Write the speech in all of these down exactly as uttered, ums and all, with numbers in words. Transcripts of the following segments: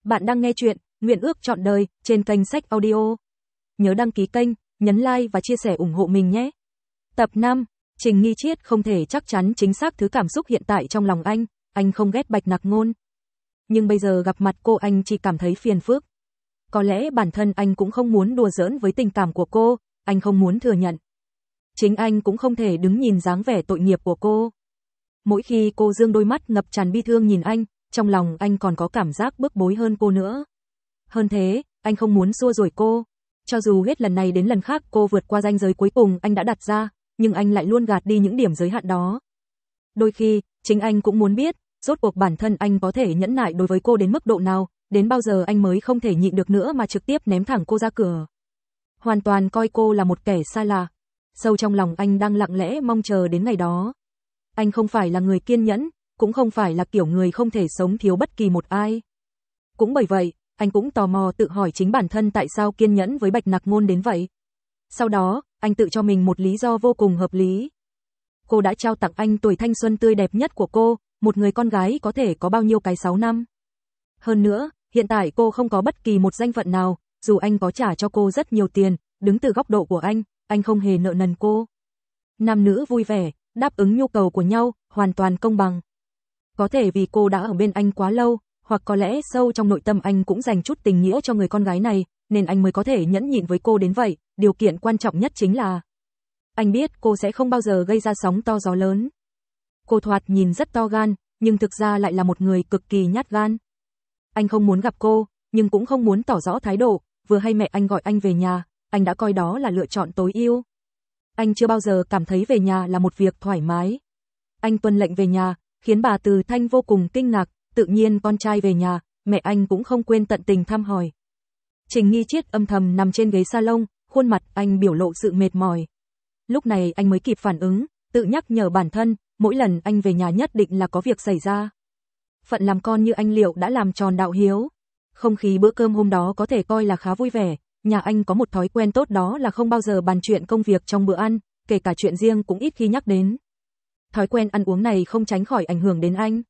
Bạn đang nghe chuyện Nguyện ước trọn đời trên kênh Sách Audio. Nhớ đăng ký kênh, nhấn like và chia sẻ ủng hộ mình nhé. Tập năm. Trình Nghi Triết không thể chắc chắn chính xác thứ cảm xúc hiện tại trong lòng anh, anh không ghét Bạch Nặc Ngôn. Nhưng bây giờ gặp mặt cô anh chỉ cảm thấy phiền phức. Có lẽ bản thân anh cũng không muốn đùa giỡn với tình cảm của cô, anh không muốn thừa nhận. Chính anh cũng không thể đứng nhìn dáng vẻ tội nghiệp của cô. Mỗi khi cô dương đôi mắt ngập tràn bi thương nhìn anh, trong lòng anh còn có cảm giác bức bối hơn cô nữa. Hơn thế, anh không muốn xua đuổi cô. Cho dù hết lần này đến lần khác cô vượt qua ranh giới cuối cùng anh đã đặt ra, nhưng anh lại luôn gạt đi những điểm giới hạn đó. Đôi khi, chính anh cũng muốn biết, rốt cuộc bản thân anh có thể nhẫn nại đối với cô đến mức độ nào, đến bao giờ anh mới không thể nhịn được nữa mà trực tiếp ném thẳng cô ra cửa. Hoàn toàn coi cô là một kẻ xa lạ. Sâu trong lòng anh đang lặng lẽ mong chờ đến ngày đó. Anh không phải là người kiên nhẫn, cũng không phải là kiểu người không thể sống thiếu bất kỳ một ai. Cũng bởi vậy, anh cũng tò mò tự hỏi chính bản thân tại sao kiên nhẫn với Bạch Nặc Ngôn đến vậy. Sau đó, anh tự cho mình một lý do vô cùng hợp lý. Cô đã trao tặng anh tuổi thanh xuân tươi đẹp nhất của cô, một người con gái có thể có bao nhiêu cái sáu năm. Hơn nữa, hiện tại cô không có bất kỳ một danh phận nào, dù anh có trả cho cô rất nhiều tiền, đứng từ góc độ của anh, anh không hề nợ nần cô. Nam nữ vui vẻ, đáp ứng nhu cầu của nhau, hoàn toàn công bằng. Có thể vì cô đã ở bên anh quá lâu, hoặc có lẽ sâu trong nội tâm anh cũng dành chút tình nghĩa cho người con gái này, nên anh mới có thể nhẫn nhịn với cô đến vậy, điều kiện quan trọng nhất chính là anh biết cô sẽ không bao giờ gây ra sóng to gió lớn. Cô thoạt nhìn rất to gan, nhưng thực ra lại là một người cực kỳ nhát gan. Anh không muốn gặp cô, nhưng cũng không muốn tỏ rõ thái độ, vừa hay mẹ anh gọi anh về nhà, anh đã coi đó là lựa chọn tối ưu. Anh chưa bao giờ cảm thấy về nhà là một việc thoải mái. Anh tuân lệnh về nhà, khiến bà Từ Thanh vô cùng kinh ngạc, tự nhiên con trai về nhà, mẹ anh cũng không quên tận tình thăm hỏi. Trình Nghi Triết âm thầm nằm trên ghế salon, khuôn mặt anh biểu lộ sự mệt mỏi. Lúc này anh mới kịp phản ứng, tự nhắc nhở bản thân, mỗi lần anh về nhà nhất định là có việc xảy ra. Phận làm con như anh liệu đã làm tròn đạo hiếu. Không khí bữa cơm hôm đó có thể coi là khá vui vẻ, nhà anh có một thói quen tốt đó là không bao giờ bàn chuyện công việc trong bữa ăn, kể cả chuyện riêng cũng ít khi nhắc đến. Thói quen ăn uống này không tránh khỏi ảnh hưởng đến anh.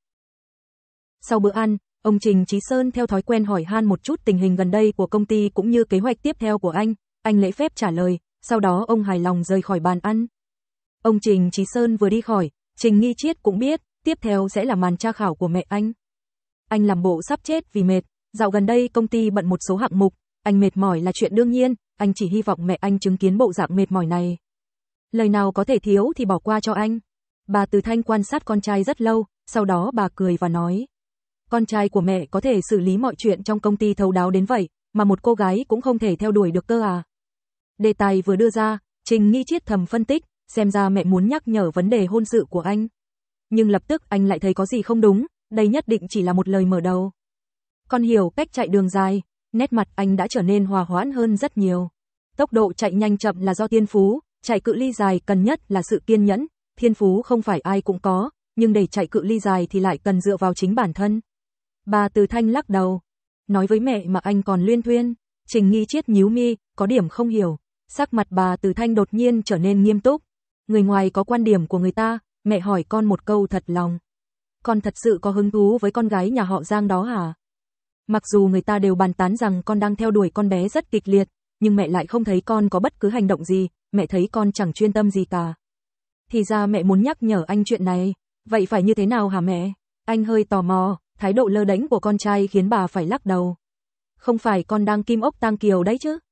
Sau bữa ăn, ông Trình Chí Sơn theo thói quen hỏi han một chút tình hình gần đây của công ty cũng như kế hoạch tiếp theo của anh, anh lễ phép trả lời, sau đó ông hài lòng rời khỏi bàn ăn. Ông Trình Chí Sơn vừa đi khỏi, Trình Nghi Triết cũng biết, tiếp theo sẽ là màn tra khảo của mẹ anh. Anh làm bộ sắp chết vì mệt, dạo gần đây công ty bận một số hạng mục, anh mệt mỏi là chuyện đương nhiên, anh chỉ hy vọng mẹ anh chứng kiến bộ dạng mệt mỏi này. Lời nào có thể thiếu thì bỏ qua cho anh. Bà Từ Thanh quan sát con trai rất lâu, sau đó bà cười và nói. Con trai của mẹ có thể xử lý mọi chuyện trong công ty thấu đáo đến vậy, mà một cô gái cũng không thể theo đuổi được cơ à. Đề tài vừa đưa ra, Trình Nghi Triết thầm phân tích, xem ra mẹ muốn nhắc nhở vấn đề hôn sự của anh. Nhưng lập tức anh lại thấy có gì không đúng, đây nhất định chỉ là một lời mở đầu. Con hiểu cách chạy đường dài, nét mặt anh đã trở nên hòa hoãn hơn rất nhiều. Tốc độ chạy nhanh chậm là do thiên phú, chạy cự ly dài cần nhất là sự kiên nhẫn, thiên phú không phải ai cũng có, nhưng để chạy cự ly dài thì lại cần dựa vào chính bản thân. Bà Từ Thanh lắc đầu, nói với mẹ mà anh còn luyên thuyên. Trình Nghi Triết nhíu mi, có điểm không hiểu. Sắc mặt bà Từ Thanh đột nhiên trở nên nghiêm túc. Người ngoài có quan điểm của người ta, mẹ hỏi con một câu thật lòng. Con thật sự có hứng thú với con gái nhà họ Giang đó hả? Mặc dù người ta đều bàn tán rằng con đang theo đuổi con bé rất kịch liệt, nhưng mẹ lại không thấy con có bất cứ hành động gì, mẹ thấy con chẳng chuyên tâm gì cả. Thì ra mẹ muốn nhắc nhở anh chuyện này, vậy phải như thế nào hả mẹ? Anh hơi tò mò, thái độ lơ đễnh của con trai khiến bà phải lắc đầu. Không phải con đang kim ốc tang kiều đấy chứ?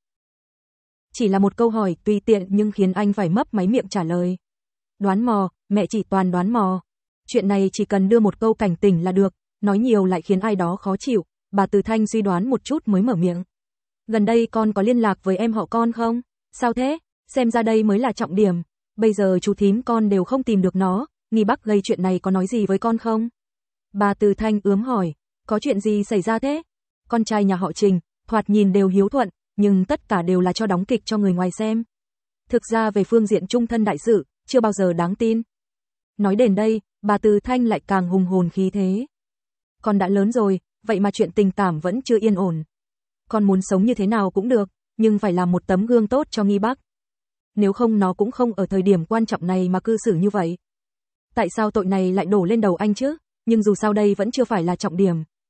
Chỉ là một câu hỏi tùy tiện nhưng khiến anh phải mấp máy miệng trả lời. Đoán mò, mẹ chỉ toàn đoán mò. Chuyện này chỉ cần đưa một câu cảnh tỉnh là được, nói nhiều lại khiến ai đó khó chịu. Bà Từ Thanh suy đoán một chút mới mở miệng. Gần đây con có liên lạc với em họ con không? Sao thế? Xem ra đây mới là trọng điểm. Bây giờ chú thím con đều không tìm được nó, Nghi Bắc gây chuyện này có nói gì với con không? Bà Từ Thanh ướm hỏi, có chuyện gì xảy ra thế? Con trai nhà họ Trình, thoạt nhìn đều hiếu thuận, nhưng tất cả đều là cho đóng kịch cho người ngoài xem. Thực ra về phương diện trung thân đại sự, chưa bao giờ đáng tin. Nói đến đây, bà Từ Thanh lại càng hùng hồn khí thế. Con đã lớn rồi, vậy mà chuyện tình cảm vẫn chưa yên ổn. Con muốn sống như thế nào cũng được, nhưng phải làm một tấm gương tốt cho Nghi Bắc. Nếu không nó cũng không ở thời điểm quan trọng này mà cư xử như vậy. Tại sao tội này lại đổ lên đầu anh chứ? Nhưng dù sao đây vẫn chưa phải là trọng điểm.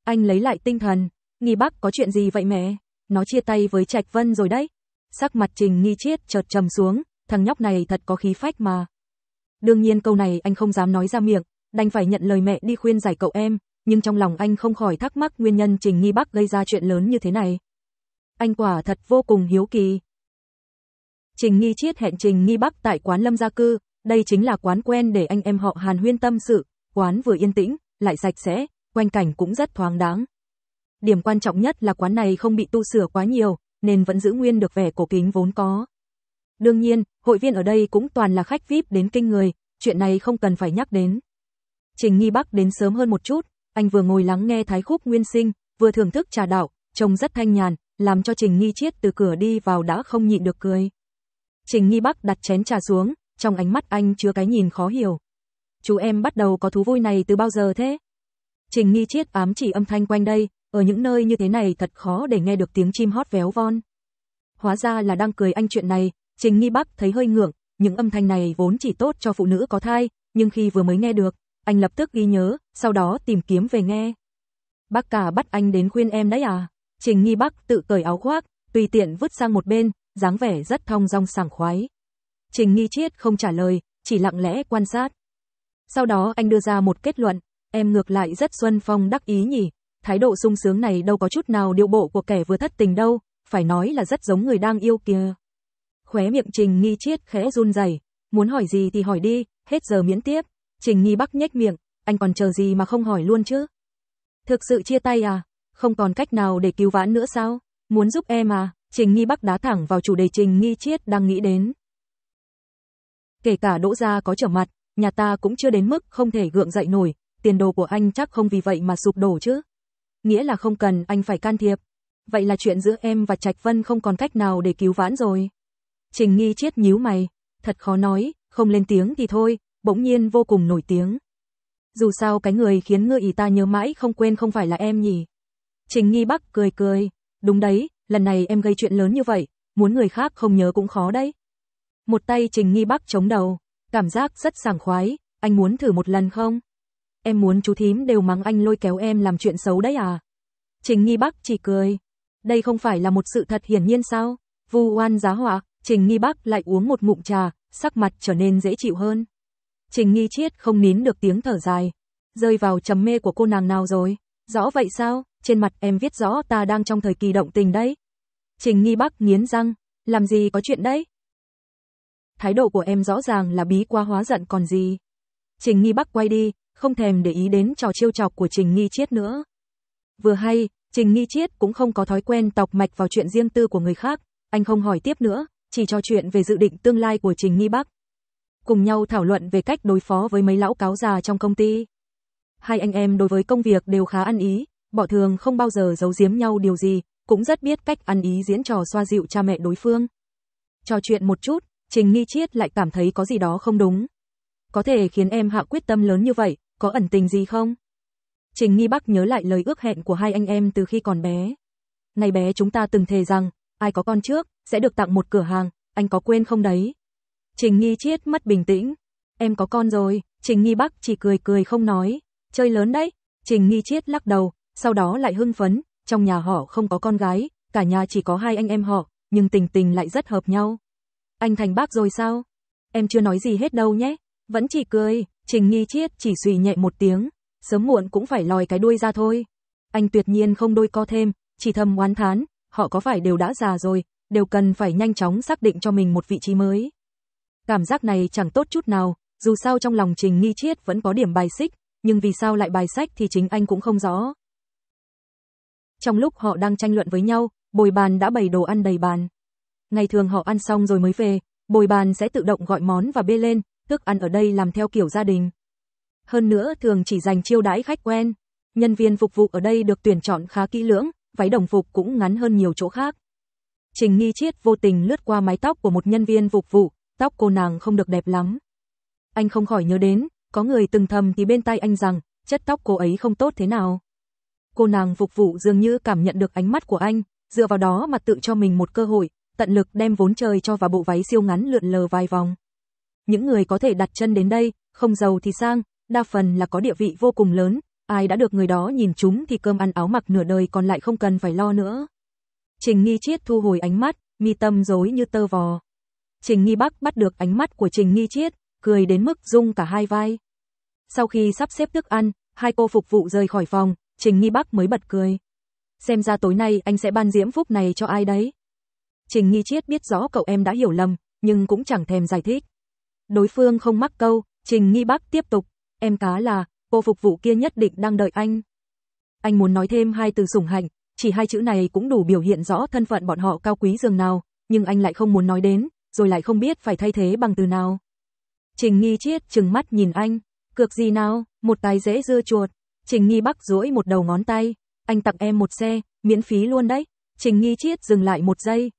Anh lấy lại tinh thần, Nghi Bắc có chuyện gì vậy mẹ? Nó chia tay với Trạch Vân rồi đấy. Sắc mặt Trình Nghi Chiết chợt trầm xuống, thằng nhóc này thật có khí phách mà. Đương nhiên câu này anh không dám nói ra miệng, đành phải nhận lời mẹ đi khuyên giải cậu em, nhưng trong lòng anh không khỏi thắc mắc nguyên nhân Trình Nghi Bắc gây ra chuyện lớn như thế này. Anh quả thật vô cùng hiếu kỳ. Trình Nghi Chiết hẹn Trình Nghi Bắc tại quán Lâm Gia Cư, đây chính là quán quen để anh em họ hàn huyên tâm sự, quán vừa yên tĩnh, lại sạch sẽ, quanh cảnh cũng rất thoáng đáng. Điểm quan trọng nhất là quán này không bị tu sửa quá nhiều, nên vẫn giữ nguyên được vẻ cổ kính vốn có. Đương nhiên, hội viên ở đây cũng toàn là khách vi ai pi đến kinh người, chuyện này không cần phải nhắc đến. Trình Nghi Bắc đến sớm hơn một chút, anh vừa ngồi lắng nghe thái khúc nguyên sinh, vừa thưởng thức trà đạo, trông rất thanh nhàn, làm cho Trình Nghi Chiết từ cửa đi vào đã không nhịn được cười. Trình Nghi Bắc đặt chén trà xuống, trong ánh mắt anh chứa cái nhìn khó hiểu. Chú em bắt đầu có thú vui này từ bao giờ thế? Trình Nghi Chiết ám chỉ âm thanh quanh đây, ở những nơi như thế này thật khó để nghe được tiếng chim hót véo von. Hóa ra là đang cười anh chuyện này, Trình Nghi Bắc thấy hơi ngượng, những âm thanh này vốn chỉ tốt cho phụ nữ có thai, nhưng khi vừa mới nghe được, anh lập tức ghi nhớ, sau đó tìm kiếm về nghe. Bác cả bắt anh đến khuyên em đấy à? Trình Nghi Bắc tự cởi áo khoác, tùy tiện vứt sang một bên, dáng vẻ rất thong dong sảng khoái. Trình Nghi Chiết không trả lời, chỉ lặng lẽ quan sát. Sau đó anh đưa ra một kết luận, em ngược lại rất xuân phong đắc ý nhỉ, thái độ sung sướng này đâu có chút nào điệu bộ của kẻ vừa thất tình đâu, phải nói là rất giống người đang yêu kìa. Khóe miệng Trình Nghi Chiết khẽ run rẩy, muốn hỏi gì thì hỏi đi, hết giờ miễn tiếp. Trình Nghi Bắc nhếch miệng, anh còn chờ gì mà không hỏi luôn chứ? Thực sự chia tay à? Không còn cách nào để cứu vãn nữa sao? Muốn giúp em à? Trình Nghi Bắc đá thẳng vào chủ đề Trình Nghi Chiết đang nghĩ đến. Kể cả Đỗ gia có trở mặt, nhà ta cũng chưa đến mức không thể gượng dậy nổi, tiền đồ của anh chắc không vì vậy mà sụp đổ chứ. Nghĩa là không cần anh phải can thiệp. Vậy là chuyện giữa em và Trạch Vân không còn cách nào để cứu vãn rồi. Trình Nghi Chiết nhíu mày, thật khó nói, không lên tiếng thì thôi, bỗng nhiên vô cùng nổi tiếng. Dù sao cái người khiến ngựa ý ta nhớ mãi không quên không phải là em nhỉ. Trình Nghi Bắc cười cười, đúng đấy, lần này em gây chuyện lớn như vậy, muốn người khác không nhớ cũng khó đấy. Một tay Trình Nghi Bắc chống đầu, cảm giác rất sảng khoái, anh muốn thử một lần không? Em muốn chú thím đều mắng anh lôi kéo em làm chuyện xấu đấy à? Trình Nghi Bắc chỉ cười, đây không phải là một sự thật hiển nhiên sao? Vu oan giá họa. Trình Nghi Bắc lại uống một ngụm trà, sắc mặt trở nên dễ chịu hơn. Trình Nghi Chiết không nín được tiếng thở dài, rơi vào trầm mê của cô nàng nào rồi? Rõ vậy sao? Trên mặt em viết rõ ta đang trong thời kỳ động tình đấy. Trình Nghi Bắc nghiến răng, làm gì có chuyện đấy? Thái độ của em rõ ràng là bí quá hóa giận còn gì. Trình Nghi Bắc quay đi, không thèm để ý đến trò trêu chọc của Trình Nghi Chiết nữa. Vừa hay, Trình Nghi Chiết cũng không có thói quen tọc mạch vào chuyện riêng tư của người khác, anh không hỏi tiếp nữa, chỉ trò chuyện về dự định tương lai của Trình Nghi Bắc. Cùng nhau thảo luận về cách đối phó với mấy lão cáo già trong công ty. Hai anh em đối với công việc đều khá ăn ý, bọn thường không bao giờ giấu giếm nhau điều gì, cũng rất biết cách ăn ý diễn trò xoa dịu cha mẹ đối phương. Trò chuyện một chút, Trình Nghi Chiết lại cảm thấy có gì đó không đúng. Có thể khiến em hạ quyết tâm lớn như vậy, có ẩn tình gì không? Trình Nghi Bắc nhớ lại lời ước hẹn của hai anh em từ khi còn bé. Ngày bé chúng ta từng thề rằng, ai có con trước, sẽ được tặng một cửa hàng, anh có quên không đấy? Trình Nghi Chiết mất bình tĩnh. Em có con rồi, Trình Nghi Bắc chỉ cười cười không nói. Chơi lớn đấy. Trình Nghi Chiết lắc đầu, sau đó lại hưng phấn, trong nhà họ không có con gái, cả nhà chỉ có hai anh em họ, nhưng tình tình lại rất hợp nhau. Anh thành bác rồi sao? Em chưa nói gì hết đâu nhé. Vẫn chỉ cười, Trình Nghi Chiết chỉ xùy nhẹ một tiếng, sớm muộn cũng phải lòi cái đuôi ra thôi. Anh tuyệt nhiên không đôi co thêm, chỉ thầm oán thán, họ có phải đều đã già rồi, đều cần phải nhanh chóng xác định cho mình một vị trí mới. Cảm giác này chẳng tốt chút nào, dù sao trong lòng Trình Nghi Chiết vẫn có điểm bài xích, nhưng vì sao lại bài xích thì chính anh cũng không rõ. Trong lúc họ đang tranh luận với nhau, bồi bàn đã bày đồ ăn đầy bàn. Ngày thường họ ăn xong rồi mới về, bồi bàn sẽ tự động gọi món và bê lên, thức ăn ở đây làm theo kiểu gia đình. Hơn nữa thường chỉ dành chiêu đãi khách quen. Nhân viên phục vụ ở đây được tuyển chọn khá kỹ lưỡng, váy đồng phục cũng ngắn hơn nhiều chỗ khác. Trình Nghi Chiết vô tình lướt qua mái tóc của một nhân viên phục vụ, tóc cô nàng không được đẹp lắm. Anh không khỏi nhớ đến, có người từng thầm thì bên tai anh rằng, chất tóc cô ấy không tốt thế nào. Cô nàng phục vụ dường như cảm nhận được ánh mắt của anh, dựa vào đó mà tự cho mình một cơ hội, tận lực đem vốn trời cho vào bộ váy siêu ngắn lượn lờ vài vòng. Những người có thể đặt chân đến đây, không giàu thì sang, đa phần là có địa vị vô cùng lớn, ai đã được người đó nhìn trúng thì cơm ăn áo mặc nửa đời còn lại không cần phải lo nữa. Trình Nghi Triết thu hồi ánh mắt, mi tâm rối như tơ vò. Trình Nghi Bắc bắt được ánh mắt của Trình Nghi Triết, cười đến mức rung cả hai vai. Sau khi sắp xếp thức ăn, hai cô phục vụ rời khỏi phòng, Trình Nghi Bắc mới bật cười. Xem ra tối nay anh sẽ ban diễm phúc này cho ai đấy? Trình Nghi Triết biết rõ cậu em đã hiểu lầm, nhưng cũng chẳng thèm giải thích. Đối phương không mắc câu, Trình Nghi Bắc tiếp tục, em cá là, cô phục vụ kia nhất định đang đợi anh. Anh muốn nói thêm hai từ sủng hạnh, chỉ hai chữ này cũng đủ biểu hiện rõ thân phận bọn họ cao quý dường nào, nhưng anh lại không muốn nói đến, rồi lại không biết phải thay thế bằng từ nào. Trình Nghi Triết trừng mắt nhìn anh, cược gì nào, một tài dễ dưa chuột. Trình Nghi Bắc duỗi một đầu ngón tay, anh tặng em một xe, miễn phí luôn đấy. Trình Nghi Triết dừng lại một giây.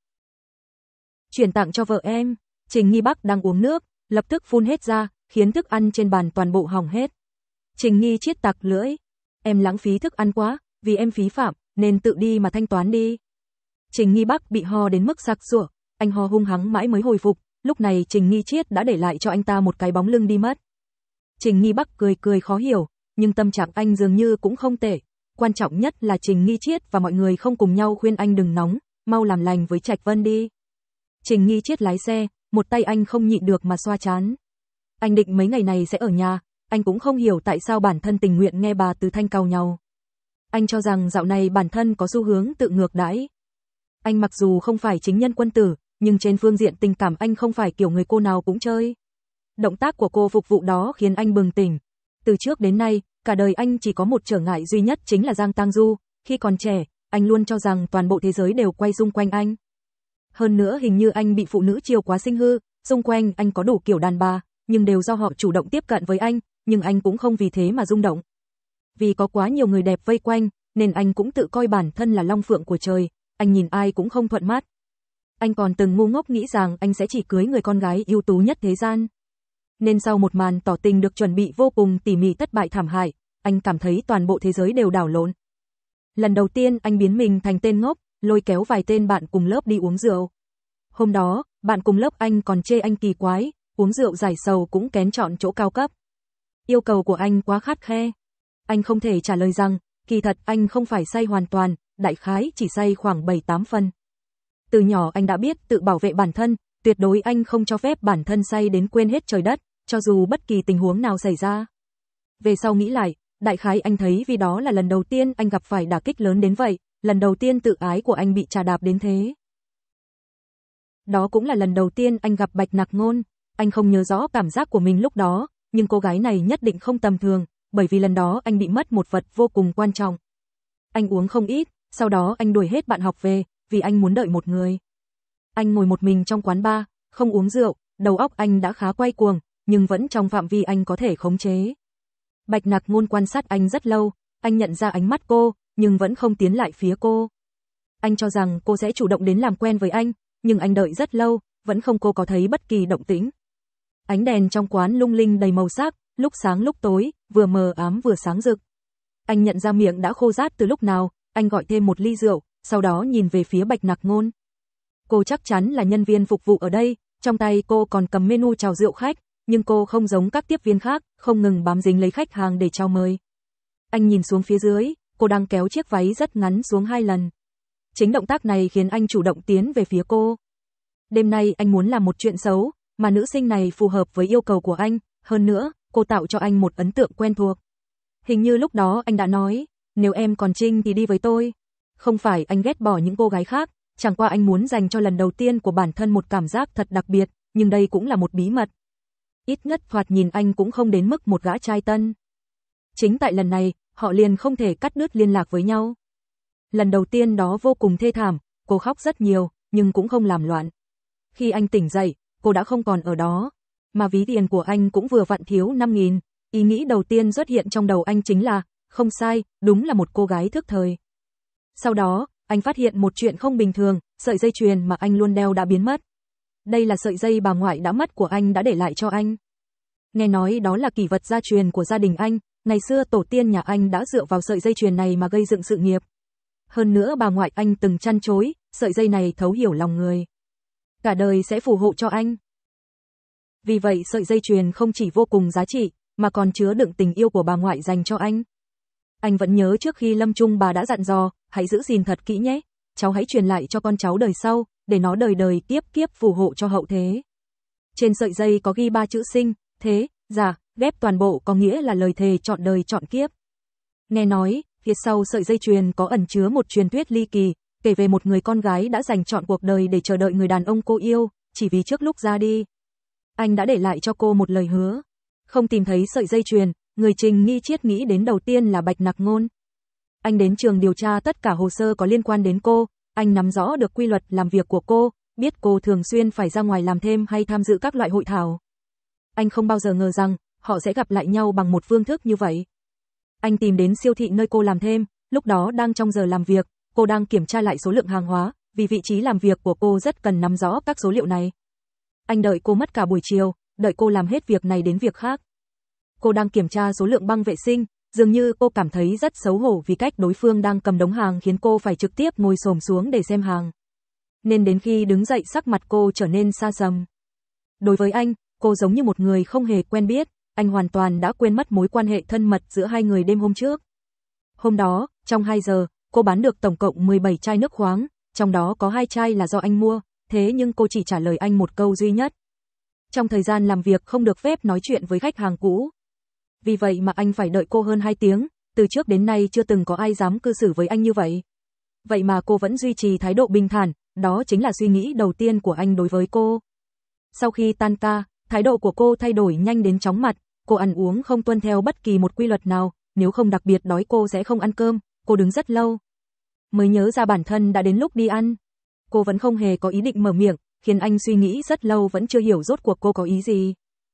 Chuyển tặng cho vợ em. Trình Nghi Bắc đang uống nước, lập tức phun hết ra, khiến thức ăn trên bàn toàn bộ hỏng hết. Trình Nghi Triết tặc lưỡi, em lãng phí thức ăn quá, vì em phí phạm, nên tự đi mà thanh toán đi. Trình Nghi Bắc bị ho đến mức sặc sụa, anh ho hung hăng mãi mới hồi phục, lúc này Trình Nghi Triết đã để lại cho anh ta một cái bóng lưng đi mất. Trình Nghi Bắc cười cười khó hiểu, nhưng tâm trạng anh dường như cũng không tệ. Quan trọng nhất là Trình Nghi Triết và mọi người không cùng nhau khuyên anh đừng nóng, mau làm lành với Trạch Vân đi. Trình Nghi Triết lái xe, một tay anh không nhịn được mà xoa trán. Anh định mấy ngày này sẽ ở nhà, anh cũng không hiểu tại sao bản thân tình nguyện nghe bà Từ Thanh càu nhau. Anh cho rằng dạo này bản thân có xu hướng tự ngược đãi. Anh mặc dù không phải chính nhân quân tử, nhưng trên phương diện tình cảm anh không phải kiểu người cô nào cũng chơi. Động tác của cô phục vụ đó khiến anh bừng tỉnh. Từ trước đến nay, cả đời anh chỉ có một trở ngại duy nhất chính là Giang Tang Du. Khi còn trẻ, anh luôn cho rằng toàn bộ thế giới đều quay xung quanh anh. Hơn nữa hình như anh bị phụ nữ chiều quá sinh hư, xung quanh anh có đủ kiểu đàn bà, nhưng đều do họ chủ động tiếp cận với anh, nhưng anh cũng không vì thế mà rung động. Vì có quá nhiều người đẹp vây quanh, nên anh cũng tự coi bản thân là long phượng của trời, anh nhìn ai cũng không thuận mắt. Anh còn từng ngu ngốc nghĩ rằng anh sẽ chỉ cưới người con gái ưu tú nhất thế gian. Nên sau một màn tỏ tình được chuẩn bị vô cùng tỉ mỉ thất bại thảm hại, anh cảm thấy toàn bộ thế giới đều đảo lộn. Lần đầu tiên anh biến mình thành tên ngốc, lôi kéo vài tên bạn cùng lớp đi uống rượu. Hôm đó, bạn cùng lớp anh còn chê anh kỳ quái, uống rượu giải sầu cũng kén chọn chỗ cao cấp. Yêu cầu của anh quá khắt khe. Anh không thể trả lời rằng, kỳ thật anh không phải say hoàn toàn, đại khái chỉ say khoảng bảy tám phần. Từ nhỏ anh đã biết tự bảo vệ bản thân, tuyệt đối anh không cho phép bản thân say đến quên hết trời đất, cho dù bất kỳ tình huống nào xảy ra. Về sau nghĩ lại, đại khái anh thấy vì đó là lần đầu tiên anh gặp phải đả kích lớn đến vậy, lần đầu tiên tự ái của anh bị trà đạp đến thế. Đó cũng là lần đầu tiên anh gặp Bạch Nặc Ngôn, anh không nhớ rõ cảm giác của mình lúc đó, nhưng cô gái này nhất định không tầm thường, bởi vì lần đó anh bị mất một vật vô cùng quan trọng. Anh uống không ít, sau đó anh đuổi hết bạn học về, vì anh muốn đợi một người. Anh ngồi một mình trong quán bar, không uống rượu, đầu óc anh đã khá quay cuồng, nhưng vẫn trong phạm vi anh có thể khống chế. Bạch Nặc Ngôn quan sát anh rất lâu, anh nhận ra ánh mắt cô, nhưng vẫn không tiến lại phía cô. Anh cho rằng cô sẽ chủ động đến làm quen với anh, nhưng anh đợi rất lâu, vẫn không cô có thấy bất kỳ động tĩnh. Ánh đèn trong quán lung linh đầy màu sắc, lúc sáng lúc tối, vừa mờ ám vừa sáng rực. Anh nhận ra miệng đã khô rát từ lúc nào, anh gọi thêm một ly rượu, sau đó nhìn về phía Bạch Nặc Ngôn. Cô chắc chắn là nhân viên phục vụ ở đây, trong tay cô còn cầm menu chào rượu khách, nhưng cô không giống các tiếp viên khác, không ngừng bám dính lấy khách hàng để chào mời. Anh nhìn xuống phía dưới, cô đang kéo chiếc váy rất ngắn xuống hai lần. Chính động tác này khiến anh chủ động tiến về phía cô. Đêm nay anh muốn làm một chuyện xấu, mà nữ sinh này phù hợp với yêu cầu của anh, hơn nữa, cô tạo cho anh một ấn tượng quen thuộc. Hình như lúc đó anh đã nói, nếu em còn trinh thì đi với tôi. Không phải anh ghét bỏ những cô gái khác, chẳng qua anh muốn dành cho lần đầu tiên của bản thân một cảm giác thật đặc biệt, nhưng đây cũng là một bí mật. Ít nhất thoạt nhìn anh cũng không đến mức một gã trai tân. Chính tại lần này, họ liền không thể cắt đứt liên lạc với nhau. Lần đầu tiên đó vô cùng thê thảm, cô khóc rất nhiều, nhưng cũng không làm loạn. Khi anh tỉnh dậy, cô đã không còn ở đó, mà ví tiền của anh cũng vừa vặn thiếu năm nghìn. Ý nghĩ đầu tiên xuất hiện trong đầu anh chính là, không sai, đúng là một cô gái thức thời. Sau đó, anh phát hiện một chuyện không bình thường, sợi dây chuyền mà anh luôn đeo đã biến mất. Đây là sợi dây bà ngoại đã mất của anh đã để lại cho anh. Nghe nói đó là kỷ vật gia truyền của gia đình anh, ngày xưa tổ tiên nhà anh đã dựa vào sợi dây chuyền này mà gây dựng sự nghiệp. Hơn nữa bà ngoại anh từng chăn chối, sợi dây này thấu hiểu lòng người. Cả đời sẽ phù hộ cho anh. Vì vậy sợi dây chuyền không chỉ vô cùng giá trị, mà còn chứa đựng tình yêu của bà ngoại dành cho anh. Anh vẫn nhớ trước khi lâm chung bà đã dặn dò, hãy giữ gìn thật kỹ nhé, cháu hãy truyền lại cho con cháu đời sau, để nó đời đời kiếp kiếp phù hộ cho hậu thế. Trên sợi dây có ghi ba chữ sinh, thế, giả, ghép toàn bộ có nghĩa là lời thề trọn đời trọn kiếp. Nghe nói, phía sau sợi dây chuyền có ẩn chứa một truyền thuyết ly kỳ, kể về một người con gái đã dành trọn cuộc đời để chờ đợi người đàn ông cô yêu, chỉ vì trước lúc ra đi, anh đã để lại cho cô một lời hứa. Không tìm thấy sợi dây chuyền, người Trình Nghi Chiết nghĩ đến đầu tiên là Bạch Nặc Ngôn. Anh đến trường điều tra tất cả hồ sơ có liên quan đến cô, anh nắm rõ được quy luật làm việc của cô, biết cô thường xuyên phải ra ngoài làm thêm hay tham dự các loại hội thảo. Anh không bao giờ ngờ rằng, họ sẽ gặp lại nhau bằng một phương thức như vậy. Anh tìm đến siêu thị nơi cô làm thêm, lúc đó đang trong giờ làm việc, cô đang kiểm tra lại số lượng hàng hóa, vì vị trí làm việc của cô rất cần nắm rõ các số liệu này. Anh đợi cô mất cả buổi chiều, đợi cô làm hết việc này đến việc khác. Cô đang kiểm tra số lượng băng vệ sinh, dường như cô cảm thấy rất xấu hổ vì cách đối phương đang cầm đống hàng khiến cô phải trực tiếp ngồi xổm xuống để xem hàng. Nên đến khi đứng dậy sắc mặt cô trở nên xa sầm. Đối với anh, cô giống như một người không hề quen biết, anh hoàn toàn đã quên mất mối quan hệ thân mật giữa hai người đêm hôm trước. Hôm đó, trong hai giờ, cô bán được tổng cộng mười bảy chai nước khoáng, trong đó có hai chai là do anh mua, thế nhưng cô chỉ trả lời anh một câu duy nhất. Trong thời gian làm việc không được phép nói chuyện với khách hàng cũ. Vì vậy mà anh phải đợi cô hơn hai tiếng, từ trước đến nay chưa từng có ai dám cư xử với anh như vậy. Vậy mà cô vẫn duy trì thái độ bình thản, đó chính là suy nghĩ đầu tiên của anh đối với cô. Sau khi tan ca, thái độ của cô thay đổi nhanh đến chóng mặt, cô ăn uống không tuân theo bất kỳ một quy luật nào, nếu không đặc biệt đói cô sẽ không ăn cơm, cô đứng rất lâu. Mới nhớ ra bản thân đã đến lúc đi ăn. Cô vẫn không hề có ý định mở miệng, khiến anh suy nghĩ rất lâu vẫn chưa hiểu rốt cuộc cô có ý gì.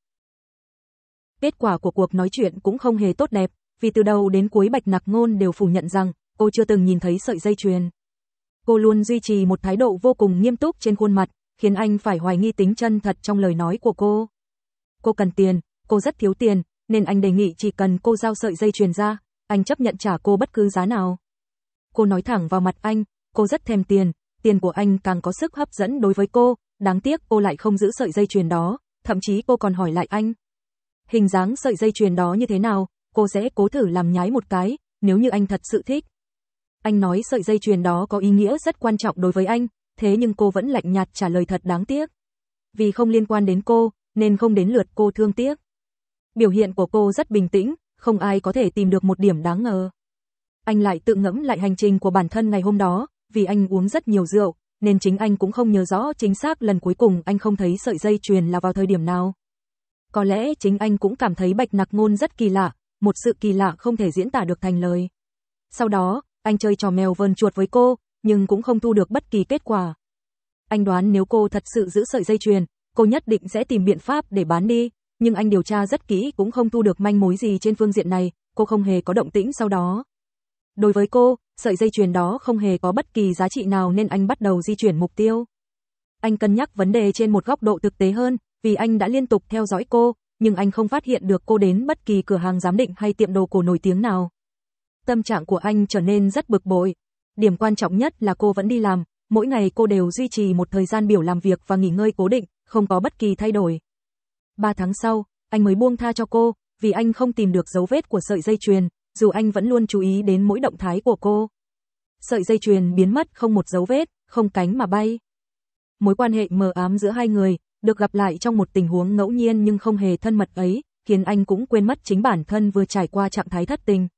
Kết quả của cuộc nói chuyện cũng không hề tốt đẹp, vì từ đầu đến cuối Bạch Nặc Ngôn đều phủ nhận rằng cô chưa từng nhìn thấy sợi dây chuyền. Cô luôn duy trì một thái độ vô cùng nghiêm túc trên khuôn mặt, khiến anh phải hoài nghi tính chân thật trong lời nói của cô. Cô cần tiền, cô rất thiếu tiền, nên anh đề nghị chỉ cần cô giao sợi dây chuyền ra, anh chấp nhận trả cô bất cứ giá nào. Cô nói thẳng vào mặt anh, cô rất thèm tiền, tiền của anh càng có sức hấp dẫn đối với cô, đáng tiếc cô lại không giữ sợi dây chuyền đó, thậm chí cô còn hỏi lại anh. Hình dáng sợi dây chuyền đó như thế nào, cô sẽ cố thử làm nhái một cái, nếu như anh thật sự thích. Anh nói sợi dây chuyền đó có ý nghĩa rất quan trọng đối với anh, thế nhưng cô vẫn lạnh nhạt trả lời thật đáng tiếc. Vì không liên quan đến cô, nên không đến lượt cô thương tiếc. Biểu hiện của cô rất bình tĩnh, không ai có thể tìm được một điểm đáng ngờ. Anh lại tự ngẫm lại hành trình của bản thân ngày hôm đó, vì anh uống rất nhiều rượu, nên chính anh cũng không nhớ rõ chính xác lần cuối cùng anh không thấy sợi dây chuyền là vào thời điểm nào. Có lẽ chính anh cũng cảm thấy Bạch Nặc Ngôn rất kỳ lạ, một sự kỳ lạ không thể diễn tả được thành lời. Sau đó, anh chơi trò mèo vờn chuột với cô, nhưng cũng không thu được bất kỳ kết quả. Anh đoán nếu cô thật sự giữ sợi dây chuyền, cô nhất định sẽ tìm biện pháp để bán đi, nhưng anh điều tra rất kỹ cũng không thu được manh mối gì trên phương diện này, cô không hề có động tĩnh sau đó. Đối với cô, sợi dây chuyền đó không hề có bất kỳ giá trị nào nên anh bắt đầu di chuyển mục tiêu. Anh cân nhắc vấn đề trên một góc độ thực tế hơn, vì anh đã liên tục theo dõi cô, nhưng anh không phát hiện được cô đến bất kỳ cửa hàng giám định hay tiệm đồ cổ nổi tiếng nào. Tâm trạng của anh trở nên rất bực bội. Điểm quan trọng nhất là cô vẫn đi làm, mỗi ngày cô đều duy trì một thời gian biểu làm việc và nghỉ ngơi cố định, không có bất kỳ thay đổi. Ba tháng sau, anh mới buông tha cho cô, vì anh không tìm được dấu vết của sợi dây chuyền, dù anh vẫn luôn chú ý đến mỗi động thái của cô. Sợi dây chuyền biến mất không một dấu vết, không cánh mà bay. Mối quan hệ mờ ám giữa hai người, được gặp lại trong một tình huống ngẫu nhiên nhưng không hề thân mật ấy, khiến anh cũng quên mất chính bản thân vừa trải qua trạng thái thất tình.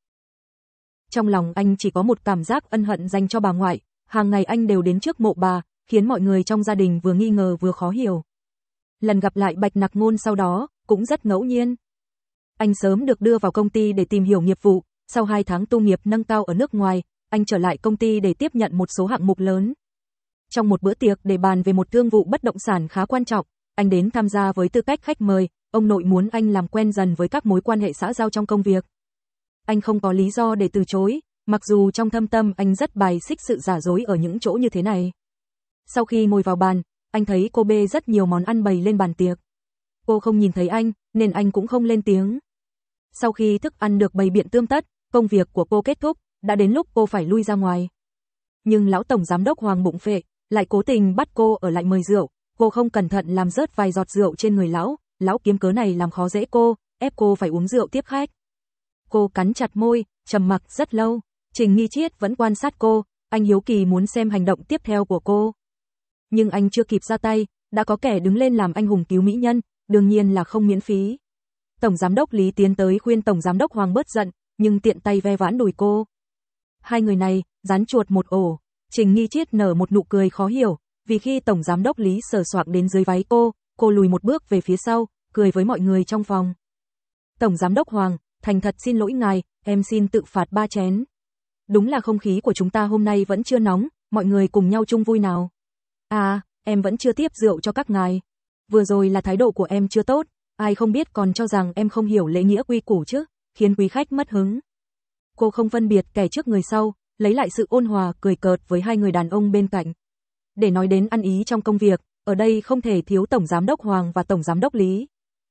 Trong lòng anh chỉ có một cảm giác ân hận dành cho bà ngoại, hàng ngày anh đều đến trước mộ bà, khiến mọi người trong gia đình vừa nghi ngờ vừa khó hiểu. Lần gặp lại Bạch Nặc Ngôn sau đó, cũng rất ngẫu nhiên. Anh sớm được đưa vào công ty để tìm hiểu nghiệp vụ, sau hai tháng tu nghiệp nâng cao ở nước ngoài, anh trở lại công ty để tiếp nhận một số hạng mục lớn. Trong một bữa tiệc để bàn về một thương vụ bất động sản khá quan trọng, anh đến tham gia với tư cách khách mời, ông nội muốn anh làm quen dần với các mối quan hệ xã giao trong công việc. Anh không có lý do để từ chối, mặc dù trong thâm tâm anh rất bài xích sự giả dối ở những chỗ như thế này. Sau khi ngồi vào bàn, anh thấy cô bê rất nhiều món ăn bày lên bàn tiệc. Cô không nhìn thấy anh, nên anh cũng không lên tiếng. Sau khi thức ăn được bày biện tươm tất, công việc của cô kết thúc, đã đến lúc cô phải lui ra ngoài. Nhưng lão tổng giám đốc Hoàng Bụng Phệ lại cố tình bắt cô ở lại mời rượu, cô không cẩn thận làm rớt vài giọt rượu trên người lão, lão kiếm cớ này làm khó dễ cô, ép cô phải uống rượu tiếp khách. Cô cắn chặt môi, trầm mặc rất lâu. Trình Nghi Chiết vẫn quan sát cô, anh hiếu kỳ muốn xem hành động tiếp theo của cô. Nhưng anh chưa kịp ra tay, đã có kẻ đứng lên làm anh hùng cứu mỹ nhân, đương nhiên là không miễn phí. Tổng giám đốc Lý tiến tới khuyên tổng giám đốc Hoàng bớt giận, nhưng tiện tay ve vãn đùi cô. Hai người này, rắn chuột một ổ. Trình Nghi Chiết nở một nụ cười khó hiểu, vì khi tổng giám đốc Lý sờ soạng đến dưới váy cô, cô lùi một bước về phía sau, cười với mọi người trong phòng. Tổng giám đốc Hoàng, thành thật xin lỗi ngài, em xin tự phạt ba chén. Đúng là không khí của chúng ta hôm nay vẫn chưa nóng, mọi người cùng nhau chung vui nào. À, em vẫn chưa tiếp rượu cho các ngài. Vừa rồi là thái độ của em chưa tốt, ai không biết còn cho rằng em không hiểu lễ nghĩa quy củ chứ, khiến quý khách mất hứng. Cô không phân biệt kẻ trước người sau, lấy lại sự ôn hòa cười cợt với hai người đàn ông bên cạnh. Để nói đến ăn ý trong công việc, ở đây không thể thiếu tổng giám đốc Hoàng và tổng giám đốc Lý.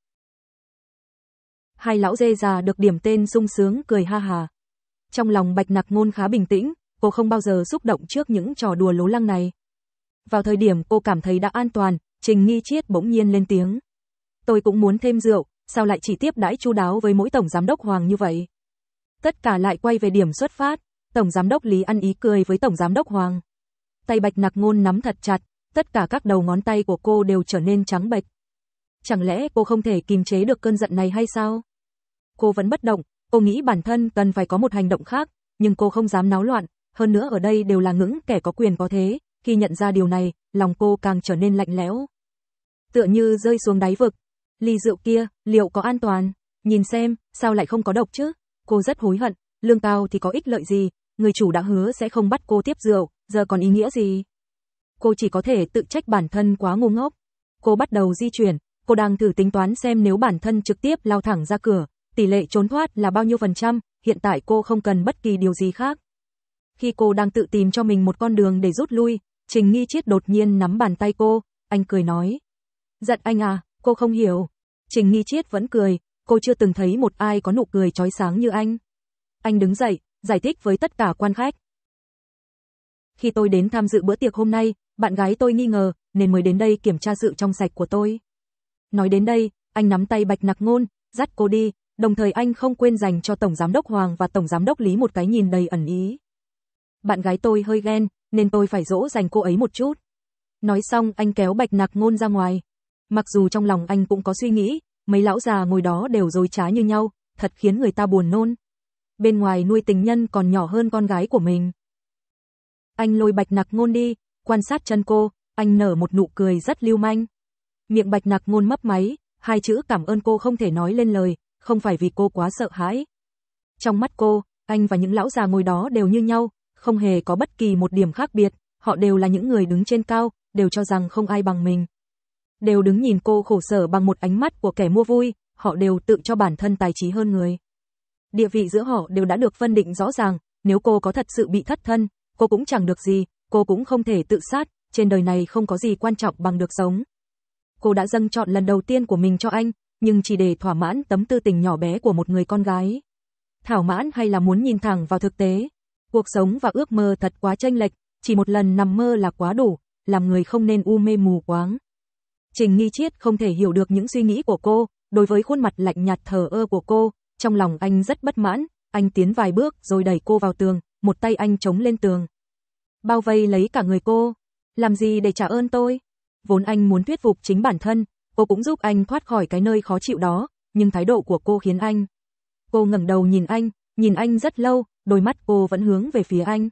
Hai lão dê già được điểm tên sung sướng cười ha hà. Trong lòng Bạch Nặc Ngôn khá bình tĩnh, cô không bao giờ xúc động trước những trò đùa lố lăng này. Vào thời điểm cô cảm thấy đã an toàn, Trình Nghi Chiết bỗng nhiên lên tiếng. Tôi cũng muốn thêm rượu, sao lại chỉ tiếp đãi chu đáo với mỗi tổng giám đốc Hoàng như vậy? Tất cả lại quay về điểm xuất phát, tổng giám đốc Lý ăn ý cười với tổng giám đốc Hoàng. Tay Bạch Nặc Ngôn nắm thật chặt, tất cả các đầu ngón tay của cô đều trở nên trắng bệch. Chẳng lẽ cô không thể kìm chế được cơn giận này hay sao? Cô vẫn bất động, cô nghĩ bản thân cần phải có một hành động khác, nhưng cô không dám náo loạn, hơn nữa ở đây đều là những kẻ có quyền có thế, khi nhận ra điều này, lòng cô càng trở nên lạnh lẽo. Tựa như rơi xuống đáy vực, ly rượu kia, liệu có an toàn? Nhìn xem, sao lại không có độc chứ? Cô rất hối hận, lương cao thì có ích lợi gì, người chủ đã hứa sẽ không bắt cô tiếp rượu, giờ còn ý nghĩa gì? Cô chỉ có thể tự trách bản thân quá ngu ngốc. Cô bắt đầu di chuyển, cô đang thử tính toán xem nếu bản thân trực tiếp lao thẳng ra cửa, tỷ lệ trốn thoát là bao nhiêu phần trăm, hiện tại cô không cần bất kỳ điều gì khác. Khi cô đang tự tìm cho mình một con đường để rút lui, Trình Nghi Chiết đột nhiên nắm bàn tay cô, anh cười nói. Giận anh à, cô không hiểu. Trình Nghi Chiết vẫn cười, cô chưa từng thấy một ai có nụ cười chói sáng như anh. Anh đứng dậy, giải thích với tất cả quan khách. Khi tôi đến tham dự bữa tiệc hôm nay, bạn gái tôi nghi ngờ, nên mới đến đây kiểm tra sự trong sạch của tôi. Nói đến đây, anh nắm tay Bạch Nặc Ngôn, dắt cô đi, đồng thời anh không quên dành cho Tổng Giám đốc Hoàng và Tổng Giám đốc Lý một cái nhìn đầy ẩn ý. Bạn gái tôi hơi ghen, nên tôi phải dỗ dành cô ấy một chút. Nói xong anh kéo Bạch Nặc Ngôn ra ngoài. Mặc dù trong lòng anh cũng có suy nghĩ, mấy lão già ngồi đó đều dối trá như nhau, thật khiến người ta buồn nôn. Bên ngoài nuôi tình nhân còn nhỏ hơn con gái của mình. Anh lôi Bạch Nặc Ngôn đi, quan sát chân cô, anh nở một nụ cười rất lưu manh. Miệng Bạch Nặc Ngôn mấp máy, hai chữ cảm ơn cô không thể nói lên lời, không phải vì cô quá sợ hãi. Trong mắt cô, anh và những lão già ngồi đó đều như nhau, không hề có bất kỳ một điểm khác biệt, họ đều là những người đứng trên cao, đều cho rằng không ai bằng mình. Đều đứng nhìn cô khổ sở bằng một ánh mắt của kẻ mua vui, họ đều tự cho bản thân tài trí hơn người. Địa vị giữa họ đều đã được phân định rõ ràng, nếu cô có thật sự bị thất thân, cô cũng chẳng được gì, cô cũng không thể tự sát, trên đời này không có gì quan trọng bằng được sống. Cô đã dâng chọn lần đầu tiên của mình cho anh, nhưng chỉ để thỏa mãn tấm tư tình nhỏ bé của một người con gái. Thỏa mãn hay là muốn nhìn thẳng vào thực tế? Cuộc sống và ước mơ thật quá chênh lệch, chỉ một lần nằm mơ là quá đủ, làm người không nên u mê mù quáng. Trình Nghi Chiết không thể hiểu được những suy nghĩ của cô, đối với khuôn mặt lạnh nhạt thờ ơ của cô, trong lòng anh rất bất mãn, anh tiến vài bước rồi đẩy cô vào tường, một tay anh chống lên tường. Bao vây lấy cả người cô, làm gì để trả ơn tôi? Vốn anh muốn thuyết phục chính bản thân, cô cũng giúp anh thoát khỏi cái nơi khó chịu đó, nhưng thái độ của cô khiến anh. Cô ngẩng đầu nhìn anh, nhìn anh rất lâu, đôi mắt cô vẫn hướng về phía anh.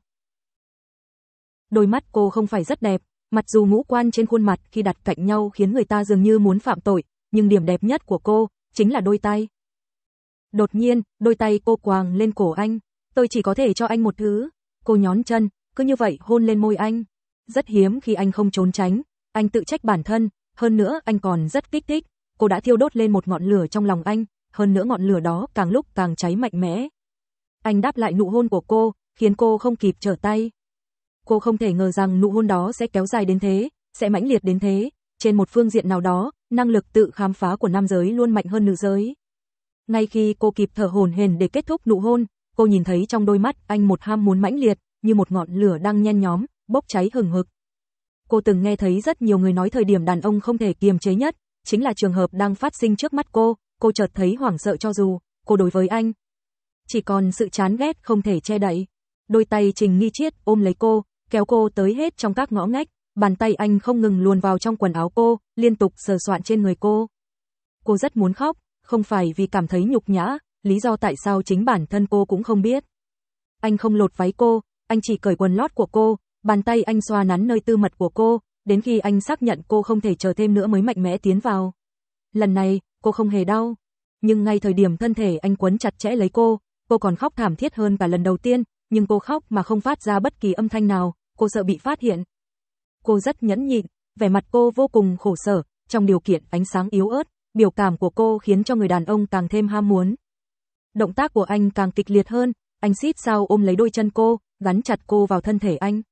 Đôi mắt cô không phải rất đẹp, mặc dù ngũ quan trên khuôn mặt khi đặt cạnh nhau khiến người ta dường như muốn phạm tội, nhưng điểm đẹp nhất của cô chính là đôi tay. Đột nhiên, đôi tay cô quàng lên cổ anh, tôi chỉ có thể cho anh một thứ. Cô nhón chân, cứ như vậy hôn lên môi anh. Rất hiếm khi anh không trốn tránh, anh tự trách bản thân, hơn nữa anh còn rất kích thích, cô đã thiêu đốt lên một ngọn lửa trong lòng anh, hơn nữa ngọn lửa đó càng lúc càng cháy mạnh mẽ. Anh đáp lại nụ hôn của cô, khiến cô không kịp trở tay. Cô không thể ngờ rằng nụ hôn đó sẽ kéo dài đến thế, sẽ mãnh liệt đến thế, trên một phương diện nào đó, năng lực tự khám phá của nam giới luôn mạnh hơn nữ giới. Ngay khi cô kịp thở hổn hển để kết thúc nụ hôn, cô nhìn thấy trong đôi mắt anh một ham muốn mãnh liệt, như một ngọn lửa đang nhen nhóm, bốc cháy hừng hực. Cô từng nghe thấy rất nhiều người nói thời điểm đàn ông không thể kiềm chế nhất, chính là trường hợp đang phát sinh trước mắt cô, cô chợt thấy hoảng sợ cho dù cô đối với anh chỉ còn sự chán ghét không thể che đậy. Đôi tay Trình Nghi Triết ôm lấy cô, kéo cô tới hết trong các ngõ ngách, bàn tay anh không ngừng luồn vào trong quần áo cô, liên tục sờ soạn trên người cô. Cô rất muốn khóc, không phải vì cảm thấy nhục nhã, lý do tại sao chính bản thân cô cũng không biết. Anh không lột váy cô, anh chỉ cởi quần lót của cô, bàn tay anh xoa nắn nơi tư mật của cô, đến khi anh xác nhận cô không thể chờ thêm nữa mới mạnh mẽ tiến vào. Lần này, cô không hề đau, nhưng ngay thời điểm thân thể anh quấn chặt chẽ lấy cô, cô còn khóc thảm thiết hơn cả lần đầu tiên, nhưng cô khóc mà không phát ra bất kỳ âm thanh nào, cô sợ bị phát hiện. Cô rất nhẫn nhịn, vẻ mặt cô vô cùng khổ sở, trong điều kiện ánh sáng yếu ớt, biểu cảm của cô khiến cho người đàn ông càng thêm ham muốn. Động tác của anh càng kịch liệt hơn, anh xít sao ôm lấy đôi chân cô, gắn chặt cô vào thân thể anh.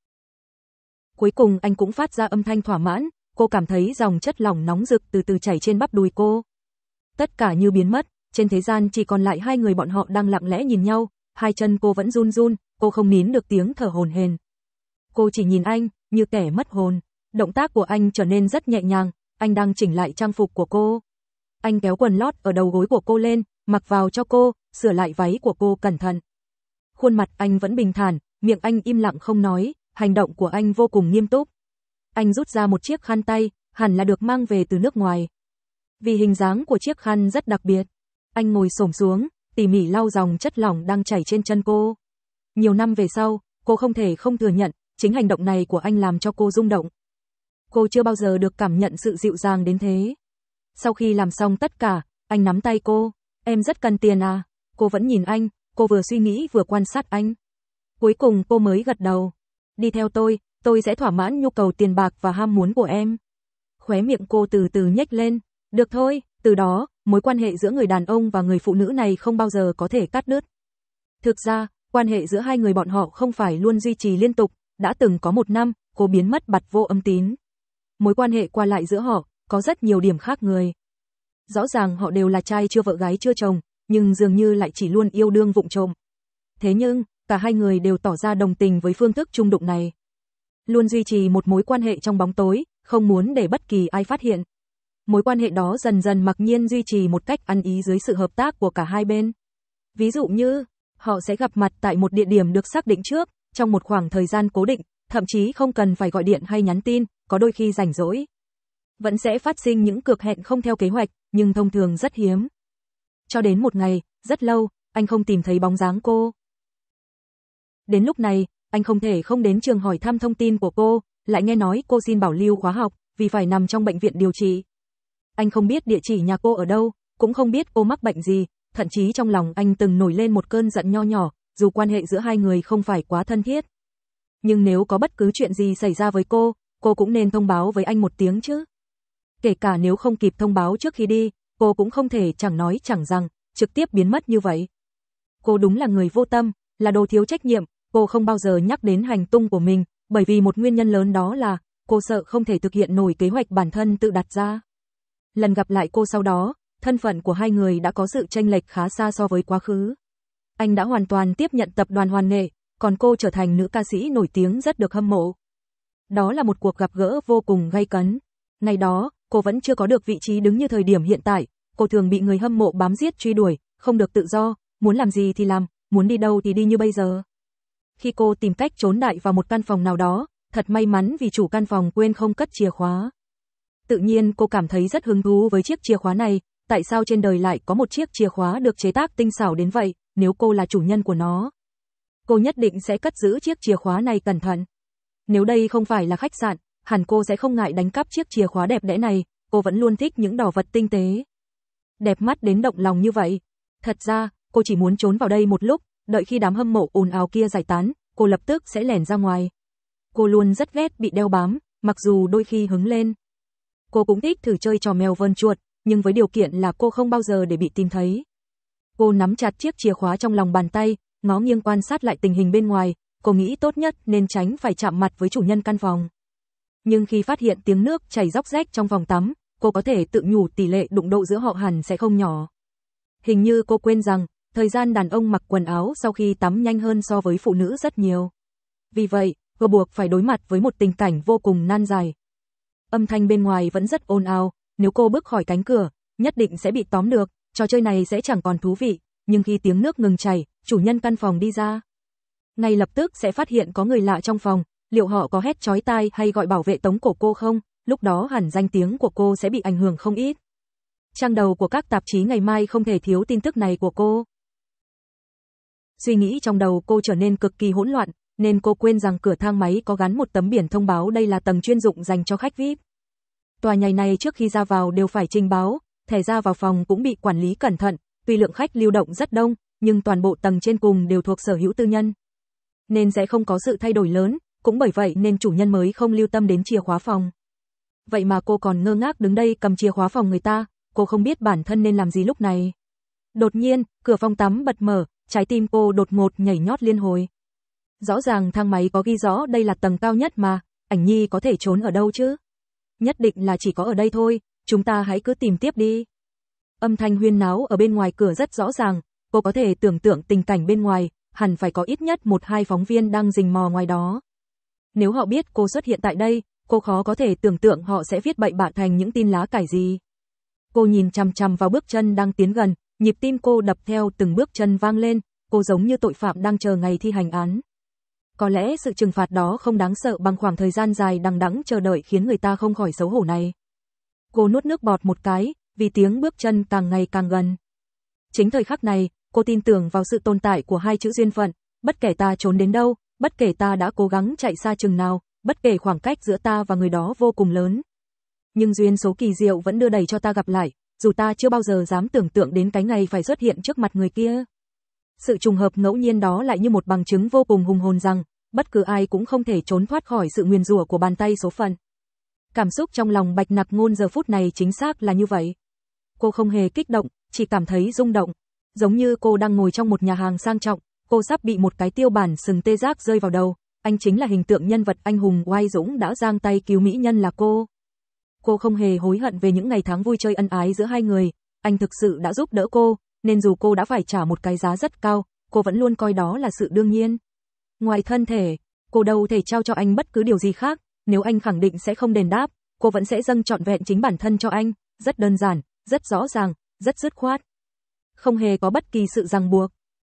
Cuối cùng anh cũng phát ra âm thanh thỏa mãn, cô cảm thấy dòng chất lỏng nóng rực từ từ chảy trên bắp đùi cô. Tất cả như biến mất, trên thế gian chỉ còn lại hai người bọn họ đang lặng lẽ nhìn nhau, hai chân cô vẫn run run, cô không nín được tiếng thở hổn hển. Cô chỉ nhìn anh, như kẻ mất hồn, động tác của anh trở nên rất nhẹ nhàng, anh đang chỉnh lại trang phục của cô. Anh kéo quần lót ở đầu gối của cô lên, mặc vào cho cô, sửa lại váy của cô cẩn thận. Khuôn mặt anh vẫn bình thản, miệng anh im lặng không nói, hành động của anh vô cùng nghiêm túc. Anh rút ra một chiếc khăn tay, hẳn là được mang về từ nước ngoài. Vì hình dáng của chiếc khăn rất đặc biệt, anh ngồi xổm xuống, tỉ mỉ lau dòng chất lỏng đang chảy trên chân cô. Nhiều năm về sau, cô không thể không thừa nhận, chính hành động này của anh làm cho cô rung động. Cô chưa bao giờ được cảm nhận sự dịu dàng đến thế. Sau khi làm xong tất cả, anh nắm tay cô, em rất cần tiền à? Cô vẫn nhìn anh, cô vừa suy nghĩ vừa quan sát anh. Cuối cùng cô mới gật đầu. Đi theo tôi, tôi sẽ thỏa mãn nhu cầu tiền bạc và ham muốn của em. Khóe miệng cô từ từ nhếch lên. Được thôi, từ đó, mối quan hệ giữa người đàn ông và người phụ nữ này không bao giờ có thể cắt đứt. Thực ra, quan hệ giữa hai người bọn họ không phải luôn duy trì liên tục, đã từng có một năm, cô biến mất bặt vô âm tín. Mối quan hệ qua lại giữa họ, có rất nhiều điểm khác người. Rõ ràng họ đều là trai chưa vợ gái chưa chồng, nhưng dường như lại chỉ luôn yêu đương vụng trộm. Thế nhưng, cả hai người đều tỏ ra đồng tình với phương thức chung đụng này. Luôn duy trì một mối quan hệ trong bóng tối, không muốn để bất kỳ ai phát hiện. Mối quan hệ đó dần dần mặc nhiên duy trì một cách ăn ý dưới sự hợp tác của cả hai bên. Ví dụ như, họ sẽ gặp mặt tại một địa điểm được xác định trước, trong một khoảng thời gian cố định, thậm chí không cần phải gọi điện hay nhắn tin, có đôi khi rảnh rỗi. Vẫn sẽ phát sinh những cuộc hẹn không theo kế hoạch, nhưng thông thường rất hiếm. Cho đến một ngày, rất lâu, anh không tìm thấy bóng dáng cô. Đến lúc này, anh không thể không đến trường hỏi thăm thông tin của cô, lại nghe nói cô xin bảo lưu khóa học, vì phải nằm trong bệnh viện điều trị. Anh không biết địa chỉ nhà cô ở đâu, cũng không biết cô mắc bệnh gì, thậm chí trong lòng anh từng nổi lên một cơn giận nho nhỏ, dù quan hệ giữa hai người không phải quá thân thiết. Nhưng nếu có bất cứ chuyện gì xảy ra với cô, cô cũng nên thông báo với anh một tiếng chứ. Kể cả nếu không kịp thông báo trước khi đi, cô cũng không thể chẳng nói chẳng rằng, trực tiếp biến mất như vậy. Cô đúng là người vô tâm, là đồ thiếu trách nhiệm, cô không bao giờ nhắc đến hành tung của mình, bởi vì một nguyên nhân lớn đó là, cô sợ không thể thực hiện nổi kế hoạch bản thân tự đặt ra. Lần gặp lại cô sau đó, thân phận của hai người đã có sự chênh lệch khá xa so với quá khứ. Anh đã hoàn toàn tiếp nhận tập đoàn Hoàn Nghệ, còn cô trở thành nữ ca sĩ nổi tiếng rất được hâm mộ. Đó là một cuộc gặp gỡ vô cùng gay cấn. Ngày đó, cô vẫn chưa có được vị trí đứng như thời điểm hiện tại, cô thường bị người hâm mộ bám giết truy đuổi, không được tự do, muốn làm gì thì làm, muốn đi đâu thì đi như bây giờ. Khi cô tìm cách trốn đại vào một căn phòng nào đó, thật may mắn vì chủ căn phòng quên không cất chìa khóa. Tự nhiên cô cảm thấy rất hứng thú với chiếc chìa khóa này, tại sao trên đời lại có một chiếc chìa khóa được chế tác tinh xảo đến vậy, nếu cô là chủ nhân của nó. Cô nhất định sẽ cất giữ chiếc chìa khóa này cẩn thận. Nếu đây không phải là khách sạn, hẳn cô sẽ không ngại đánh cắp chiếc chìa khóa đẹp đẽ này, cô vẫn luôn thích những đỏ vật tinh tế. Đẹp mắt đến động lòng như vậy. Thật ra, cô chỉ muốn trốn vào đây một lúc, đợi khi đám hâm mộ ồn ào kia giải tán, cô lập tức sẽ lẻn ra ngoài. Cô luôn rất ghét bị đeo bám, mặc dù đôi khi hứng lên. Cô cũng thích thử chơi trò mèo vờn chuột, nhưng với điều kiện là cô không bao giờ để bị tìm thấy. Cô nắm chặt chiếc chìa khóa trong lòng bàn tay, ngó nghiêng quan sát lại tình hình bên ngoài, cô nghĩ tốt nhất nên tránh phải chạm mặt với chủ nhân căn phòng. Nhưng khi phát hiện tiếng nước chảy róc rách trong phòng tắm, cô có thể tự nhủ tỷ lệ đụng độ giữa họ hẳn sẽ không nhỏ. Hình như cô quên rằng, thời gian đàn ông mặc quần áo sau khi tắm nhanh hơn so với phụ nữ rất nhiều. Vì vậy, cô buộc phải đối mặt với một tình cảnh vô cùng nan giải. Âm thanh bên ngoài vẫn rất ồn ào, nếu cô bước khỏi cánh cửa, nhất định sẽ bị tóm được, trò chơi này sẽ chẳng còn thú vị, nhưng khi tiếng nước ngừng chảy, chủ nhân căn phòng đi ra. Ngay lập tức sẽ phát hiện có người lạ trong phòng, liệu họ có hét chói tai hay gọi bảo vệ tống cổ cô không, lúc đó hẳn danh tiếng của cô sẽ bị ảnh hưởng không ít. Trang đầu của các tạp chí ngày mai không thể thiếu tin tức này của cô. Suy nghĩ trong đầu cô trở nên cực kỳ hỗn loạn, nên cô quên rằng cửa thang máy có gắn một tấm biển thông báo đây là tầng chuyên dụng dành cho khách vi ai pi. Tòa nhà này trước khi ra vào đều phải trình báo, thẻ ra vào phòng cũng bị quản lý cẩn thận, tuy lượng khách lưu động rất đông, nhưng toàn bộ tầng trên cùng đều thuộc sở hữu tư nhân. Nên sẽ không có sự thay đổi lớn, cũng bởi vậy nên chủ nhân mới không lưu tâm đến chìa khóa phòng. Vậy mà cô còn ngơ ngác đứng đây cầm chìa khóa phòng người ta, cô không biết bản thân nên làm gì lúc này. Đột nhiên, cửa phòng tắm bật mở, trái tim cô đột ngột nhảy nhót liên hồi. Rõ ràng thang máy có ghi rõ đây là tầng cao nhất mà, Ảnh Nhi có thể trốn ở đâu chứ? Nhất định là chỉ có ở đây thôi, chúng ta hãy cứ tìm tiếp đi. Âm thanh huyên náo ở bên ngoài cửa rất rõ ràng, cô có thể tưởng tượng tình cảnh bên ngoài, hẳn phải có ít nhất một hai phóng viên đang rình mò ngoài đó. Nếu họ biết cô xuất hiện tại đây, cô khó có thể tưởng tượng họ sẽ viết bậy bạ thành những tin lá cải gì. Cô nhìn chằm chằm vào bước chân đang tiến gần, nhịp tim cô đập theo từng bước chân vang lên, cô giống như tội phạm đang chờ ngày thi hành án. Có lẽ sự trừng phạt đó không đáng sợ bằng khoảng thời gian dài đằng đẵng chờ đợi khiến người ta không khỏi xấu hổ này. Cô nuốt nước bọt một cái, vì tiếng bước chân càng ngày càng gần. Chính thời khắc này, cô tin tưởng vào sự tồn tại của hai chữ duyên phận, bất kể ta trốn đến đâu, bất kể ta đã cố gắng chạy xa chừng nào, bất kể khoảng cách giữa ta và người đó vô cùng lớn. Nhưng duyên số kỳ diệu vẫn đưa đẩy cho ta gặp lại, dù ta chưa bao giờ dám tưởng tượng đến cái ngày phải xuất hiện trước mặt người kia. Sự trùng hợp ngẫu nhiên đó lại như một bằng chứng vô cùng hùng hồn rằng, bất cứ ai cũng không thể trốn thoát khỏi sự nguyền rủa của bàn tay số phận. Cảm xúc trong lòng Bạch Nặc Ngôn giờ phút này chính xác là như vậy. Cô không hề kích động, chỉ cảm thấy rung động. Giống như cô đang ngồi trong một nhà hàng sang trọng, cô sắp bị một cái tiêu bản sừng tê giác rơi vào đầu. Anh chính là hình tượng nhân vật anh hùng oai dũng đã giang tay cứu mỹ nhân là cô. Cô không hề hối hận về những ngày tháng vui chơi ân ái giữa hai người. Anh thực sự đã giúp đỡ cô, nên dù cô đã phải trả một cái giá rất cao, cô vẫn luôn coi đó là sự đương nhiên. Ngoài thân thể, cô đâu thể trao cho anh bất cứ điều gì khác, nếu anh khẳng định sẽ không đền đáp, cô vẫn sẽ dâng trọn vẹn chính bản thân cho anh, rất đơn giản, rất rõ ràng, rất dứt khoát. Không hề có bất kỳ sự ràng buộc.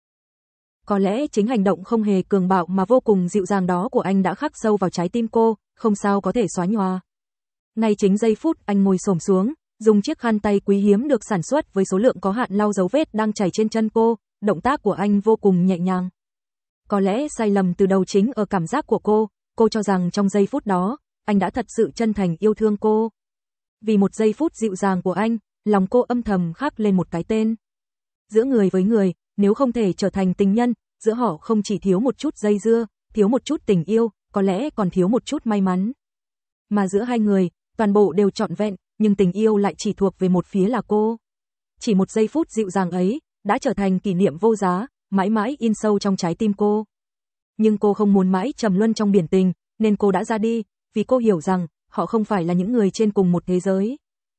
Có lẽ chính hành động không hề cường bạo mà vô cùng dịu dàng đó của anh đã khắc sâu vào trái tim cô, không sao có thể xóa nhòa. Ngay chính giây phút anh ngồi xổm xuống, dùng chiếc khăn tay quý hiếm được sản xuất với số lượng có hạn lau dấu vết đang chảy trên chân cô, động tác của anh vô cùng nhẹ nhàng. Có lẽ sai lầm từ đầu chính ở cảm giác của cô, cô cho rằng trong giây phút đó, anh đã thật sự chân thành yêu thương cô. Vì một giây phút dịu dàng của anh, lòng cô âm thầm khắc lên một cái tên. Giữa người với người, nếu không thể trở thành tình nhân, giữa họ không chỉ thiếu một chút dây dưa, thiếu một chút tình yêu, có lẽ còn thiếu một chút may mắn. Mà giữa hai người, toàn bộ đều trọn vẹn, nhưng tình yêu lại chỉ thuộc về một phía là cô. Chỉ một giây phút dịu dàng ấy, đã trở thành kỷ niệm vô giá, mãi mãi in sâu trong trái tim cô. Nhưng cô không muốn mãi trầm luân trong biển tình, nên cô đã ra đi, vì cô hiểu rằng, họ không phải là những người trên cùng một thế giới.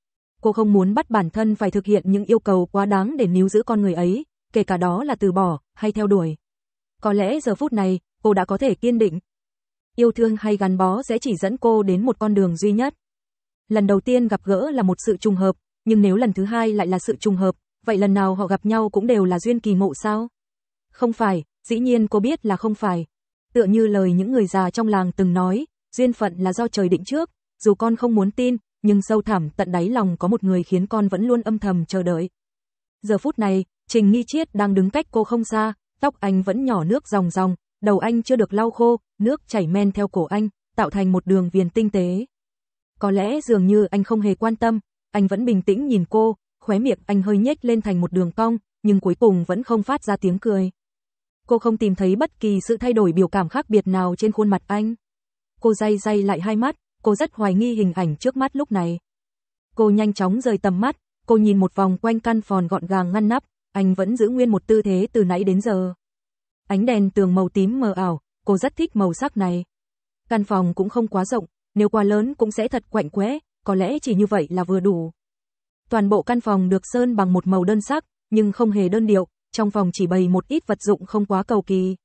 Cô không muốn bắt bản thân phải thực hiện những yêu cầu quá đáng để níu giữ con người ấy, kể cả đó là từ bỏ, hay theo đuổi. Có lẽ giờ phút này, cô đã có thể kiên định. Yêu thương hay gắn bó sẽ chỉ dẫn cô đến một con đường duy nhất. Lần đầu tiên gặp gỡ là một sự trùng hợp, nhưng nếu lần thứ hai lại là sự trùng hợp, vậy lần nào họ gặp nhau cũng đều là duyên kỳ ngộ sao? Không phải, dĩ nhiên cô biết là không phải. Tựa như lời những người già trong làng từng nói, duyên phận là do trời định trước, dù con không muốn tin, nhưng sâu thẳm tận đáy lòng có một người khiến con vẫn luôn âm thầm chờ đợi. Giờ phút này, Trình Nghi Chiết đang đứng cách cô không xa, tóc anh vẫn nhỏ nước ròng ròng, đầu anh chưa được lau khô, nước chảy men theo cổ anh, tạo thành một đường viền tinh tế. Có lẽ dường như anh không hề quan tâm, anh vẫn bình tĩnh nhìn cô, khóe miệng anh hơi nhếch lên thành một đường cong, nhưng cuối cùng vẫn không phát ra tiếng cười. Cô không tìm thấy bất kỳ sự thay đổi biểu cảm khác biệt nào trên khuôn mặt anh. Cô day day lại hai mắt, cô rất hoài nghi hình ảnh trước mắt lúc này. Cô nhanh chóng rời tầm mắt, cô nhìn một vòng quanh căn phòng gọn gàng ngăn nắp, anh vẫn giữ nguyên một tư thế từ nãy đến giờ. Ánh đèn tường màu tím mờ ảo, cô rất thích màu sắc này. Căn phòng cũng không quá rộng, nếu quá lớn cũng sẽ thật quạnh quẽ, có lẽ chỉ như vậy là vừa đủ. Toàn bộ căn phòng được sơn bằng một màu đơn sắc, nhưng không hề đơn điệu, trong phòng chỉ bày một ít vật dụng không quá cầu kỳ.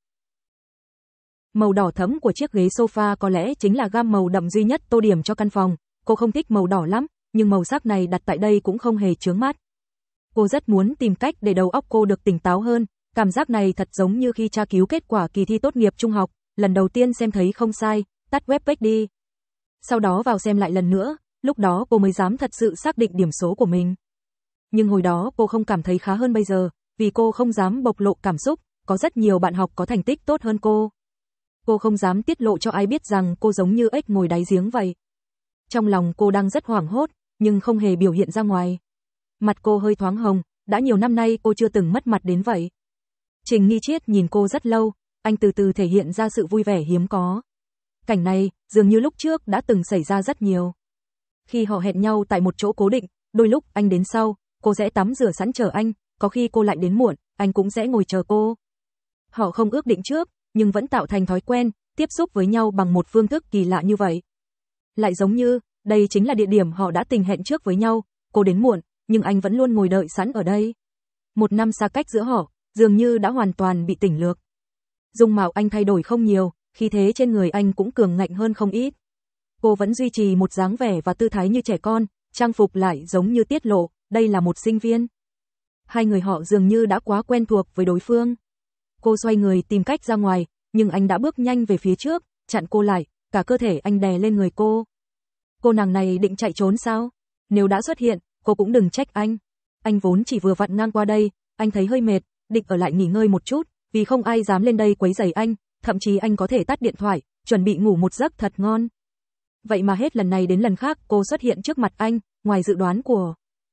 Màu đỏ thẫm của chiếc ghế sofa có lẽ chính là gam màu đậm duy nhất tô điểm cho căn phòng, cô không thích màu đỏ lắm, nhưng màu sắc này đặt tại đây cũng không hề chướng mắt. Cô rất muốn tìm cách để đầu óc cô được tỉnh táo hơn, cảm giác này thật giống như khi tra cứu kết quả kỳ thi tốt nghiệp trung học, lần đầu tiên xem thấy không sai, tắt web page đi. Sau đó vào xem lại lần nữa, lúc đó cô mới dám thật sự xác định điểm số của mình. Nhưng hồi đó cô không cảm thấy khá hơn bây giờ, vì cô không dám bộc lộ cảm xúc, có rất nhiều bạn học có thành tích tốt hơn cô. Cô không dám tiết lộ cho ai biết rằng cô giống như ếch ngồi đáy giếng vậy. Trong lòng cô đang rất hoảng hốt, nhưng không hề biểu hiện ra ngoài. Mặt cô hơi thoáng hồng, đã nhiều năm nay cô chưa từng mất mặt đến vậy. Trình Nghi Triết nhìn cô rất lâu, anh từ từ thể hiện ra sự vui vẻ hiếm có. Cảnh này, dường như lúc trước đã từng xảy ra rất nhiều. Khi họ hẹn nhau tại một chỗ cố định, đôi lúc anh đến sau, cô sẽ tắm rửa sẵn chờ anh, có khi cô lại đến muộn, anh cũng sẽ ngồi chờ cô. Họ không ước định trước, nhưng vẫn tạo thành thói quen, tiếp xúc với nhau bằng một phương thức kỳ lạ như vậy. Lại giống như, đây chính là địa điểm họ đã tình hẹn trước với nhau, cô đến muộn, nhưng anh vẫn luôn ngồi đợi sẵn ở đây. Một năm xa cách giữa họ, dường như đã hoàn toàn bị tỉnh lược. Dung mạo anh thay đổi không nhiều, khí thế trên người anh cũng cường ngạnh hơn không ít. Cô vẫn duy trì một dáng vẻ và tư thái như trẻ con, trang phục lại giống như tiết lộ, đây là một sinh viên. Hai người họ dường như đã quá quen thuộc với đối phương. Cô xoay người tìm cách ra ngoài, nhưng anh đã bước nhanh về phía trước, chặn cô lại, cả cơ thể anh đè lên người cô. Cô nàng này định chạy trốn sao? Nếu đã xuất hiện, cô cũng đừng trách anh. Anh vốn chỉ vừa vặn ngang qua đây, anh thấy hơi mệt, định ở lại nghỉ ngơi một chút, vì không ai dám lên đây quấy rầy anh, thậm chí anh có thể tắt điện thoại, chuẩn bị ngủ một giấc thật ngon. Vậy mà hết lần này đến lần khác cô xuất hiện trước mặt anh, ngoài dự đoán của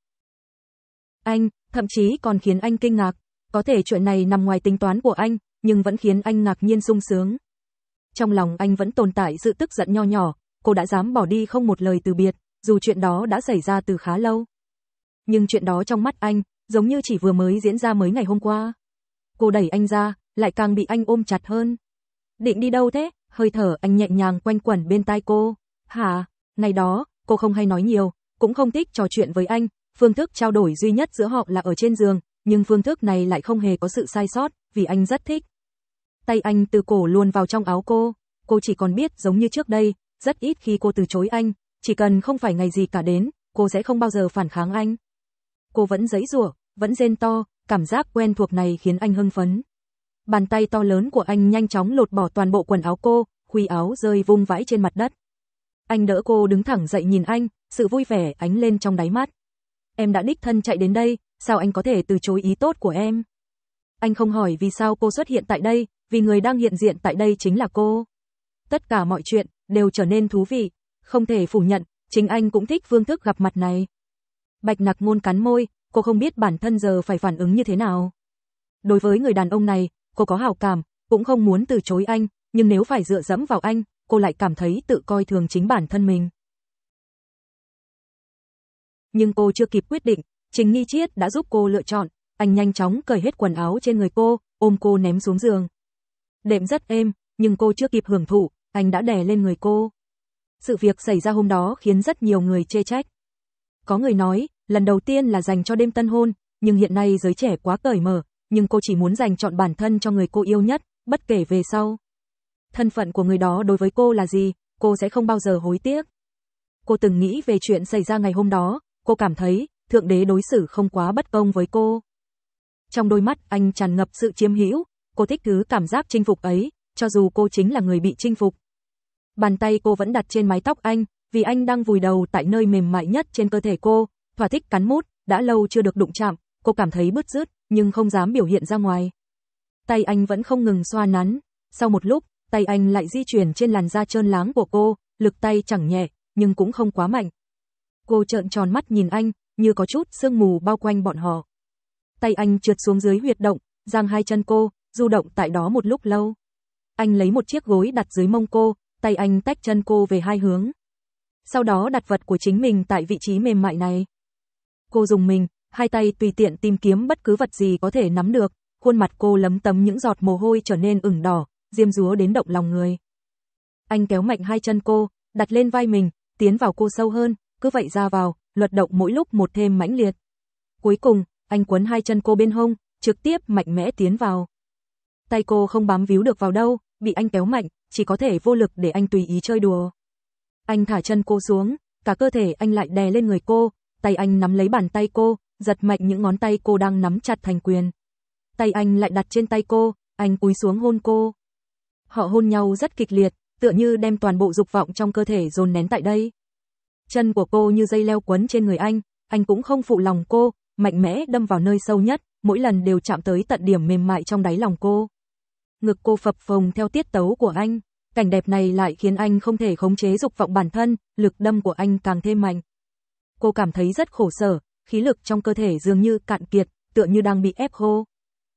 anh, thậm chí còn khiến anh kinh ngạc. Có thể chuyện này nằm ngoài tính toán của anh, nhưng vẫn khiến anh ngạc nhiên sung sướng. Trong lòng anh vẫn tồn tại sự tức giận nho nhỏ, cô đã dám bỏ đi không một lời từ biệt, dù chuyện đó đã xảy ra từ khá lâu. Nhưng chuyện đó trong mắt anh, giống như chỉ vừa mới diễn ra mấy ngày hôm qua. Cô đẩy anh ra, lại càng bị anh ôm chặt hơn. Định đi đâu thế? Hơi thở anh nhẹ nhàng quanh quẩn bên tai cô. Hả? Ngày đó, cô không hay nói nhiều, cũng không thích trò chuyện với anh, phương thức trao đổi duy nhất giữa họ là ở trên giường, nhưng phương thức này lại không hề có sự sai sót, vì anh rất thích. Tay anh từ cổ luồn vào trong áo cô, cô chỉ còn biết giống như trước đây, rất ít khi cô từ chối anh, chỉ cần không phải ngày gì cả đến, cô sẽ không bao giờ phản kháng anh. Cô vẫn giãy giụa, vẫn rên to, cảm giác quen thuộc này khiến anh hưng phấn. Bàn tay to lớn của anh nhanh chóng lột bỏ toàn bộ quần áo cô, khuy áo rơi vung vãi trên mặt đất. Anh đỡ cô đứng thẳng dậy nhìn anh, sự vui vẻ ánh lên trong đáy mắt. Em đã đích thân chạy đến đây, sao anh có thể từ chối ý tốt của em? Anh không hỏi vì sao cô xuất hiện tại đây, vì người đang hiện diện tại đây chính là cô. Tất cả mọi chuyện đều trở nên thú vị, không thể phủ nhận, chính anh cũng thích phương thức gặp mặt này. Bạch Nặc Ngôn cắn môi, cô không biết bản thân giờ phải phản ứng như thế nào. Đối với người đàn ông này, cô có hảo cảm, cũng không muốn từ chối anh, nhưng nếu phải dựa dẫm vào anh, cô lại cảm thấy tự coi thường chính bản thân mình. Nhưng cô chưa kịp quyết định, Trình Nghi Triết đã giúp cô lựa chọn, anh nhanh chóng cởi hết quần áo trên người cô, ôm cô ném xuống giường. Đệm rất êm, nhưng cô chưa kịp hưởng thụ, anh đã đè lên người cô. Sự việc xảy ra hôm đó khiến rất nhiều người chê trách. Có người nói, lần đầu tiên là dành cho đêm tân hôn, nhưng hiện nay giới trẻ quá cởi mở, nhưng cô chỉ muốn dành chọn bản thân cho người cô yêu nhất, bất kể về sau. Thân phận của người đó đối với cô là gì, cô sẽ không bao giờ hối tiếc. Cô từng nghĩ về chuyện xảy ra ngày hôm đó, cô cảm thấy, Thượng Đế đối xử không quá bất công với cô. Trong đôi mắt anh tràn ngập sự chiếm hữu, cô thích thứ cảm giác chinh phục ấy, cho dù cô chính là người bị chinh phục. Bàn tay cô vẫn đặt trên mái tóc anh, vì anh đang vùi đầu tại nơi mềm mại nhất trên cơ thể cô, thỏa thích cắn mút, đã lâu chưa được đụng chạm, cô cảm thấy bứt rứt, nhưng không dám biểu hiện ra ngoài. Tay anh vẫn không ngừng xoa nắn, sau một lúc, tay anh lại di chuyển trên làn da trơn láng của cô, lực tay chẳng nhẹ, nhưng cũng không quá mạnh. Cô trợn tròn mắt nhìn anh, như có chút sương mù bao quanh bọn họ. Tay anh trượt xuống dưới huyệt động, giang hai chân cô, du động tại đó một lúc lâu. Anh lấy một chiếc gối đặt dưới mông cô, tay anh tách chân cô về hai hướng. Sau đó đặt vật của chính mình tại vị trí mềm mại này. Cô dùng mình, hai tay tùy tiện tìm kiếm bất cứ vật gì có thể nắm được, khuôn mặt cô lấm tấm những giọt mồ hôi trở nên ửng đỏ, diêm dúa đến động lòng người. Anh kéo mạnh hai chân cô, đặt lên vai mình, tiến vào cô sâu hơn, cứ vậy ra vào, luật động mỗi lúc một thêm mãnh liệt. Cuối cùng, anh quấn hai chân cô bên hông, trực tiếp mạnh mẽ tiến vào. Tay cô không bám víu được vào đâu, bị anh kéo mạnh, chỉ có thể vô lực để anh tùy ý chơi đùa. Anh thả chân cô xuống, cả cơ thể anh lại đè lên người cô, tay anh nắm lấy bàn tay cô, giật mạnh những ngón tay cô đang nắm chặt thành quyền. Tay anh lại đặt trên tay cô, anh cúi xuống hôn cô. Họ hôn nhau rất kịch liệt, tựa như đem toàn bộ dục vọng trong cơ thể dồn nén tại đây. Chân của cô như dây leo quấn trên người anh, anh cũng không phụ lòng cô, mạnh mẽ đâm vào nơi sâu nhất, mỗi lần đều chạm tới tận điểm mềm mại trong đáy lòng cô. Ngực cô phập phồng theo tiết tấu của anh, cảnh đẹp này lại khiến anh không thể khống chế dục vọng bản thân, lực đâm của anh càng thêm mạnh. Cô cảm thấy rất khổ sở, khí lực trong cơ thể dường như cạn kiệt, tựa như đang bị ép khô.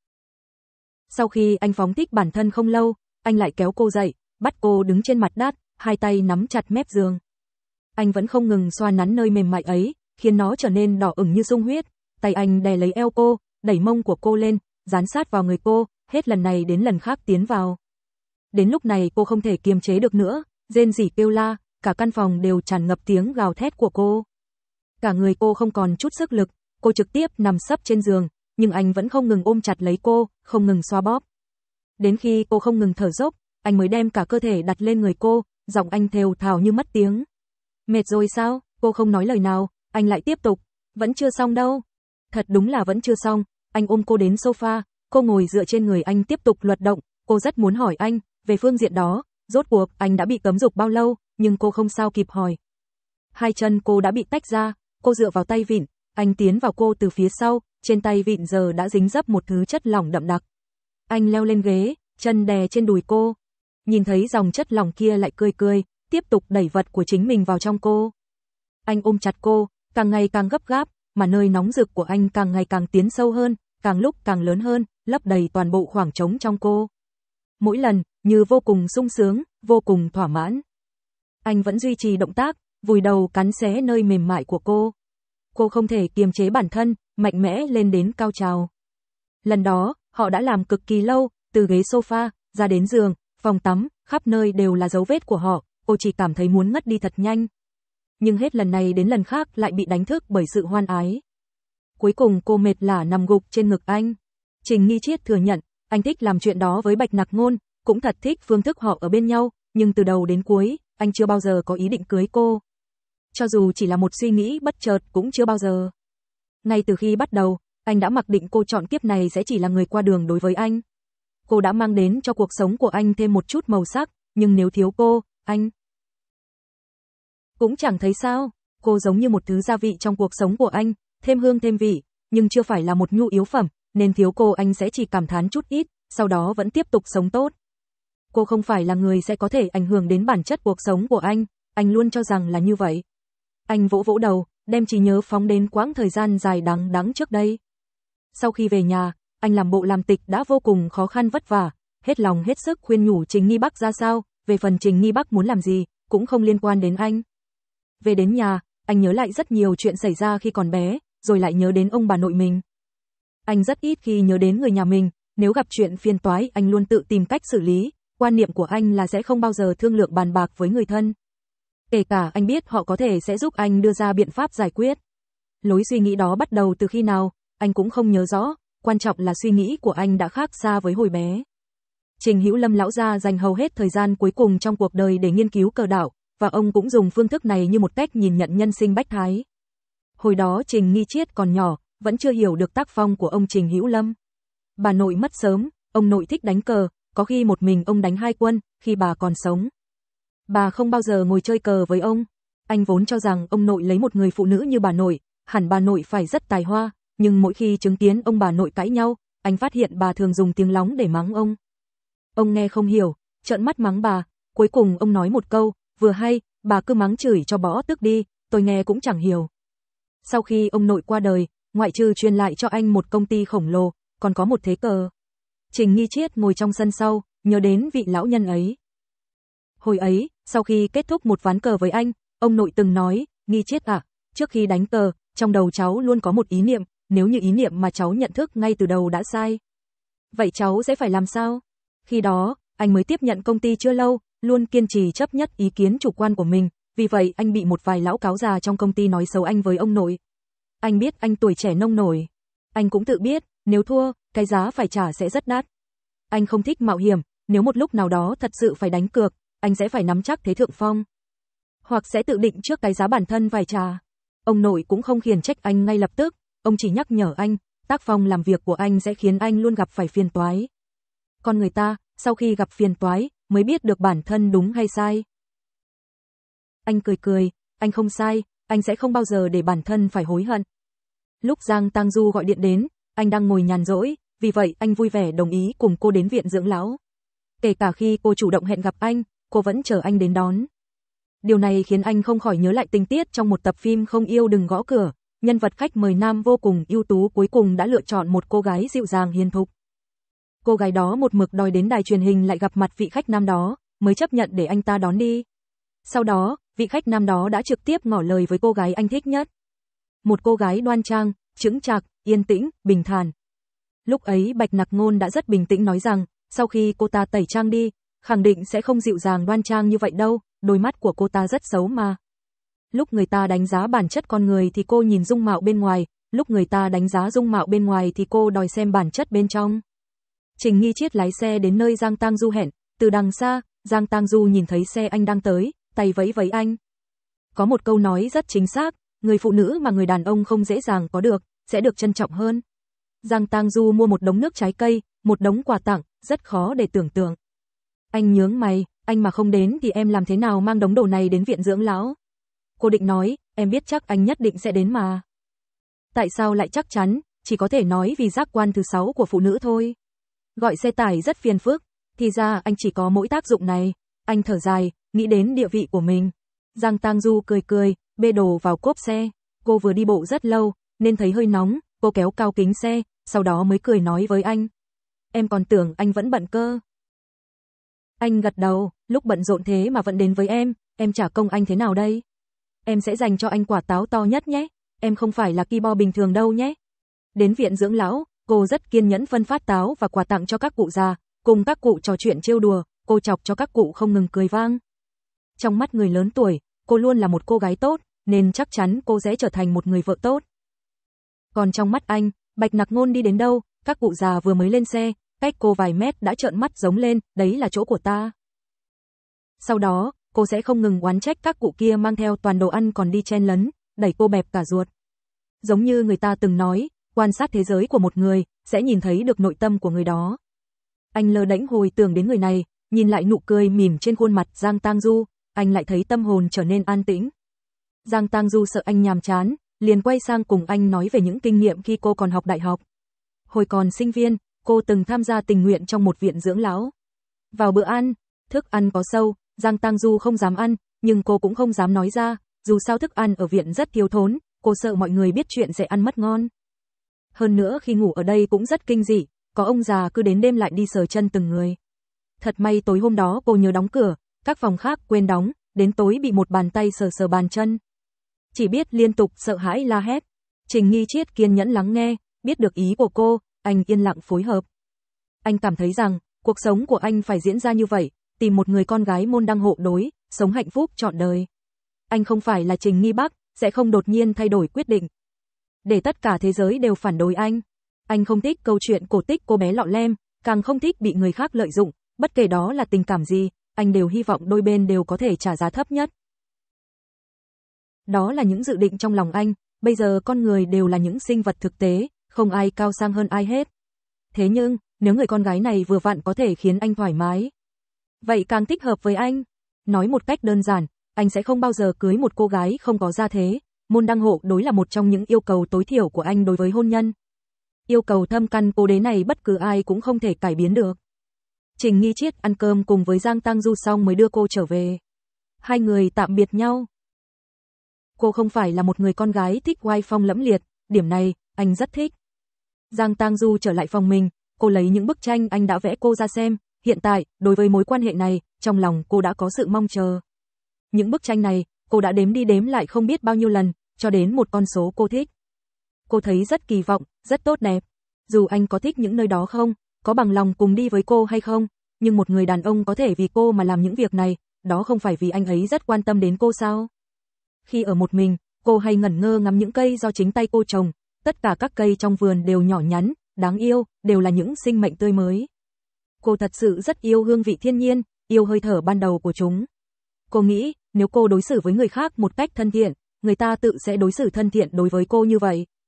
Sau khi anh phóng thích bản thân không lâu, anh lại kéo cô dậy, bắt cô đứng trên mặt đất, hai tay nắm chặt mép giường. Anh vẫn không ngừng xoa nắn nơi mềm mại ấy, khiến nó trở nên đỏ ửng như sung huyết. Tay anh đè lấy eo cô, đẩy mông của cô lên, dán sát vào người cô, hết lần này đến lần khác tiến vào. Đến lúc này cô không thể kiềm chế được nữa, rên rỉ kêu la, cả căn phòng đều tràn ngập tiếng gào thét của cô. Cả người cô không còn chút sức lực, cô trực tiếp nằm sấp trên giường, nhưng anh vẫn không ngừng ôm chặt lấy cô, không ngừng xoa bóp. Đến khi cô không ngừng thở dốc, anh mới đem cả cơ thể đặt lên người cô, giọng anh thều thào như mất tiếng. Mệt rồi sao? Cô không nói lời nào, anh lại tiếp tục, vẫn chưa xong đâu. Thật đúng là vẫn chưa xong, anh ôm cô đến sofa, cô ngồi dựa trên người anh tiếp tục luận động, cô rất muốn hỏi anh, về phương diện đó, rốt cuộc anh đã bị cấm dục bao lâu, nhưng cô không sao kịp hỏi. Hai chân cô đã bị tách ra, cô dựa vào tay vịn, anh tiến vào cô từ phía sau, trên tay vịn giờ đã dính dấp một thứ chất lỏng đậm đặc. Anh leo lên ghế, chân đè trên đùi cô, nhìn thấy dòng chất lỏng kia lại cười cười, tiếp tục đẩy vật của chính mình vào trong cô. Anh ôm chặt cô, càng ngày càng gấp gáp, mà nơi nóng rực của anh càng ngày càng tiến sâu hơn, càng lúc càng lớn hơn, lấp đầy toàn bộ khoảng trống trong cô. Mỗi lần, như vô cùng sung sướng, vô cùng thỏa mãn. Anh vẫn duy trì động tác, vùi đầu cắn xé nơi mềm mại của cô. Cô không thể kiềm chế bản thân, mạnh mẽ lên đến cao trào. Lần đó, họ đã làm cực kỳ lâu, từ ghế sofa, ra đến giường, phòng tắm, khắp nơi đều là dấu vết của họ, cô chỉ cảm thấy muốn ngất đi thật nhanh. Nhưng hết lần này đến lần khác lại bị đánh thức bởi sự hoan ái. Cuối cùng cô mệt lả nằm gục trên ngực anh. Trình Nghi Triết thừa nhận, anh thích làm chuyện đó với Bạch Nặc Ngôn, cũng thật thích phương thức họ ở bên nhau, nhưng từ đầu đến cuối, anh chưa bao giờ có ý định cưới cô. Cho dù chỉ là một suy nghĩ bất chợt cũng chưa bao giờ. Ngay từ khi bắt đầu, anh đã mặc định cô chọn kiếp này sẽ chỉ là người qua đường đối với anh. Cô đã mang đến cho cuộc sống của anh thêm một chút màu sắc, nhưng nếu thiếu cô, anh cũng chẳng thấy sao. Cô giống như một thứ gia vị trong cuộc sống của anh, thêm hương thêm vị, nhưng chưa phải là một nhu yếu phẩm, nên thiếu cô anh sẽ chỉ cảm thán chút ít, sau đó vẫn tiếp tục sống tốt. Cô không phải là người sẽ có thể ảnh hưởng đến bản chất cuộc sống của anh, anh luôn cho rằng là như vậy. Anh vỗ vỗ đầu, đem trí nhớ phóng đến quãng thời gian dài đắng đắng trước đây. Sau khi về nhà, anh làm bộ làm tịch đã vô cùng khó khăn vất vả, hết lòng hết sức khuyên nhủ Trình Nghi Bắc ra sao, về phần Trình Nghi Bắc muốn làm gì, cũng không liên quan đến anh. Về đến nhà, anh nhớ lại rất nhiều chuyện xảy ra khi còn bé, rồi lại nhớ đến ông bà nội mình. Anh rất ít khi nhớ đến người nhà mình, nếu gặp chuyện phiền toái anh luôn tự tìm cách xử lý, quan niệm của anh là sẽ không bao giờ thương lượng bàn bạc với người thân. Kể cả anh biết họ có thể sẽ giúp anh đưa ra biện pháp giải quyết. Lối suy nghĩ đó bắt đầu từ khi nào, anh cũng không nhớ rõ, quan trọng là suy nghĩ của anh đã khác xa với hồi bé. Trình Hữu Lâm lão gia dành hầu hết thời gian cuối cùng trong cuộc đời để nghiên cứu cờ đạo, và ông cũng dùng phương thức này như một cách nhìn nhận nhân sinh bách thái. Hồi đó Trình Nghi Triết còn nhỏ, vẫn chưa hiểu được tác phong của ông Trình Hữu Lâm. Bà nội mất sớm, ông nội thích đánh cờ, có khi một mình ông đánh hai quân, khi bà còn sống. Bà không bao giờ ngồi chơi cờ với ông. Anh vốn cho rằng ông nội lấy một người phụ nữ như bà nội, hẳn bà nội phải rất tài hoa, nhưng mỗi khi chứng kiến ông bà nội cãi nhau, anh phát hiện bà thường dùng tiếng lóng để mắng ông. Ông nghe không hiểu, trợn mắt mắng bà, cuối cùng ông nói một câu, vừa hay, bà cứ mắng chửi cho bỏ tức đi, tôi nghe cũng chẳng hiểu. Sau khi ông nội qua đời, ngoại trừ truyền lại cho anh một công ty khổng lồ, còn có một thế cờ. Trình Nghi Triết ngồi trong sân sau, nhớ đến vị lão nhân ấy. Hồi ấy, sau khi kết thúc một ván cờ với anh, ông nội từng nói, Nghi Triết à, trước khi đánh cờ, trong đầu cháu luôn có một ý niệm, nếu như ý niệm mà cháu nhận thức ngay từ đầu đã sai. Vậy cháu sẽ phải làm sao? Khi đó, anh mới tiếp nhận công ty chưa lâu, luôn kiên trì chấp nhất ý kiến chủ quan của mình, vì vậy anh bị một vài lão cáo già trong công ty nói xấu anh với ông nội. Anh biết anh tuổi trẻ nông nổi. Anh cũng tự biết, nếu thua, cái giá phải trả sẽ rất đắt. Anh không thích mạo hiểm, nếu một lúc nào đó thật sự phải đánh cược, anh sẽ phải nắm chắc thế thượng phong. Hoặc sẽ tự định trước cái giá bản thân phải trả. Ông nội cũng không khiển trách anh ngay lập tức, ông chỉ nhắc nhở anh, tác phong làm việc của anh sẽ khiến anh luôn gặp phải phiền toái. Con người ta, sau khi gặp phiền toái, mới biết được bản thân đúng hay sai. Anh cười cười, anh không sai, anh sẽ không bao giờ để bản thân phải hối hận. Lúc Giang Tang Du gọi điện đến, anh đang ngồi nhàn rỗi, vì vậy anh vui vẻ đồng ý cùng cô đến viện dưỡng lão. Kể cả khi cô chủ động hẹn gặp anh, cô vẫn chờ anh đến đón. Điều này khiến anh không khỏi nhớ lại tình tiết trong một tập phim Không yêu đừng gõ cửa, nhân vật khách mời nam vô cùng ưu tú cuối cùng đã lựa chọn một cô gái dịu dàng hiền thục. Cô gái đó một mực đòi đến đài truyền hình lại gặp mặt vị khách nam đó, mới chấp nhận để anh ta đón đi. Sau đó, vị khách nam đó đã trực tiếp ngỏ lời với cô gái anh thích nhất. Một cô gái đoan trang, chững chạc, yên tĩnh, bình thản. Lúc ấy Bạch Nặc Ngôn đã rất bình tĩnh nói rằng, sau khi cô ta tẩy trang đi, khẳng định sẽ không dịu dàng đoan trang như vậy đâu, đôi mắt của cô ta rất xấu mà. Lúc người ta đánh giá bản chất con người thì cô nhìn dung mạo bên ngoài, lúc người ta đánh giá dung mạo bên ngoài thì cô đòi xem bản chất bên trong. Trình Nghi Chiết lái xe đến nơi Giang Tang Du hẹn, từ đằng xa, Giang Tang Du nhìn thấy xe anh đang tới, tay vẫy vẫy anh. Có một câu nói rất chính xác, người phụ nữ mà người đàn ông không dễ dàng có được, sẽ được trân trọng hơn. Giang Tang Du mua một đống nước trái cây, một đống quà tặng, rất khó để tưởng tượng. Anh nhướng mày, anh mà không đến thì em làm thế nào mang đống đồ này đến viện dưỡng lão? Cô định nói, em biết chắc anh nhất định sẽ đến mà. Tại sao lại chắc chắn, chỉ có thể nói vì giác quan thứ sáu của phụ nữ thôi. Gọi xe tải rất phiền phức, thì ra anh chỉ có mỗi tác dụng này. Anh thở dài, nghĩ đến địa vị của mình. Giang Tang Du cười cười, bê đồ vào cốp xe. Cô vừa đi bộ rất lâu, nên thấy hơi nóng, cô kéo cao kính xe, sau đó mới cười nói với anh. Em còn tưởng anh vẫn bận cơ. Anh gật đầu, lúc bận rộn thế mà vẫn đến với em, em trả công anh thế nào đây? Em sẽ dành cho anh quả táo to nhất nhé, em không phải là ki bo bình thường đâu nhé. Đến viện dưỡng lão, cô rất kiên nhẫn phân phát táo và quà tặng cho các cụ già, cùng các cụ trò chuyện trêu đùa, cô chọc cho các cụ không ngừng cười vang. Trong mắt người lớn tuổi, cô luôn là một cô gái tốt, nên chắc chắn cô sẽ trở thành một người vợ tốt. Còn trong mắt anh, Bạch Nặc Ngôn đi đến đâu, các cụ già vừa mới lên xe, cách cô vài mét đã trợn mắt giống lên, đấy là chỗ của ta. Sau đó, cô sẽ không ngừng oán trách các cụ kia mang theo toàn đồ ăn còn đi chen lấn, đẩy cô bẹp cả ruột. Giống như người ta từng nói, quan sát thế giới của một người, sẽ nhìn thấy được nội tâm của người đó. Anh lơ đễnh hồi tưởng đến người này, nhìn lại nụ cười mỉm trên khuôn mặt Giang Tang Du, anh lại thấy tâm hồn trở nên an tĩnh. Giang Tang Du sợ anh nhàm chán, liền quay sang cùng anh nói về những kinh nghiệm khi cô còn học đại học. Hồi còn sinh viên, cô từng tham gia tình nguyện trong một viện dưỡng lão. Vào bữa ăn, thức ăn có sâu, Giang Tang Du không dám ăn, nhưng cô cũng không dám nói ra, dù sao thức ăn ở viện rất thiếu thốn, cô sợ mọi người biết chuyện sẽ ăn mất ngon. Hơn nữa khi ngủ ở đây cũng rất kinh dị, có ông già cứ đến đêm lại đi sờ chân từng người. Thật may tối hôm đó cô nhớ đóng cửa, các phòng khác quên đóng, đến tối bị một bàn tay sờ sờ bàn chân. Chỉ biết liên tục sợ hãi la hét. Trình Nghi Chiết kiên nhẫn lắng nghe, biết được ý của cô, anh yên lặng phối hợp. Anh cảm thấy rằng, cuộc sống của anh phải diễn ra như vậy, tìm một người con gái môn đăng hộ đối, sống hạnh phúc trọn đời. Anh không phải là Trình Nghi Bắc, sẽ không đột nhiên thay đổi quyết định. Để tất cả thế giới đều phản đối anh. Anh không thích câu chuyện cổ tích cô bé lọ lem, càng không thích bị người khác lợi dụng, bất kể đó là tình cảm gì, anh đều hy vọng đôi bên đều có thể trả giá thấp nhất. Đó là những dự định trong lòng anh, bây giờ con người đều là những sinh vật thực tế, không ai cao sang hơn ai hết. Thế nhưng, nếu người con gái này vừa vặn có thể khiến anh thoải mái, vậy càng thích hợp với anh. Nói một cách đơn giản, anh sẽ không bao giờ cưới một cô gái không có gia thế, môn đăng hộ đối là một trong những yêu cầu tối thiểu của anh đối với hôn nhân. Yêu cầu thâm căn cố đế này bất cứ ai cũng không thể cải biến được. Trình Nghi Chiết ăn cơm cùng với Giang Tang Du xong mới đưa cô trở về. Hai người tạm biệt nhau. Cô không phải là một người con gái thích oai phong lẫm liệt, điểm này, anh rất thích. Giang Tang Du trở lại phòng mình, cô lấy những bức tranh anh đã vẽ cô ra xem, hiện tại, đối với mối quan hệ này, trong lòng cô đã có sự mong chờ. Những bức tranh này, cô đã đếm đi đếm lại không biết bao nhiêu lần, cho đến một con số cô thích. Cô thấy rất kỳ vọng, rất tốt đẹp. Dù anh có thích những nơi đó không, có bằng lòng cùng đi với cô hay không, nhưng một người đàn ông có thể vì cô mà làm những việc này, đó không phải vì anh ấy rất quan tâm đến cô sao? Khi ở một mình, cô hay ngẩn ngơ ngắm những cây do chính tay cô trồng, tất cả các cây trong vườn đều nhỏ nhắn, đáng yêu, đều là những sinh mệnh tươi mới. Cô thật sự rất yêu hương vị thiên nhiên, yêu hơi thở ban đầu của chúng. Cô nghĩ, nếu cô đối xử với người khác một cách thân thiện, người ta tự sẽ đối xử thân thiện đối với cô như vậy.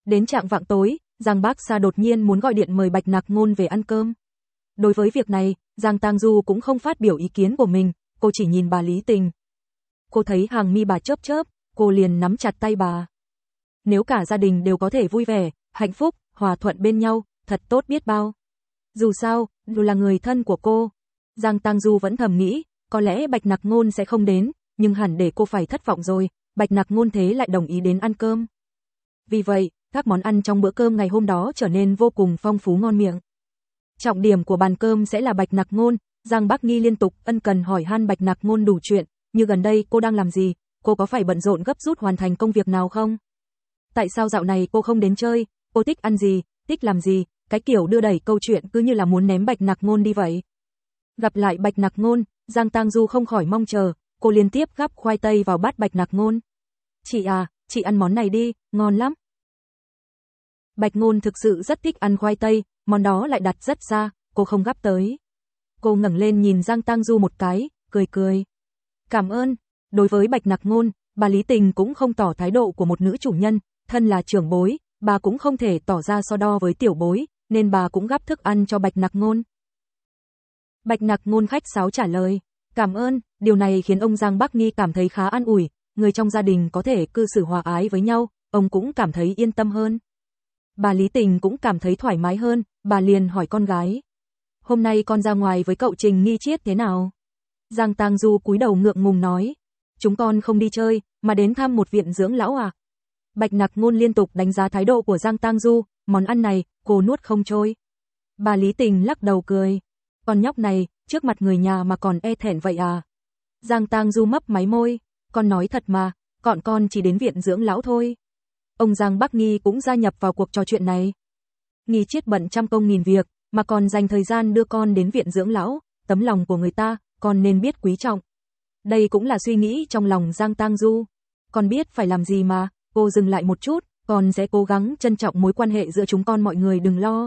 Đến trạng vạng tối, Giang Bác Sa đột nhiên muốn gọi điện mời Bạch Nặc Ngôn về ăn cơm. Đối với việc này, Giang Tang Du cũng không phát biểu ý kiến của mình, cô chỉ nhìn bà Lý Tình. Cô thấy hàng mi bà chớp chớp, cô liền nắm chặt tay bà. Nếu cả gia đình đều có thể vui vẻ, hạnh phúc, hòa thuận bên nhau, thật tốt biết bao. Dù sao, dù là người thân của cô. Giang Tang Du vẫn thầm nghĩ, có lẽ Bạch Nặc Ngôn sẽ không đến, nhưng hẳn để cô phải thất vọng rồi, Bạch Nặc Ngôn thế lại đồng ý đến ăn cơm. Vì vậy, các món ăn trong bữa cơm ngày hôm đó trở nên vô cùng phong phú ngon miệng. Trọng điểm của bàn cơm sẽ là Bạch Nặc Ngôn, Giang Bắc Nghi liên tục ân cần hỏi han Bạch Nặc Ngôn đủ chuyện, như gần đây cô đang làm gì, cô có phải bận rộn gấp rút hoàn thành công việc nào không? Tại sao dạo này cô không đến chơi, cô thích ăn gì, thích làm gì, cái kiểu đưa đẩy câu chuyện cứ như là muốn ném Bạch Nặc Ngôn đi vậy. Gặp lại Bạch Nặc Ngôn, Giang Tang Du không khỏi mong chờ, cô liên tiếp gắp khoai tây vào bát Bạch Nặc Ngôn. Chị à, chị ăn món này đi, ngon lắm. Bạch Ngôn thực sự rất thích ăn khoai tây, món đó lại đặt rất xa, cô không gắp tới. Cô ngẩng lên nhìn Giang Tang Du một cái, cười cười. Cảm ơn. Đối với Bạch Nặc Ngôn, bà Lý Tình cũng không tỏ thái độ của một nữ chủ nhân, thân là trưởng bối, bà cũng không thể tỏ ra so đo với tiểu bối, nên bà cũng gắp thức ăn cho Bạch Nặc Ngôn. Bạch Nặc Ngôn khách sáo trả lời, cảm ơn, điều này khiến ông Giang Bắc Nghi cảm thấy khá an ủi, người trong gia đình có thể cư xử hòa ái với nhau, ông cũng cảm thấy yên tâm hơn. Bà Lý Tình cũng cảm thấy thoải mái hơn, bà liền hỏi con gái. Hôm nay con ra ngoài với cậu Trình Nghi Chiết thế nào? Giang Tang Du cúi đầu ngượng ngùng nói. Chúng con không đi chơi, mà đến thăm một viện dưỡng lão à? Bạch Nặc Ngôn liên tục đánh giá thái độ của Giang Tang Du, món ăn này, cô nuốt không trôi. Bà Lý Tình lắc đầu cười. Con nhóc này, trước mặt người nhà mà còn e thẹn vậy à? Giang Tang Du mấp máy môi. Con nói thật mà, bọn con chỉ đến viện dưỡng lão thôi. Ông Giang Bắc Nghi cũng gia nhập vào cuộc trò chuyện này. Nghi Chiết bận trăm công nghìn việc, mà còn dành thời gian đưa con đến viện dưỡng lão, tấm lòng của người ta, con nên biết quý trọng. Đây cũng là suy nghĩ trong lòng Giang Tang Du. Con biết phải làm gì mà, cô dừng lại một chút, con sẽ cố gắng trân trọng mối quan hệ giữa chúng con, mọi người đừng lo.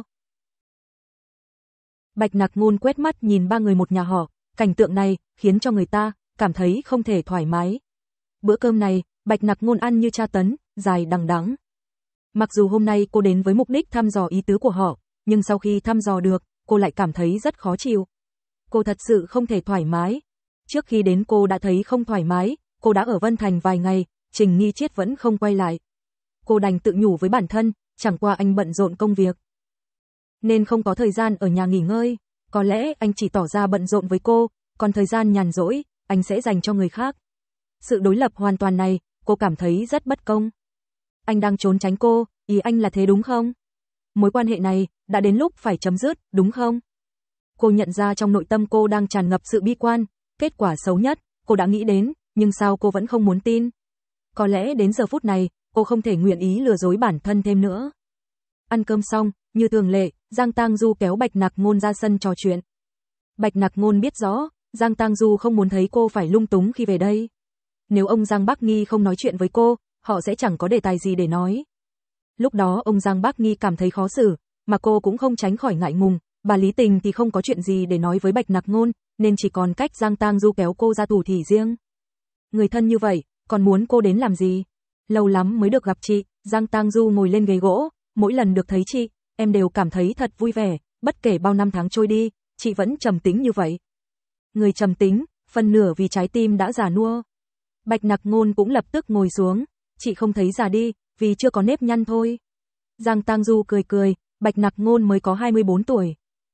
Bạch Nặc Ngôn quét mắt nhìn ba người một nhà họ, cảnh tượng này khiến cho người ta cảm thấy không thể thoải mái. Bữa cơm này, Bạch Nặc Ngôn ăn như tra tấn, dài đằng đẵng. Mặc dù hôm nay cô đến với mục đích thăm dò ý tứ của họ, nhưng sau khi thăm dò được, cô lại cảm thấy rất khó chịu. Cô thật sự không thể thoải mái. Trước khi đến cô đã thấy không thoải mái, cô đã ở Vân Thành vài ngày, Trình Nghi Chiết vẫn không quay lại. Cô đành tự nhủ với bản thân, chẳng qua anh bận rộn công việc, nên không có thời gian ở nhà nghỉ ngơi. Có lẽ anh chỉ tỏ ra bận rộn với cô, còn thời gian nhàn rỗi, anh sẽ dành cho người khác. Sự đối lập hoàn toàn này, cô cảm thấy rất bất công. Anh đang trốn tránh cô, ý anh là thế đúng không? Mối quan hệ này, đã đến lúc phải chấm dứt, đúng không? Cô nhận ra trong nội tâm cô đang tràn ngập sự bi quan, kết quả xấu nhất, cô đã nghĩ đến, nhưng sao cô vẫn không muốn tin? Có lẽ đến giờ phút này, cô không thể nguyện ý lừa dối bản thân thêm nữa. Ăn cơm xong, như thường lệ, Giang Tang Du kéo Bạch Nặc Ngôn ra sân trò chuyện. Bạch Nặc Ngôn biết rõ, Giang Tang Du không muốn thấy cô phải lung túng khi về đây. Nếu ông Giang Bắc Nghi không nói chuyện với cô, họ sẽ chẳng có đề tài gì để nói. Lúc đó ông Giang Bắc Nghi cảm thấy khó xử, mà cô cũng không tránh khỏi ngại ngùng, bà Lý Tình thì không có chuyện gì để nói với Bạch Nặc Ngôn, nên chỉ còn cách Giang Tang Du kéo cô ra tủ thỉ riêng. Người thân như vậy, còn muốn cô đến làm gì? Lâu lắm mới được gặp chị, Giang Tang Du ngồi lên ghế gỗ, mỗi lần được thấy chị, em đều cảm thấy thật vui vẻ, bất kể bao năm tháng trôi đi, chị vẫn trầm tĩnh như vậy. Người trầm tĩnh, phần nửa vì trái tim đã già nua. Bạch Nặc Ngôn cũng lập tức ngồi xuống, chị không thấy già đi, vì chưa có nếp nhăn thôi. Giang Tang Du cười cười, Bạch Nặc Ngôn mới có hai mươi bốn tuổi.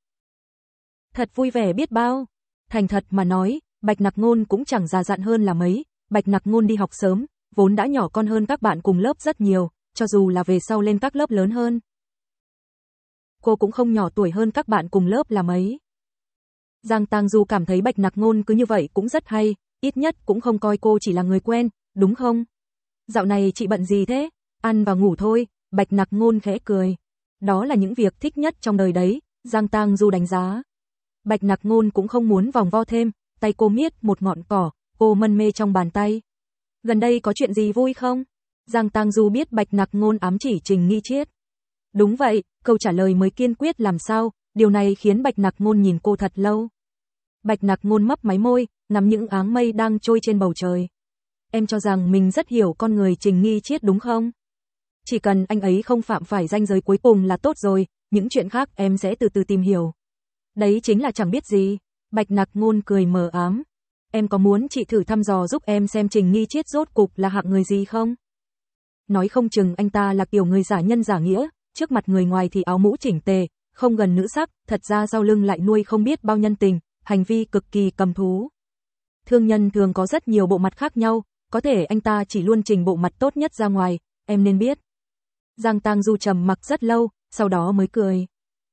Thật vui vẻ biết bao. Thành thật mà nói, Bạch Nặc Ngôn cũng chẳng già dặn hơn là mấy, Bạch Nặc Ngôn đi học sớm, vốn đã nhỏ con hơn các bạn cùng lớp rất nhiều, cho dù là về sau lên các lớp lớn hơn. Cô cũng không nhỏ tuổi hơn các bạn cùng lớp là mấy. Giang Tang Du cảm thấy Bạch Nặc Ngôn cứ như vậy cũng rất hay, ít nhất cũng không coi cô chỉ là người quen, đúng không? Dạo này chị bận gì thế? Ăn và ngủ thôi, Bạch Nặc Ngôn khẽ cười. Đó là những việc thích nhất trong đời đấy, Giang Tang Du đánh giá. Bạch Nặc Ngôn cũng không muốn vòng vo thêm, tay cô miết một ngọn cỏ, cô mân mê trong bàn tay. Gần đây có chuyện gì vui không? Giang Tang Du biết Bạch Nặc Ngôn ám chỉ Trình Nghi Chiết. Đúng vậy, câu trả lời mới kiên quyết làm sao, điều này khiến Bạch Nặc Ngôn nhìn cô thật lâu. Bạch Nặc Ngôn mấp máy môi, ngắm những áng mây đang trôi trên bầu trời. Em cho rằng mình rất hiểu con người Trình Nghi Chiết đúng không? Chỉ cần anh ấy không phạm phải ranh giới cuối cùng là tốt rồi, những chuyện khác em sẽ từ từ tìm hiểu. Đấy chính là chẳng biết gì. Bạch Nặc Ngôn cười mờ ám. Em có muốn chị thử thăm dò giúp em xem Trình Nghi Chiết rốt cục là hạng người gì không? Nói không chừng anh ta là kiểu người giả nhân giả nghĩa, trước mặt người ngoài thì áo mũ chỉnh tề, không gần nữ sắc, thật ra sau lưng lại nuôi không biết bao nhân tình, hành vi cực kỳ cầm thú. Thương nhân thường có rất nhiều bộ mặt khác nhau, có thể anh ta chỉ luôn trình bộ mặt tốt nhất ra ngoài, em nên biết. Giang Tang Du trầm mặc rất lâu, sau đó mới cười.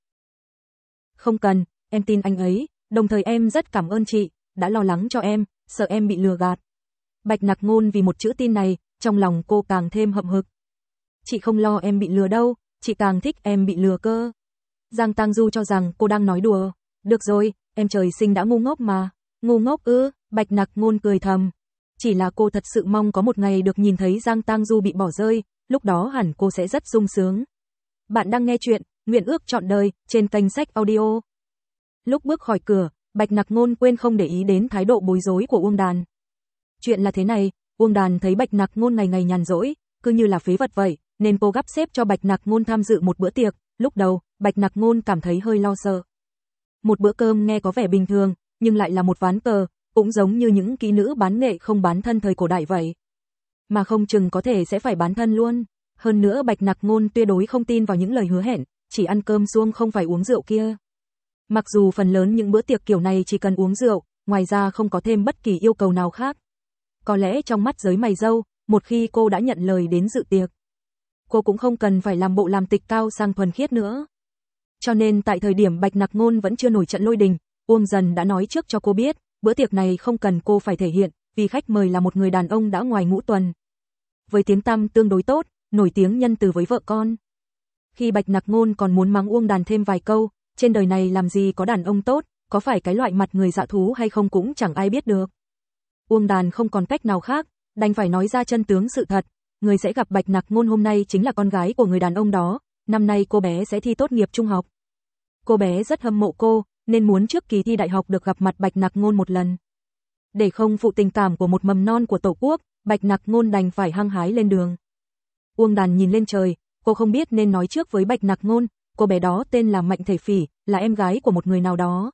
Không cần, em tin anh ấy, đồng thời em rất cảm ơn chị, đã lo lắng cho em, sợ em bị lừa gạt. Bạch Nặc Ngôn vì một chữ tin này, trong lòng cô càng thêm hậm hực. Chị không lo em bị lừa đâu, chị càng thích em bị lừa cơ. Giang Tang Du cho rằng cô đang nói đùa. Được rồi, em trời sinh đã ngu ngốc mà. Ngu ngốc ư? Bạch Nặc Ngôn cười thầm. Chỉ là cô thật sự mong có một ngày được nhìn thấy Giang Tang Du bị bỏ rơi, lúc đó hẳn cô sẽ rất sung sướng. Bạn đang nghe chuyện Nguyện Ước Trọn Đời trên kênh Sách Audio. Lúc bước khỏi cửa, Bạch Nặc Ngôn quên không để ý đến thái độ bối rối của Uông Đàn. Chuyện là thế này, Uông Đàn thấy Bạch Nặc Ngôn ngày ngày nhàn rỗi, cứ như là phế vật vậy, nên cô gắp xếp cho Bạch Nặc Ngôn tham dự một bữa tiệc. Lúc đầu, Bạch Nặc Ngôn cảm thấy hơi lo sợ. Một bữa cơm nghe có vẻ bình thường, nhưng lại là một ván cờ, cũng giống như những kỹ nữ bán nghệ không bán thân thời cổ đại vậy. Mà không chừng có thể sẽ phải bán thân luôn. Hơn nữa Bạch Nặc Ngôn tuyệt đối không tin vào những lời hứa hẹn, chỉ ăn cơm suông không phải uống rượu kia. Mặc dù phần lớn những bữa tiệc kiểu này chỉ cần uống rượu, ngoài ra không có thêm bất kỳ yêu cầu nào khác. Có lẽ trong mắt giới mày râu, một khi cô đã nhận lời đến dự tiệc, cô cũng không cần phải làm bộ làm tịch cao sang thuần khiết nữa. Cho nên tại thời điểm Bạch Nặc Ngôn vẫn chưa nổi trận lôi đình, Uông Dần đã nói trước cho cô biết, bữa tiệc này không cần cô phải thể hiện, vì khách mời là một người đàn ông đã ngoài ngũ tuần. Với tiếng tăm tương đối tốt, nổi tiếng nhân từ với vợ con. Khi Bạch Nặc Ngôn còn muốn mắng Uông Đàn thêm vài câu, trên đời này làm gì có đàn ông tốt, có phải cái loại mặt người dạ thú hay không cũng chẳng ai biết được. Uông Đàn không còn cách nào khác, đành phải nói ra chân tướng sự thật. Người sẽ gặp Bạch Nặc Ngôn hôm nay chính là con gái của người đàn ông đó, năm nay cô bé sẽ thi tốt nghiệp trung học. Cô bé rất hâm mộ cô, nên muốn trước kỳ thi đại học được gặp mặt Bạch Nặc Ngôn một lần. Để không phụ tình cảm của một mầm non của Tổ quốc, Bạch Nặc Ngôn đành phải hăng hái lên đường. Uông Đàn nhìn lên trời, cô không biết nên nói trước với Bạch Nặc Ngôn, cô bé đó tên là Mạnh Thể Phỉ, là em gái của một người nào đó.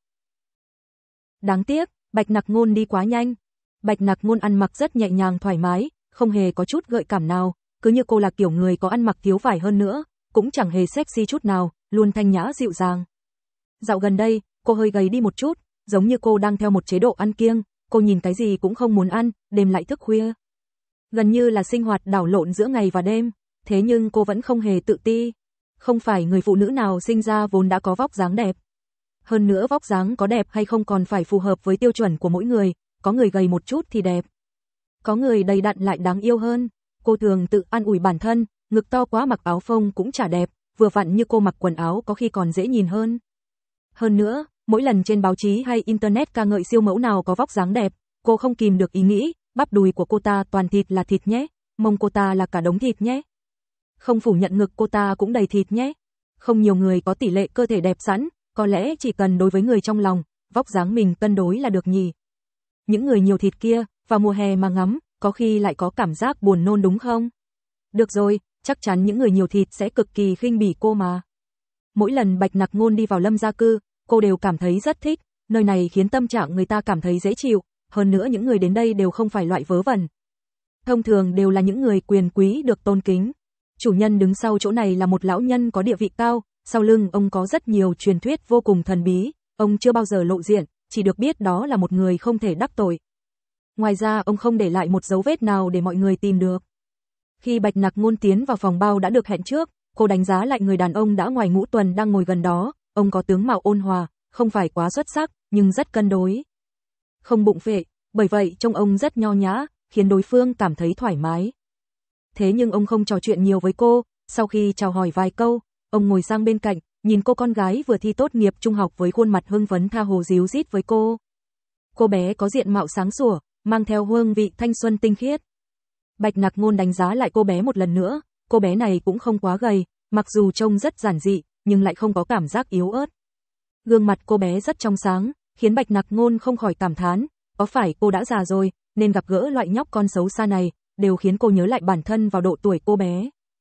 Đáng tiếc, Bạch Nặc Ngôn đi quá nhanh. Bạch Nặc Ngôn ăn mặc rất nhẹ nhàng thoải mái, không hề có chút gợi cảm nào, cứ như cô là kiểu người có ăn mặc thiếu vải hơn nữa, cũng chẳng hề sexy chút nào, luôn thanh nhã dịu dàng. Dạo gần đây, cô hơi gầy đi một chút, giống như cô đang theo một chế độ ăn kiêng, cô nhìn cái gì cũng không muốn ăn, đêm lại thức khuya. Gần như là sinh hoạt đảo lộn giữa ngày và đêm, thế nhưng cô vẫn không hề tự ti. Không phải người phụ nữ nào sinh ra vốn đã có vóc dáng đẹp. Hơn nữa vóc dáng có đẹp hay không còn phải phù hợp với tiêu chuẩn của mỗi người, có người gầy một chút thì đẹp. Có người đầy đặn lại đáng yêu hơn. Cô thường tự an ủi bản thân, ngực to quá mặc áo phông cũng chả đẹp, vừa vặn như cô mặc quần áo có khi còn dễ nhìn hơn. Hơn nữa, mỗi lần trên báo chí hay internet ca ngợi siêu mẫu nào có vóc dáng đẹp, cô không kìm được ý nghĩ, bắp đùi của cô ta toàn thịt là thịt nhé, mông cô ta là cả đống thịt nhé. Không phủ nhận ngực cô ta cũng đầy thịt nhé. Không nhiều người có tỷ lệ cơ thể đẹp sẵn, có lẽ chỉ cần đối với người trong lòng, vóc dáng mình cân đối là được nhỉ. Những người nhiều thịt kia, vào mùa hè mà ngắm, có khi lại có cảm giác buồn nôn đúng không? Được rồi, chắc chắn những người nhiều thịt sẽ cực kỳ khinh bỉ cô mà. Mỗi lần Bạch Nặc Ngôn đi vào Lâm gia cư, cô đều cảm thấy rất thích, nơi này khiến tâm trạng người ta cảm thấy dễ chịu, hơn nữa những người đến đây đều không phải loại vớ vẩn. Thông thường đều là những người quyền quý được tôn kính. Chủ nhân đứng sau chỗ này là một lão nhân có địa vị cao, sau lưng ông có rất nhiều truyền thuyết vô cùng thần bí, ông chưa bao giờ lộ diện, chỉ được biết đó là một người không thể đắc tội. Ngoài ra ông không để lại một dấu vết nào để mọi người tìm được. Khi Bạch Nặc Ngôn tiến vào phòng bao đã được hẹn trước, cô đánh giá lại người đàn ông đã ngoài ngũ tuần đang ngồi gần đó, ông có tướng mạo ôn hòa, không phải quá xuất sắc, nhưng rất cân đối. Không bụng phệ, bởi vậy trông ông rất nho nhã, khiến đối phương cảm thấy thoải mái. Thế nhưng ông không trò chuyện nhiều với cô, sau khi chào hỏi vài câu, ông ngồi sang bên cạnh, nhìn cô con gái vừa thi tốt nghiệp trung học với khuôn mặt hưng phấn tha hồ díu dít với cô. Cô bé có diện mạo sáng sủa, mang theo hương vị thanh xuân tinh khiết. Bạch Nặc Ngôn đánh giá lại cô bé một lần nữa, cô bé này cũng không quá gầy, mặc dù trông rất giản dị, nhưng lại không có cảm giác yếu ớt. Gương mặt cô bé rất trong sáng, khiến Bạch Nặc Ngôn không khỏi cảm thán, có phải cô đã già rồi, nên gặp gỡ loại nhóc con xấu xa này, đều khiến cô nhớ lại bản thân vào độ tuổi cô bé.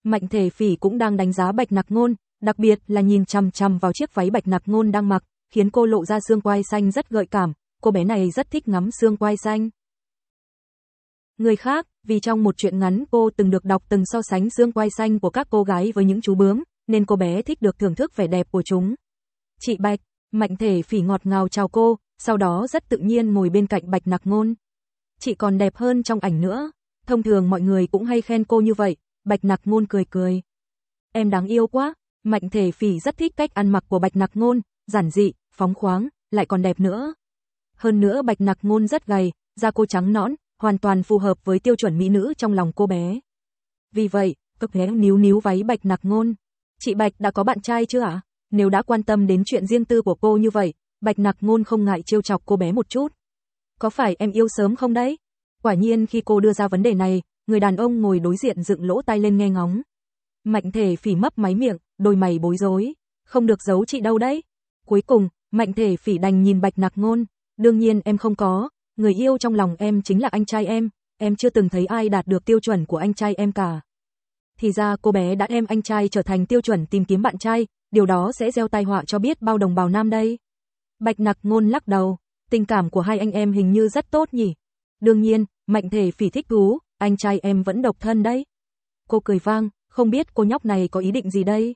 Mạnh Thể Phỉ cũng đang đánh giá Bạch Nặc Ngôn, đặc biệt là nhìn chằm chằm vào chiếc váy Bạch Nặc Ngôn đang mặc, khiến cô lộ ra xương quai xanh rất gợi cảm, cô bé này rất thích ngắm xương quai xanh. Người khác, vì trong một truyện ngắn cô từng được đọc từng so sánh xương quai xanh của các cô gái với những chú bướm, nên cô bé thích được thưởng thức vẻ đẹp của chúng. Chị Bạch, Mạnh Thể Phỉ ngọt ngào chào cô, sau đó rất tự nhiên ngồi bên cạnh Bạch Nặc Ngôn. Chị còn đẹp hơn trong ảnh nữa, thông thường mọi người cũng hay khen cô như vậy, Bạch Nặc Ngôn cười cười. Em đáng yêu quá, Mạnh Thể Phỉ rất thích cách ăn mặc của Bạch Nặc Ngôn, giản dị, phóng khoáng, lại còn đẹp nữa. Hơn nữa Bạch Nặc Ngôn rất gầy, da cô trắng nõn, hoàn toàn phù hợp với tiêu chuẩn mỹ nữ trong lòng cô bé. Vì vậy, cực bé níu níu váy Bạch Nặc Ngôn. Chị Bạch đã có bạn trai chưa ạ? Nếu đã quan tâm đến chuyện riêng tư của cô như vậy, Bạch Nặc Ngôn không ngại trêu chọc cô bé một chút. Có phải em yêu sớm không đấy? Quả nhiên khi cô đưa ra vấn đề này, người đàn ông ngồi đối diện dựng lỗ tai lên nghe ngóng. Mạnh Thể Phỉ mấp máy miệng, đôi mày bối rối. Không được giấu chị đâu đấy. Cuối cùng, Mạnh Thể Phỉ đành nhìn Bạch Nặc Ngôn. Đương nhiên em không có, người yêu trong lòng em chính là anh trai em, em chưa từng thấy ai đạt được tiêu chuẩn của anh trai em cả. Thì ra cô bé đã đem anh trai trở thành tiêu chuẩn tìm kiếm bạn trai, điều đó sẽ gieo tai họa cho biết bao đồng bào nam đây. Bạch Nặc Ngôn lắc đầu, tình cảm của hai anh em hình như rất tốt nhỉ. Đương nhiên, Mạnh Thể Phỉ thích thú, anh trai em vẫn độc thân đấy. Cô cười vang, không biết cô nhóc này có ý định gì đây.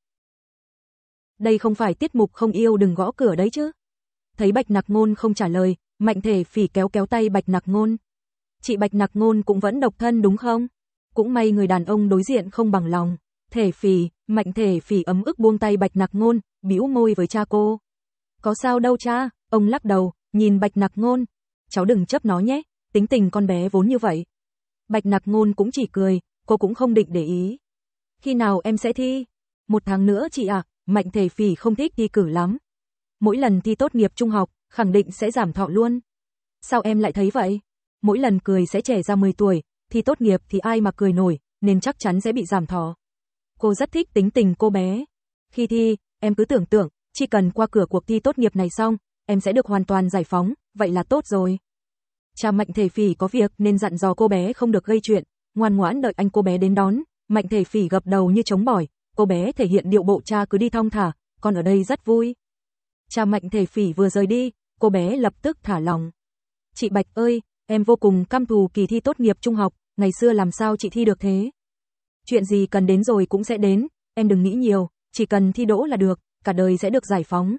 Đây không phải tiết mục không yêu đừng gõ cửa đấy chứ. Thấy Bạch Nặc Ngôn không trả lời, Mạnh Thể Phỉ kéo kéo tay Bạch Nặc Ngôn. Chị Bạch Nặc Ngôn cũng vẫn độc thân đúng không? Cũng may người đàn ông đối diện không bằng lòng. Thể Phỉ, Mạnh Thể Phỉ ấm ức buông tay Bạch Nặc Ngôn, bĩu môi với cha cô. Có sao đâu cha, ông lắc đầu, nhìn Bạch Nặc Ngôn. Cháu đừng chấp nó nhé, tính tình con bé vốn như vậy. Bạch Nặc Ngôn cũng chỉ cười, cô cũng không định để ý. Khi nào em sẽ thi? Một tháng nữa chị ạ, à, Mạnh Thể Phỉ không thích thi cử lắm. Mỗi lần thi tốt nghiệp trung học, khẳng định sẽ giảm thọ luôn. Sao em lại thấy vậy? Mỗi lần cười sẽ trẻ ra mười tuổi, thi tốt nghiệp thì ai mà cười nổi, nên chắc chắn sẽ bị giảm thọ. Cô rất thích tính tình cô bé. Khi thi, em cứ tưởng tượng, chỉ cần qua cửa cuộc thi tốt nghiệp này xong, em sẽ được hoàn toàn giải phóng, vậy là tốt rồi. Cha Mạnh Thể Phỉ có việc nên dặn dò cô bé không được gây chuyện, ngoan ngoãn đợi anh cô bé đến đón. Mạnh Thể Phỉ gập đầu như trống bỏi, cô bé thể hiện điệu bộ cha cứ đi thong thả, con ở đây rất vui. Cha Mạnh Thể Phỉ vừa rời đi, cô bé lập tức thả lòng. Chị Bạch ơi, em vô cùng căm thù kỳ thi tốt nghiệp trung học, ngày xưa làm sao chị thi được thế? Chuyện gì cần đến rồi cũng sẽ đến, em đừng nghĩ nhiều, chỉ cần thi đỗ là được, cả đời sẽ được giải phóng.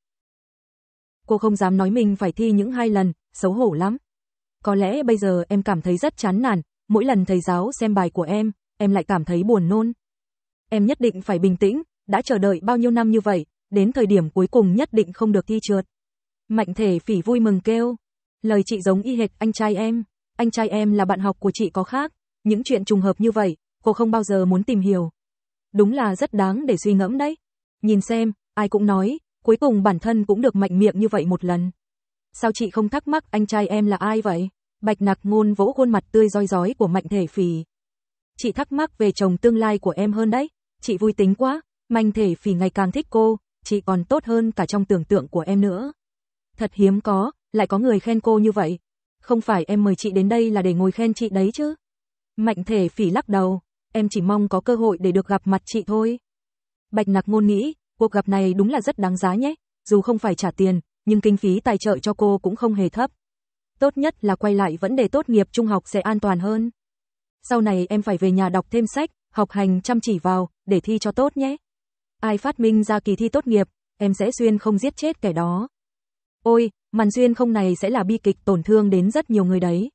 Cô không dám nói mình phải thi những hai lần, xấu hổ lắm. Có lẽ bây giờ em cảm thấy rất chán nản, mỗi lần thầy giáo xem bài của em, em lại cảm thấy buồn nôn. Em nhất định phải bình tĩnh, đã chờ đợi bao nhiêu năm như vậy, đến thời điểm cuối cùng nhất định không được thi trượt. Mạnh Thể Phỉ vui mừng kêu, lời chị giống y hệt anh trai em, anh trai em là bạn học của chị có khác, những chuyện trùng hợp như vậy, cô không bao giờ muốn tìm hiểu. Đúng là rất đáng để suy ngẫm đấy. Nhìn xem, ai cũng nói, cuối cùng bản thân cũng được mạnh miệng như vậy một lần. Sao chị không thắc mắc anh trai em là ai vậy? Bạch Nặc Ngôn vỗ khuôn mặt tươi rói rói của Mạnh Thể Phỉ. Chị thắc mắc về chồng tương lai của em hơn đấy, chị vui tính quá, Mạnh Thể Phỉ ngày càng thích cô, chị còn tốt hơn cả trong tưởng tượng của em nữa. Thật hiếm có, lại có người khen cô như vậy. Không phải em mời chị đến đây là để ngồi khen chị đấy chứ. Mạnh Thể Phỉ lắc đầu, em chỉ mong có cơ hội để được gặp mặt chị thôi. Bạch Nặc Ngôn nghĩ, cuộc gặp này đúng là rất đáng giá nhé, dù không phải trả tiền, nhưng kinh phí tài trợ cho cô cũng không hề thấp. Tốt nhất là quay lại vấn đề tốt nghiệp trung học sẽ an toàn hơn. Sau này em phải về nhà đọc thêm sách, học hành chăm chỉ vào, để thi cho tốt nhé. Ai phát minh ra kỳ thi tốt nghiệp, em sẽ xuyên không giết chết kẻ đó. Ôi, màn xuyên không này sẽ là bi kịch tổn thương đến rất nhiều người đấy.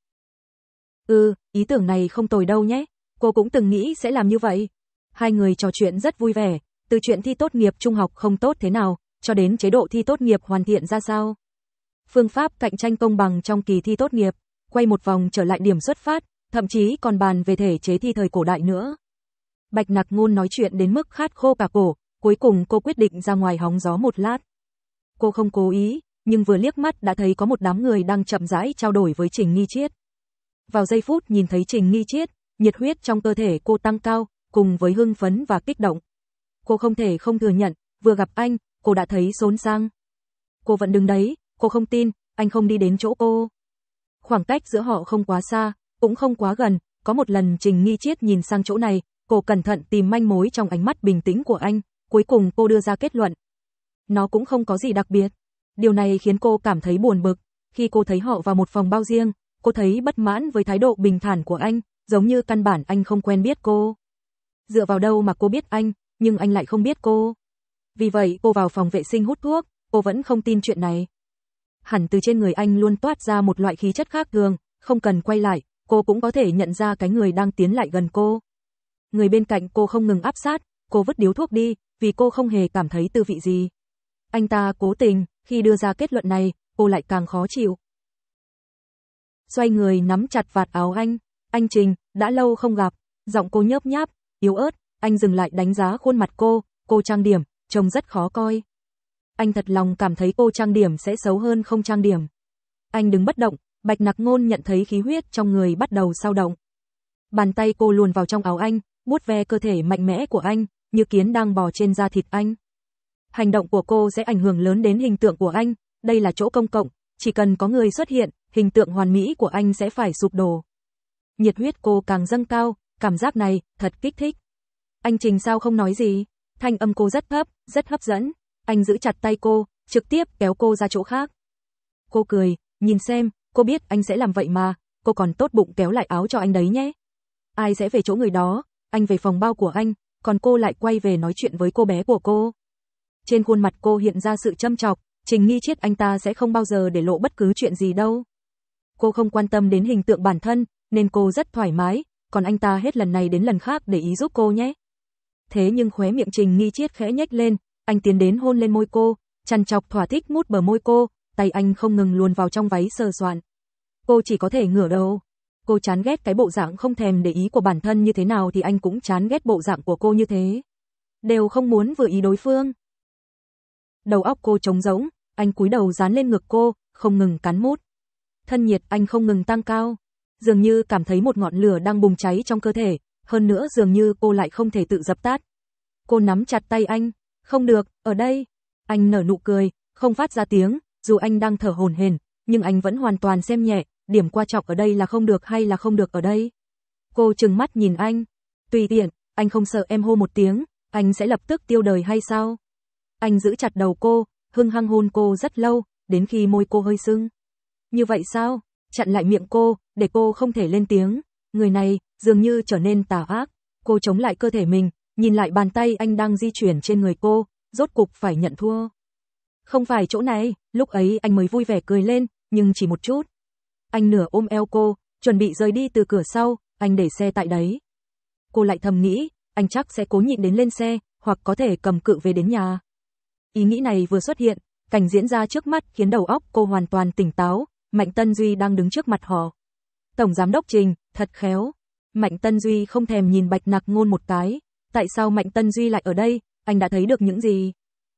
Ừ, ý tưởng này không tồi đâu nhé, cô cũng từng nghĩ sẽ làm như vậy. Hai người trò chuyện rất vui vẻ, từ chuyện thi tốt nghiệp trung học không tốt thế nào, cho đến chế độ thi tốt nghiệp hoàn thiện ra sao. Phương pháp cạnh tranh công bằng trong kỳ thi tốt nghiệp, quay một vòng trở lại điểm xuất phát, thậm chí còn bàn về thể chế thi thời cổ đại nữa. Bạch Nặc Ngôn nói chuyện đến mức khát khô cả cổ, cuối cùng cô quyết định ra ngoài hóng gió một lát. Cô không cố ý, nhưng vừa liếc mắt đã thấy có một đám người đang chậm rãi trao đổi với Trình Nghi Triết. Vào giây phút nhìn thấy Trình Nghi Triết, nhiệt huyết trong cơ thể cô tăng cao, cùng với hưng phấn và kích động. Cô không thể không thừa nhận, vừa gặp anh, cô đã thấy xốn sang. Cô vẫn đứng đấy, cô không tin, anh không đi đến chỗ cô. Khoảng cách giữa họ không quá xa, cũng không quá gần, có một lần Trình Nghi Triết nhìn sang chỗ này, Cô cẩn thận tìm manh mối trong ánh mắt bình tĩnh của anh, cuối cùng cô đưa ra kết luận. Nó cũng không có gì đặc biệt. Điều này khiến cô cảm thấy buồn bực. Khi cô thấy họ vào một phòng bao riêng, cô thấy bất mãn với thái độ bình thản của anh, giống như căn bản anh không quen biết cô. Dựa vào đâu mà cô biết anh, nhưng anh lại không biết cô. Vì vậy cô vào phòng vệ sinh hút thuốc, cô vẫn không tin chuyện này. Hẳn từ trên người anh luôn toát ra một loại khí chất khác thường, không cần quay lại, cô cũng có thể nhận ra cái người đang tiến lại gần cô. Người bên cạnh cô không ngừng áp sát, cô vứt điếu thuốc đi, vì cô không hề cảm thấy tư vị gì. Anh ta cố tình, khi đưa ra kết luận này, cô lại càng khó chịu. Xoay người nắm chặt vạt áo anh, anh Trình, đã lâu không gặp, giọng cô nhớp nháp, yếu ớt, anh dừng lại đánh giá khuôn mặt cô, cô trang điểm, trông rất khó coi. Anh thật lòng cảm thấy cô trang điểm sẽ xấu hơn không trang điểm. Anh đứng bất động, Bạch Nặc Ngôn nhận thấy khí huyết trong người bắt đầu dao động. Bàn tay cô luồn vào trong áo anh, vuốt ve cơ thể mạnh mẽ của anh, như kiến đang bò trên da thịt anh. Hành động của cô sẽ ảnh hưởng lớn đến hình tượng của anh, đây là chỗ công cộng, chỉ cần có người xuất hiện, hình tượng hoàn mỹ của anh sẽ phải sụp đổ. Nhiệt huyết cô càng dâng cao, cảm giác này, thật kích thích. Anh Trình sao không nói gì? Thanh âm cô rất thấp, rất hấp dẫn. Anh giữ chặt tay cô, trực tiếp kéo cô ra chỗ khác. Cô cười, nhìn xem, cô biết anh sẽ làm vậy mà, cô còn tốt bụng kéo lại áo cho anh đấy nhé. Ai sẽ về chỗ người đó, anh về phòng bao của anh, còn cô lại quay về nói chuyện với cô bé của cô. Trên khuôn mặt cô hiện ra sự châm chọc, Trình Nghi Chiết anh ta sẽ không bao giờ để lộ bất cứ chuyện gì đâu. Cô không quan tâm đến hình tượng bản thân, nên cô rất thoải mái, còn anh ta hết lần này đến lần khác để ý giúp cô nhé. Thế nhưng khóe miệng Trình Nghi Chiết khẽ nhếch lên, anh tiến đến hôn lên môi cô, chằn chọc thỏa thích mút bờ môi cô, tay anh không ngừng luồn vào trong váy sờ soạn. Cô chỉ có thể ngửa đầu. Cô chán ghét cái bộ dạng không thèm để ý của bản thân như thế nào thì anh cũng chán ghét bộ dạng của cô như thế. Đều không muốn vừa ý đối phương. Đầu óc cô trống rỗng, anh cúi đầu dán lên ngực cô, không ngừng cắn mút. Thân nhiệt anh không ngừng tăng cao, dường như cảm thấy một ngọn lửa đang bùng cháy trong cơ thể, hơn nữa dường như cô lại không thể tự dập tắt. Cô nắm chặt tay anh, không được, ở đây. Anh nở nụ cười, không phát ra tiếng, dù anh đang thở hổn hển, nhưng anh vẫn hoàn toàn xem nhẹ, điểm quan trọng ở đây là không được hay là không được ở đây. Cô trừng mắt nhìn anh, tùy tiện, anh không sợ em hô một tiếng, anh sẽ lập tức tiêu đời hay sao? Anh giữ chặt đầu cô, hung hăng hôn cô rất lâu, đến khi môi cô hơi sưng. Như vậy sao? Chặn lại miệng cô, để cô không thể lên tiếng. Người này, dường như trở nên tà ác. Cô chống lại cơ thể mình, nhìn lại bàn tay anh đang di chuyển trên người cô, rốt cục phải nhận thua. Không phải chỗ này, lúc ấy anh mới vui vẻ cười lên, nhưng chỉ một chút. Anh nửa ôm eo cô, chuẩn bị rời đi từ cửa sau, anh để xe tại đấy. Cô lại thầm nghĩ, anh chắc sẽ cố nhịn đến lên xe, hoặc có thể cầm cự về đến nhà. Ý nghĩ này vừa xuất hiện, cảnh diễn ra trước mắt khiến đầu óc cô hoàn toàn tỉnh táo, Mạnh Tân Duy đang đứng trước mặt họ. Tổng giám đốc Trình, thật khéo. Mạnh Tân Duy không thèm nhìn Bạch Nặc Ngôn một cái, tại sao Mạnh Tân Duy lại ở đây, anh đã thấy được những gì?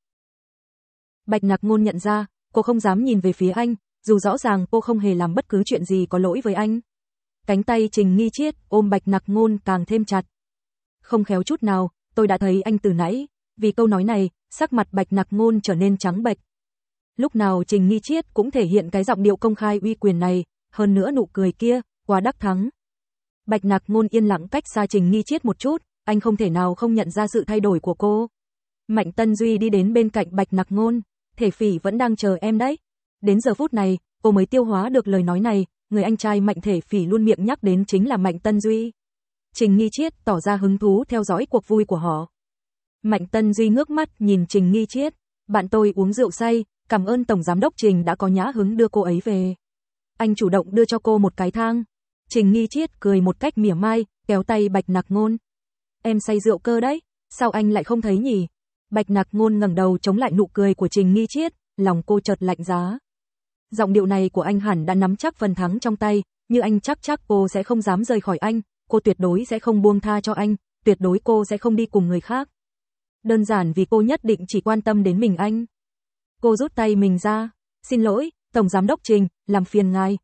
Bạch Nặc Ngôn nhận ra, cô không dám nhìn về phía anh, dù rõ ràng cô không hề làm bất cứ chuyện gì có lỗi với anh. Cánh tay Trình Nghi Chiết ôm Bạch Nặc Ngôn càng thêm chặt. Không khéo chút nào, tôi đã thấy anh từ nãy, vì câu nói này, sắc mặt Bạch Nặc Ngôn trở nên trắng bệch. Lúc nào Trình Nghi Chiết cũng thể hiện cái giọng điệu công khai uy quyền này, hơn nữa nụ cười kia, quá đắc thắng. Bạch Nặc Ngôn yên lặng cách xa Trình Nghi Chiết một chút, anh không thể nào không nhận ra sự thay đổi của cô. Mạnh Tân Duy đi đến bên cạnh Bạch Nặc Ngôn, Thể Phỉ vẫn đang chờ em đấy. Đến giờ phút này, cô mới tiêu hóa được lời nói này, người anh trai Mạnh Thể Phỉ luôn miệng nhắc đến chính là Mạnh Tân Duy. Trình Nghi Chiết tỏ ra hứng thú theo dõi cuộc vui của họ. Mạnh Tân Duy ngước mắt nhìn Trình Nghi Chiết, bạn tôi uống rượu say, cảm ơn Tổng Giám đốc Trình đã có nhã hứng đưa cô ấy về. Anh chủ động đưa cho cô một cái thang. Trình Nghi Chiết cười một cách mỉa mai, kéo tay Bạch Nặc Ngôn. Em say rượu cơ đấy, sao anh lại không thấy nhỉ? Bạch Nặc Ngôn ngẩng đầu chống lại nụ cười của Trình Nghi Chiết, lòng cô chợt lạnh giá. Giọng điệu này của anh hẳn đã nắm chắc phần thắng trong tay, như anh chắc chắc cô sẽ không dám rời khỏi anh, cô tuyệt đối sẽ không buông tha cho anh, tuyệt đối cô sẽ không đi cùng người khác. Đơn giản vì cô nhất định chỉ quan tâm đến mình anh. Cô rút tay mình ra, xin lỗi, Tổng Giám đốc Trình, làm phiền ngài.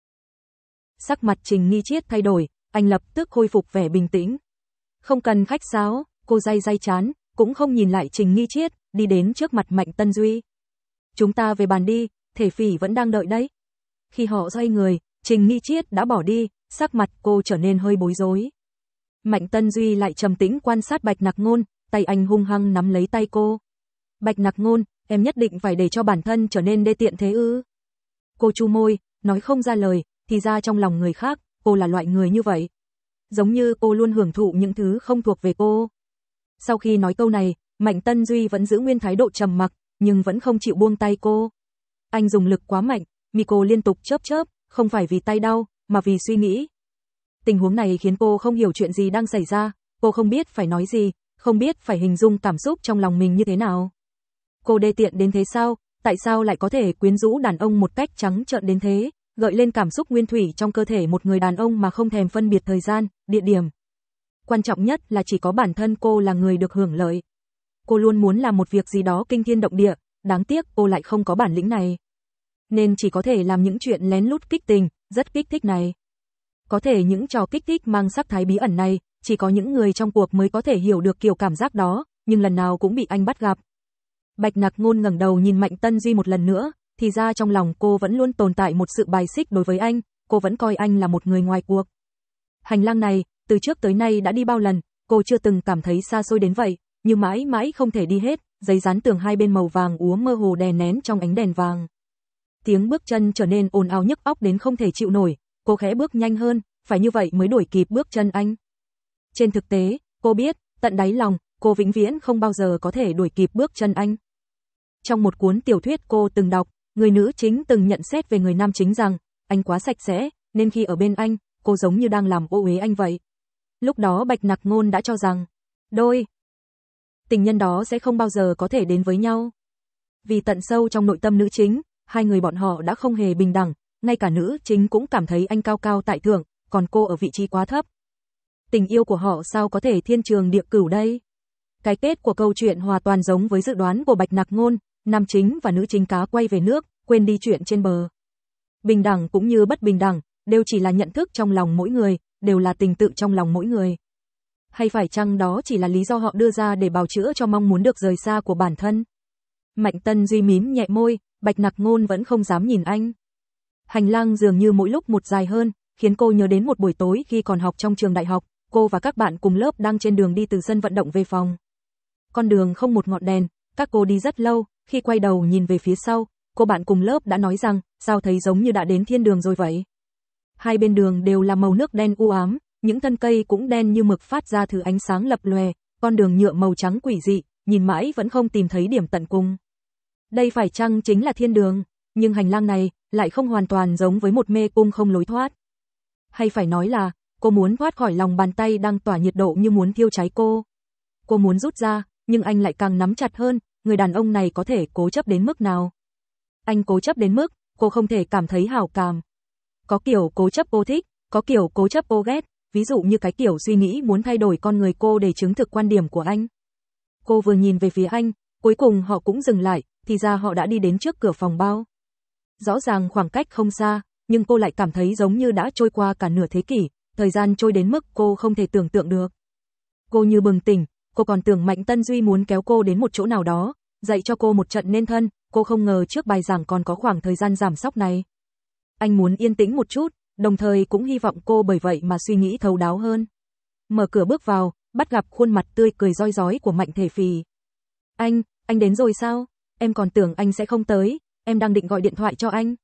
Sắc mặt Trình Nghi Chiết thay đổi, anh lập tức khôi phục vẻ bình tĩnh. Không cần khách sáo, cô day day chán, cũng không nhìn lại Trình Nghi Chiết, đi đến trước mặt Mạnh Tân Duy. Chúng ta về bàn đi, Thể Phỉ vẫn đang đợi đấy. Khi họ xoay người, Trình Nghi Chiết đã bỏ đi, sắc mặt cô trở nên hơi bối rối. Mạnh Tân Duy lại trầm tĩnh quan sát Bạch Nặc Ngôn, tay anh hung hăng nắm lấy tay cô. Bạch Nặc Ngôn, em nhất định phải để cho bản thân trở nên đê tiện thế ư? Cô chu môi, nói không ra lời, thì ra trong lòng người khác, cô là loại người như vậy. Giống như cô luôn hưởng thụ những thứ không thuộc về cô. Sau khi nói câu này, Mạnh Tân Duy vẫn giữ nguyên thái độ trầm mặc, nhưng vẫn không chịu buông tay cô. Anh dùng lực quá mạnh, mi cô liên tục chớp chớp, không phải vì tay đau, mà vì suy nghĩ. Tình huống này khiến cô không hiểu chuyện gì đang xảy ra, cô không biết phải nói gì, không biết phải hình dung cảm xúc trong lòng mình như thế nào. Cô đê tiện đến thế sao, tại sao lại có thể quyến rũ đàn ông một cách trắng trợn đến thế, gợi lên cảm xúc nguyên thủy trong cơ thể một người đàn ông mà không thèm phân biệt thời gian, địa điểm. Quan trọng nhất là chỉ có bản thân cô là người được hưởng lợi. Cô luôn muốn làm một việc gì đó kinh thiên động địa, đáng tiếc cô lại không có bản lĩnh này. Nên chỉ có thể làm những chuyện lén lút kích tình, rất kích thích này. Có thể những trò kích thích mang sắc thái bí ẩn này, chỉ có những người trong cuộc mới có thể hiểu được kiểu cảm giác đó, nhưng lần nào cũng bị anh bắt gặp. Bạch Nặc Ngôn ngẩng đầu nhìn Mạnh Tân Duy một lần nữa, thì ra trong lòng cô vẫn luôn tồn tại một sự bài xích đối với anh, cô vẫn coi anh là một người ngoài cuộc. Hành lang này, từ trước tới nay đã đi bao lần, cô chưa từng cảm thấy xa xôi đến vậy, nhưng mãi mãi không thể đi hết, giấy dán tường hai bên màu vàng úa mơ hồ đè nén trong ánh đèn vàng. Tiếng bước chân trở nên ồn ào nhức óc đến không thể chịu nổi, cô khẽ bước nhanh hơn, phải như vậy mới đuổi kịp bước chân anh. Trên thực tế, cô biết, tận đáy lòng, cô vĩnh viễn không bao giờ có thể đuổi kịp bước chân anh. Trong một cuốn tiểu thuyết cô từng đọc, người nữ chính từng nhận xét về người nam chính rằng, anh quá sạch sẽ, nên khi ở bên anh, cô giống như đang làm ô uế anh vậy. Lúc đó Bạch Nặc Ngôn đã cho rằng, đôi tình nhân đó sẽ không bao giờ có thể đến với nhau. Vì tận sâu trong nội tâm nữ chính, hai người bọn họ đã không hề bình đẳng, ngay cả nữ chính cũng cảm thấy anh cao cao tại thượng, còn cô ở vị trí quá thấp. Tình yêu của họ sao có thể thiên trường địa cửu đây? Cái kết của câu chuyện hoàn toàn giống với dự đoán của Bạch Nặc Ngôn, nam chính và nữ chính cá quay về nước, quên đi chuyện trên bờ. Bình đẳng cũng như bất bình đẳng, đều chỉ là nhận thức trong lòng mỗi người, đều là tình tự trong lòng mỗi người. Hay phải chăng đó chỉ là lý do họ đưa ra để bào chữa cho mong muốn được rời xa của bản thân? Mạnh Tân Duy mím nhẹ môi, Bạch Nặc Ngôn vẫn không dám nhìn anh. Hành lang dường như mỗi lúc một dài hơn, khiến cô nhớ đến một buổi tối khi còn học trong trường đại học, cô và các bạn cùng lớp đang trên đường đi từ sân vận động về phòng. Con đường không một ngọn đèn, các cô đi rất lâu, khi quay đầu nhìn về phía sau, cô bạn cùng lớp đã nói rằng, sao thấy giống như đã đến thiên đường rồi vậy. Hai bên đường đều là màu nước đen u ám, những thân cây cũng đen như mực phát ra thứ ánh sáng lập lòe, con đường nhựa màu trắng quỷ dị, nhìn mãi vẫn không tìm thấy điểm tận cùng. Đây phải chăng chính là thiên đường, nhưng hành lang này lại không hoàn toàn giống với một mê cung không lối thoát. Hay phải nói là, cô muốn thoát khỏi lòng bàn tay đang tỏa nhiệt độ như muốn thiêu cháy cô. Cô muốn rút ra, nhưng anh lại càng nắm chặt hơn, người đàn ông này có thể cố chấp đến mức nào. Anh cố chấp đến mức, cô không thể cảm thấy hảo cảm. Có kiểu cố chấp cô thích, có kiểu cố chấp cô ghét, ví dụ như cái kiểu suy nghĩ muốn thay đổi con người cô để chứng thực quan điểm của anh. Cô vừa nhìn về phía anh, cuối cùng họ cũng dừng lại, thì ra họ đã đi đến trước cửa phòng bao. Rõ ràng khoảng cách không xa, nhưng cô lại cảm thấy giống như đã trôi qua cả nửa thế kỷ, thời gian trôi đến mức cô không thể tưởng tượng được. Cô như bừng tỉnh, cô còn tưởng Mạnh Tân Duy muốn kéo cô đến một chỗ nào đó, dạy cho cô một trận nên thân, cô không ngờ trước bài giảng còn có khoảng thời gian giảm sóc này. Anh muốn yên tĩnh một chút, đồng thời cũng hy vọng cô bởi vậy mà suy nghĩ thấu đáo hơn. Mở cửa bước vào, bắt gặp khuôn mặt tươi cười rói rói của Mạnh Thể Phỉ. Anh, anh đến rồi sao? Em còn tưởng anh sẽ không tới, em đang định gọi điện thoại cho anh.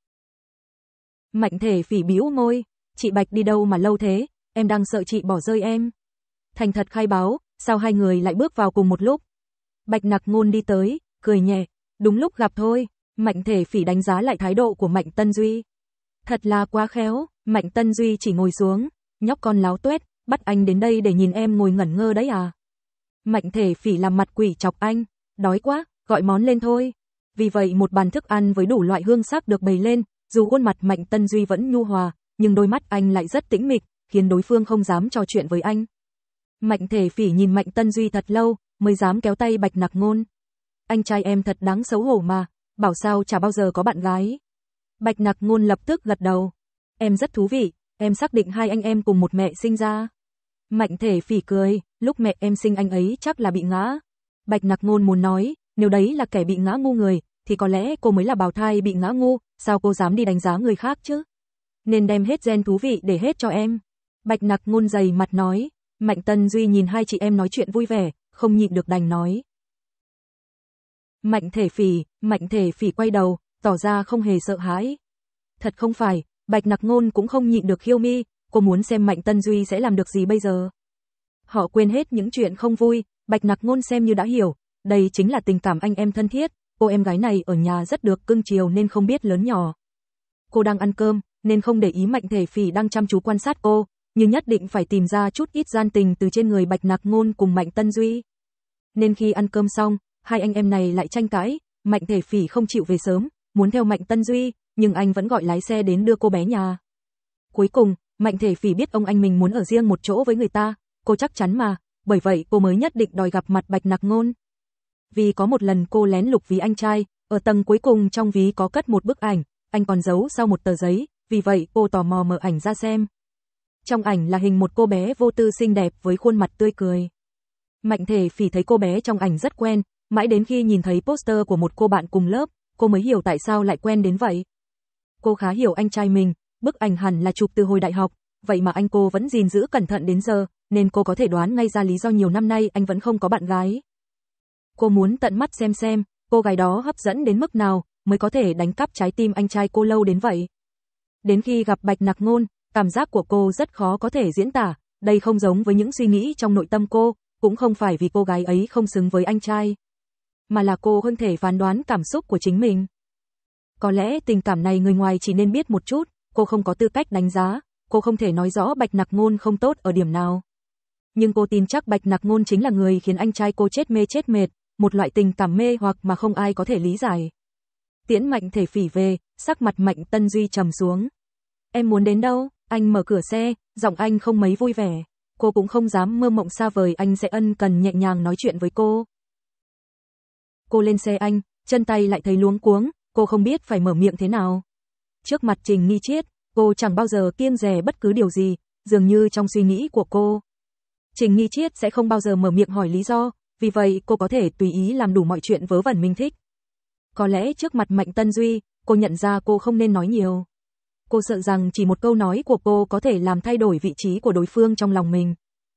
Mạnh Thể Phỉ bĩu môi, chị Bạch đi đâu mà lâu thế, em đang sợ chị bỏ rơi em. Thành thật khai báo, sao hai người lại bước vào cùng một lúc? Bạch Nặc Ngôn đi tới, cười nhẹ, đúng lúc gặp thôi. Mạnh Thể Phỉ đánh giá lại thái độ của Mạnh Tân Duy. Thật là quá khéo, Mạnh Tân Duy chỉ ngồi xuống, nhóc con láo tuét, bắt anh đến đây để nhìn em ngồi ngẩn ngơ đấy à? Mạnh Thể Phỉ làm mặt quỷ chọc anh, đói quá, gọi món lên thôi. Vì vậy một bàn thức ăn với đủ loại hương sắc được bày lên, dù khuôn mặt Mạnh Tân Duy vẫn nhu hòa, nhưng đôi mắt anh lại rất tĩnh mịch, khiến đối phương không dám trò chuyện với anh. Mạnh Thể Phỉ nhìn Mạnh Tân Duy thật lâu, mới dám kéo tay Bạch Nặc Ngôn. Anh trai em thật đáng xấu hổ mà, bảo sao chả bao giờ có bạn gái. Bạch Nặc Ngôn lập tức gật đầu. Em rất thú vị, em xác định hai anh em cùng một mẹ sinh ra. Mạnh Thể Phỉ cười, lúc mẹ em sinh anh ấy chắc là bị ngã. Bạch Nặc Ngôn muốn nói, nếu đấy là kẻ bị ngã ngu người, thì có lẽ cô mới là bào thai bị ngã ngu, sao cô dám đi đánh giá người khác chứ? Nên đem hết gen thú vị để hết cho em. Bạch Nặc Ngôn dày mặt nói, Mạnh Tân Duy nhìn hai chị em nói chuyện vui vẻ, không nhịn được đành nói. Mạnh Thể Phỉ, Mạnh Thể Phỉ quay đầu, tỏ ra không hề sợ hãi. Thật không phải, Bạch Nặc Ngôn cũng không nhịn được khiêu mi, cô muốn xem Mạnh Tân Duy sẽ làm được gì bây giờ. Họ quên hết những chuyện không vui, Bạch Nặc Ngôn xem như đã hiểu, đây chính là tình cảm anh em thân thiết, cô em gái này ở nhà rất được cưng chiều nên không biết lớn nhỏ. Cô đang ăn cơm, nên không để ý Mạnh Thể Phỉ đang chăm chú quan sát cô, nhưng nhất định phải tìm ra chút ít gian tình từ trên người Bạch Nặc Ngôn cùng Mạnh Tân Duy. Nên khi ăn cơm xong, hai anh em này lại tranh cãi, Mạnh Thể Phỉ không chịu về sớm, muốn theo Mạnh Tân Duy, nhưng anh vẫn gọi lái xe đến đưa cô bé nhà. Cuối cùng, Mạnh Thể Phỉ biết ông anh mình muốn ở riêng một chỗ với người ta, cô chắc chắn mà, bởi vậy cô mới nhất định đòi gặp mặt Bạch Nặc Ngôn. Vì có một lần cô lén lục ví anh trai, ở tầng cuối cùng trong ví có cất một bức ảnh, anh còn giấu sau một tờ giấy, vì vậy cô tò mò mở ảnh ra xem. Trong ảnh là hình một cô bé vô tư xinh đẹp với khuôn mặt tươi cười. Mạnh Thể Phỉ thấy cô bé trong ảnh rất quen, mãi đến khi nhìn thấy poster của một cô bạn cùng lớp, cô mới hiểu tại sao lại quen đến vậy. Cô khá hiểu anh trai mình, bức ảnh hẳn là chụp từ hồi đại học, vậy mà anh cô vẫn gìn giữ cẩn thận đến giờ, nên cô có thể đoán ngay ra lý do nhiều năm nay anh vẫn không có bạn gái. Cô muốn tận mắt xem xem, cô gái đó hấp dẫn đến mức nào, mới có thể đánh cắp trái tim anh trai cô lâu đến vậy. Đến khi gặp Bạch Nặc Ngôn, cảm giác của cô rất khó có thể diễn tả, đây không giống với những suy nghĩ trong nội tâm cô, cũng không phải vì cô gái ấy không xứng với anh trai, mà là cô không thể phán đoán cảm xúc của chính mình. Có lẽ tình cảm này người ngoài chỉ nên biết một chút, cô không có tư cách đánh giá, cô không thể nói rõ Bạch Nặc Ngôn không tốt ở điểm nào. Nhưng cô tin chắc Bạch Nặc Ngôn chính là người khiến anh trai cô chết mê chết mệt, một loại tình cảm mê hoặc mà không ai có thể lý giải. Tiễn Mạnh Thể Phỉ về, sắc mặt Mạnh Tân Duy trầm xuống. Em muốn đến đâu? Anh mở cửa xe, giọng anh không mấy vui vẻ. Cô cũng không dám mơ mộng xa vời anh sẽ ân cần nhẹ nhàng nói chuyện với cô. Cô lên xe anh, chân tay lại thấy luống cuống, cô không biết phải mở miệng thế nào. Trước mặt Trình Nghi Chiết, cô chẳng bao giờ kiêng dè bất cứ điều gì, dường như trong suy nghĩ của cô. Trình Nghi Chiết sẽ không bao giờ mở miệng hỏi lý do, vì vậy cô có thể tùy ý làm đủ mọi chuyện vớ vẩn mình thích. Có lẽ trước mặt Mạnh Tân Duy, cô nhận ra cô không nên nói nhiều. Cô sợ rằng chỉ một câu nói của cô có thể làm thay đổi vị trí của đối phương trong lòng mình.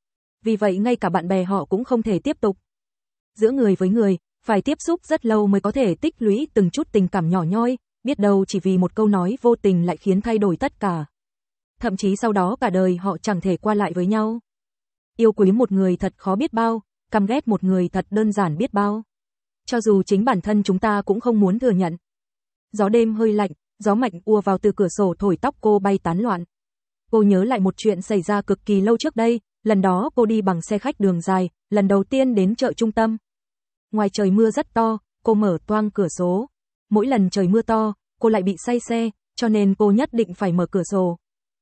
Vì vậy ngay cả bạn bè họ cũng không thể tiếp tục. Giữa người với người, phải tiếp xúc rất lâu mới có thể tích lũy từng chút tình cảm nhỏ nhoi, biết đâu chỉ vì một câu nói vô tình lại khiến thay đổi tất cả. Thậm chí sau đó cả đời họ chẳng thể qua lại với nhau. Yêu quý một người thật khó biết bao, căm ghét một người thật đơn giản biết bao. Cho dù chính bản thân chúng ta cũng không muốn thừa nhận. Gió đêm hơi lạnh, gió mạnh ùa vào từ cửa sổ thổi tóc cô bay tán loạn. Cô nhớ lại một chuyện xảy ra cực kỳ lâu trước đây, lần đó cô đi bằng xe khách đường dài, lần đầu tiên đến chợ trung tâm. Ngoài trời mưa rất to, cô mở toang cửa sổ. Mỗi lần trời mưa to, cô lại bị say xe, cho nên cô nhất định phải mở cửa sổ.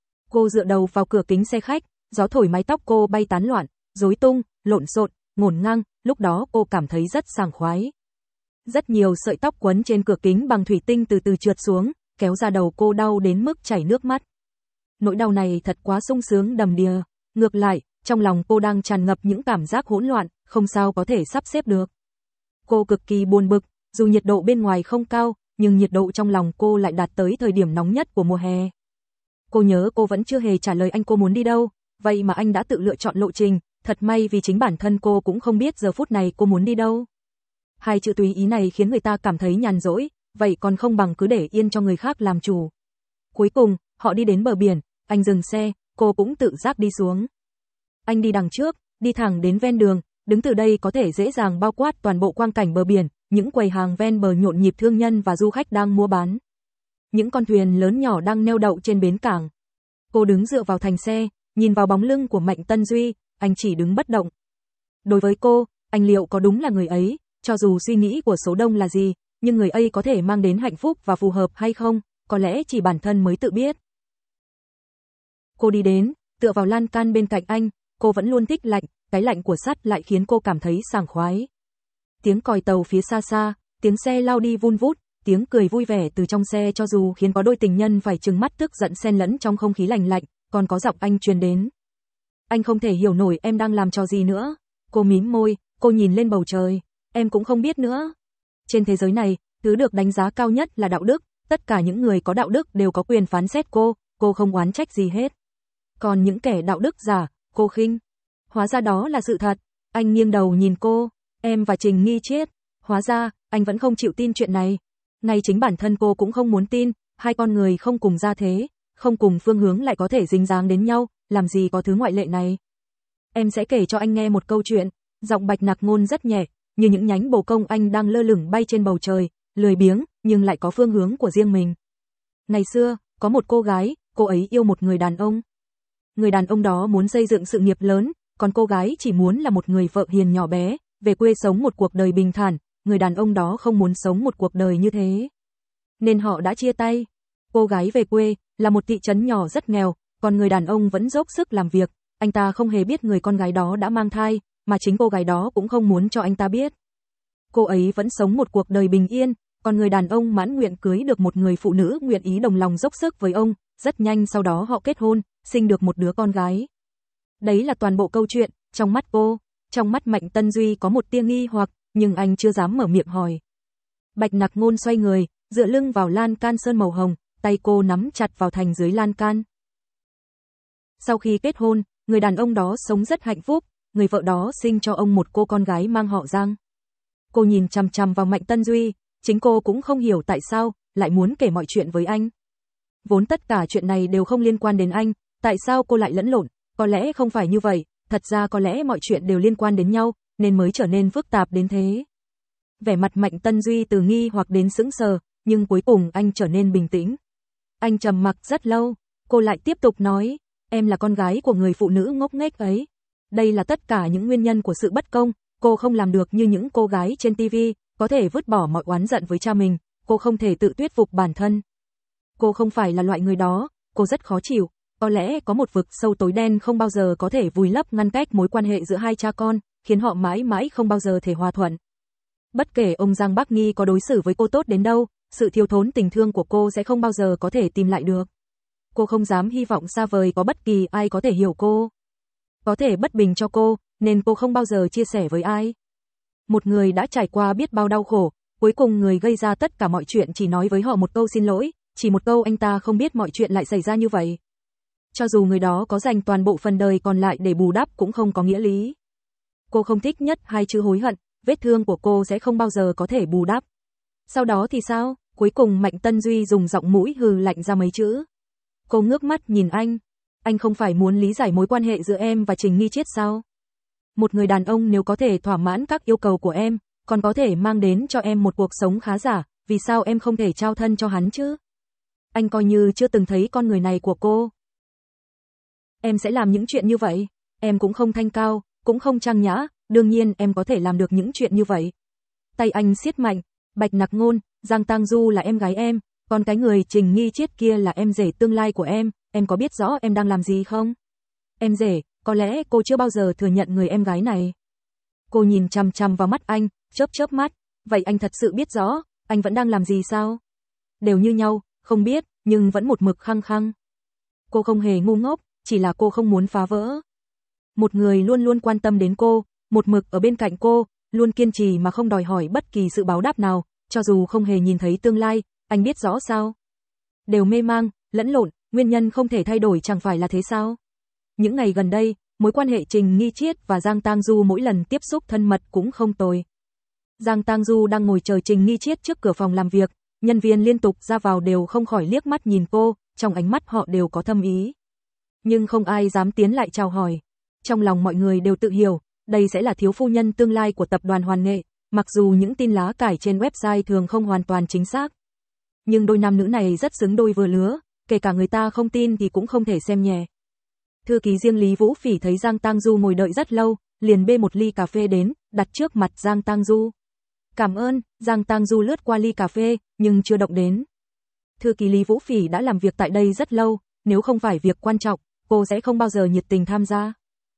Cô dựa đầu vào cửa kính xe khách, gió thổi mái tóc cô bay tán loạn, rối tung, lộn xộn, ngổn ngang, lúc đó cô cảm thấy rất sảng khoái. Rất nhiều sợi tóc quấn trên cửa kính bằng thủy tinh từ từ trượt xuống, kéo ra đầu cô đau đến mức chảy nước mắt. Nỗi đau này thật quá sung sướng đầm đìa, ngược lại, trong lòng cô đang tràn ngập những cảm giác hỗn loạn, không sao có thể sắp xếp được. Cô cực kỳ buồn bực, dù nhiệt độ bên ngoài không cao, nhưng nhiệt độ trong lòng cô lại đạt tới thời điểm nóng nhất của mùa hè. Cô nhớ cô vẫn chưa hề trả lời anh cô muốn đi đâu, vậy mà anh đã tự lựa chọn lộ trình, thật may vì chính bản thân cô cũng không biết giờ phút này cô muốn đi đâu. Hai chữ tùy ý này khiến người ta cảm thấy nhàn rỗi, vậy còn không bằng cứ để yên cho người khác làm chủ. Cuối cùng, họ đi đến bờ biển, anh dừng xe, cô cũng tự giác đi xuống. Anh đi đằng trước, đi thẳng đến ven đường, đứng từ đây có thể dễ dàng bao quát toàn bộ quang cảnh bờ biển, những quầy hàng ven bờ nhộn nhịp thương nhân và du khách đang mua bán. Những con thuyền lớn nhỏ đang neo đậu trên bến cảng. Cô đứng dựa vào thành xe, nhìn vào bóng lưng của Mạnh Tân Duy, anh chỉ đứng bất động. Đối với cô, anh liệu có đúng là người ấy, cho dù suy nghĩ của số đông là gì, nhưng người ấy có thể mang đến hạnh phúc và phù hợp hay không, có lẽ chỉ bản thân mới tự biết. Cô đi đến, tựa vào lan can bên cạnh anh, cô vẫn luôn thích lạnh, cái lạnh của sắt lại khiến cô cảm thấy sảng khoái. Tiếng còi tàu phía xa xa, tiếng xe lao đi vun vút, tiếng cười vui vẻ từ trong xe cho dù khiến có đôi tình nhân phải trừng mắt tức giận xen lẫn trong không khí lạnh lạnh, còn có giọng anh truyền đến. Anh không thể hiểu nổi em đang làm trò gì nữa. Cô mím môi, cô nhìn lên bầu trời, em cũng không biết nữa. Trên thế giới này, thứ được đánh giá cao nhất là đạo đức, tất cả những người có đạo đức đều có quyền phán xét cô, cô không oán trách gì hết. Còn những kẻ đạo đức giả, cô khinh. Hóa ra đó là sự thật. Anh nghiêng đầu nhìn cô, em và Trình Nghi Chiết. Hóa ra, anh vẫn không chịu tin chuyện này. Ngay chính bản thân cô cũng không muốn tin, hai con người không cùng gia thế, không cùng phương hướng lại có thể dính dáng đến nhau, làm gì có thứ ngoại lệ này. Em sẽ kể cho anh nghe một câu chuyện, giọng Bạch Nặc Ngôn rất nhẹ, như những nhánh bồ công anh đang lơ lửng bay trên bầu trời, lười biếng, nhưng lại có phương hướng của riêng mình. Ngày xưa, có một cô gái, cô ấy yêu một người đàn ông. Người đàn ông đó muốn xây dựng sự nghiệp lớn, còn cô gái chỉ muốn là một người vợ hiền nhỏ bé, về quê sống một cuộc đời bình thản, người đàn ông đó không muốn sống một cuộc đời như thế. Nên họ đã chia tay. Cô gái về quê, là một thị trấn nhỏ rất nghèo, còn người đàn ông vẫn dốc sức làm việc, anh ta không hề biết người con gái đó đã mang thai, mà chính cô gái đó cũng không muốn cho anh ta biết. Cô ấy vẫn sống một cuộc đời bình yên, còn người đàn ông mãn nguyện cưới được một người phụ nữ nguyện ý đồng lòng dốc sức với ông, rất nhanh sau đó họ kết hôn, sinh được một đứa con gái. Đấy là toàn bộ câu chuyện, trong mắt cô, trong mắt Mạnh Tân Duy có một tia nghi hoặc, nhưng anh chưa dám mở miệng hỏi. Bạch Nặc Ngôn xoay người, dựa lưng vào lan can sơn màu hồng, tay cô nắm chặt vào thành dưới lan can. Sau khi kết hôn, người đàn ông đó sống rất hạnh phúc, người vợ đó sinh cho ông một cô con gái mang họ Giang. Cô nhìn chằm chằm vào Mạnh Tân Duy, chính cô cũng không hiểu tại sao, lại muốn kể mọi chuyện với anh. Vốn tất cả chuyện này đều không liên quan đến anh, tại sao cô lại lẫn lộn, có lẽ không phải như vậy, thật ra có lẽ mọi chuyện đều liên quan đến nhau, nên mới trở nên phức tạp đến thế. Vẻ mặt Mạnh Tân Duy từ nghi hoặc đến sững sờ, nhưng cuối cùng anh trở nên bình tĩnh. Anh trầm mặc rất lâu, cô lại tiếp tục nói, em là con gái của người phụ nữ ngốc nghếch ấy. Đây là tất cả những nguyên nhân của sự bất công, cô không làm được như những cô gái trên ti vi, có thể vứt bỏ mọi oán giận với cha mình, cô không thể tự thuyết phục bản thân. Cô không phải là loại người đó, cô rất khó chịu, có lẽ có một vực sâu tối đen không bao giờ có thể vùi lấp ngăn cách mối quan hệ giữa hai cha con, khiến họ mãi mãi không bao giờ thể hòa thuận. Bất kể ông Giang Bắc Nghi có đối xử với cô tốt đến đâu, sự thiếu thốn tình thương của cô sẽ không bao giờ có thể tìm lại được. Cô không dám hy vọng xa vời có bất kỳ ai có thể hiểu cô, có thể bất bình cho cô, nên cô không bao giờ chia sẻ với ai. Một người đã trải qua biết bao đau khổ, cuối cùng người gây ra tất cả mọi chuyện chỉ nói với họ một câu xin lỗi, chỉ một câu anh ta không biết mọi chuyện lại xảy ra như vậy. Cho dù người đó có dành toàn bộ phần đời còn lại để bù đắp cũng không có nghĩa lý. Cô không thích nhất hai chữ hối hận, vết thương của cô sẽ không bao giờ có thể bù đắp. Sau đó thì sao? Cuối cùng Mạnh Tân Duy dùng giọng mũi hừ lạnh ra mấy chữ. Cô ngước mắt nhìn anh. Anh không phải muốn lý giải mối quan hệ giữa em và Trình Nghi Chiết sao? Một người đàn ông nếu có thể thỏa mãn các yêu cầu của em, còn có thể mang đến cho em một cuộc sống khá giả, vì sao em không thể trao thân cho hắn chứ? Anh coi như chưa từng thấy con người này của cô. Em sẽ làm những chuyện như vậy, em cũng không thanh cao, cũng không trang nhã, đương nhiên em có thể làm được những chuyện như vậy. Tay anh siết mạnh, Bạch Nặc Ngôn, Giang Tang Du là em gái em, còn cái người Trình Nghi Chiết kia là em rể tương lai của em, em có biết rõ em đang làm gì không? Em rể, có lẽ cô chưa bao giờ thừa nhận người em gái này. Cô nhìn chằm chằm vào mắt anh, chớp chớp mắt, vậy anh thật sự biết rõ, anh vẫn đang làm gì sao? Đều như nhau, không biết, nhưng vẫn một mực khăng khăng. Cô không hề ngu ngốc, chỉ là cô không muốn phá vỡ. Một người luôn luôn quan tâm đến cô, một mực ở bên cạnh cô, luôn kiên trì mà không đòi hỏi bất kỳ sự báo đáp nào, cho dù không hề nhìn thấy tương lai, anh biết rõ sao? Đều mê mang, lẫn lộn, nguyên nhân không thể thay đổi chẳng phải là thế sao? Những ngày gần đây, mối quan hệ Trình Nghi Chiết và Giang Tang Du mỗi lần tiếp xúc thân mật cũng không tồi. Giang Tang Du đang ngồi chờ Trình Nghi Chiết trước cửa phòng làm việc, nhân viên liên tục ra vào đều không khỏi liếc mắt nhìn cô, trong ánh mắt họ đều có thâm ý. Nhưng không ai dám tiến lại chào hỏi. Trong lòng mọi người đều tự hiểu, đây sẽ là thiếu phu nhân tương lai của tập đoàn Hoàn Nghệ, mặc dù những tin lá cải trên website thường không hoàn toàn chính xác. Nhưng đôi nam nữ này rất xứng đôi vừa lứa, kể cả người ta không tin thì cũng không thể xem nhẹ. Thư ký riêng Lý Vũ Phỉ thấy Giang Tang Du ngồi đợi rất lâu, liền bê một ly cà phê đến, đặt trước mặt Giang Tang Du. Cảm ơn, Giang Tang Du lướt qua ly cà phê, nhưng chưa động đến. Thư ký Lý Vũ Phỉ đã làm việc tại đây rất lâu, nếu không phải việc quan trọng, cô sẽ không bao giờ nhiệt tình tham gia.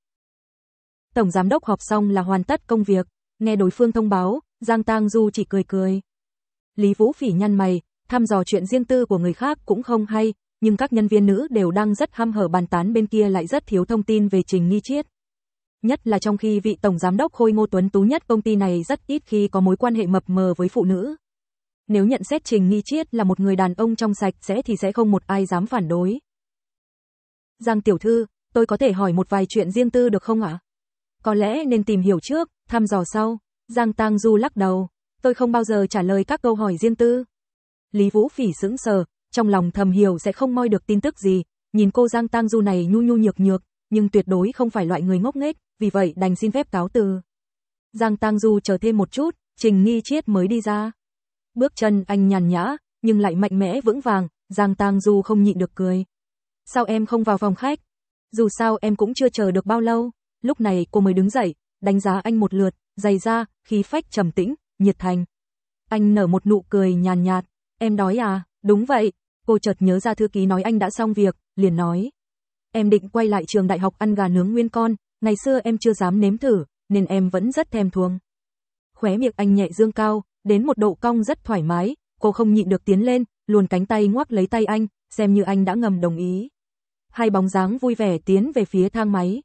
Tổng giám đốc họp xong là hoàn tất công việc, nghe đối phương thông báo, Giang Tang Du chỉ cười cười. Lý Vũ Phỉ nhăn mày, thăm dò chuyện riêng tư của người khác cũng không hay, nhưng các nhân viên nữ đều đang rất hăm hở bàn tán bên kia lại rất thiếu thông tin về Trình Nghi Chiết. Nhất là trong khi vị tổng giám đốc Khôi Ngô Tuấn tú nhất công ty này rất ít khi có mối quan hệ mập mờ với phụ nữ. Nếu nhận xét Trình Nghi Chiết là một người đàn ông trong sạch sẽ thì sẽ không một ai dám phản đối. Giang tiểu thư, tôi có thể hỏi một vài chuyện riêng tư được không ạ? Có lẽ nên tìm hiểu trước, thăm dò sau. Giang Tang Du lắc đầu. Tôi không bao giờ trả lời các câu hỏi riêng tư. Lý Vũ Phỉ sững sờ, trong lòng thầm hiểu sẽ không moi được tin tức gì. Nhìn cô Giang Tang Du này nhu nhu nhược nhược, nhưng tuyệt đối không phải loại người ngốc nghếch, vì vậy đành xin phép cáo từ. Giang Tang Du chờ thêm một chút, Trình Nghi Chiết mới đi ra. Bước chân anh nhàn nhã, nhưng lại mạnh mẽ vững vàng, Giang Tang Du không nhịn được cười. Sao em không vào phòng khách? Dù sao em cũng chưa chờ được bao lâu. Lúc này cô mới đứng dậy, đánh giá anh một lượt, dày da, khí phách trầm tĩnh, nhiệt thành. Anh nở một nụ cười nhàn nhạt, em đói à? Đúng vậy. Cô chợt nhớ ra thư ký nói anh đã xong việc, liền nói. Em định quay lại trường đại học ăn gà nướng nguyên con, ngày xưa em chưa dám nếm thử, nên em vẫn rất thèm thuồng. Khóe miệng anh nhẹ dương cao, đến một độ cong rất thoải mái, cô không nhịn được tiến lên, luồn cánh tay ngoắc lấy tay anh, xem như anh đã ngầm đồng ý. Hai bóng dáng vui vẻ tiến về phía thang máy.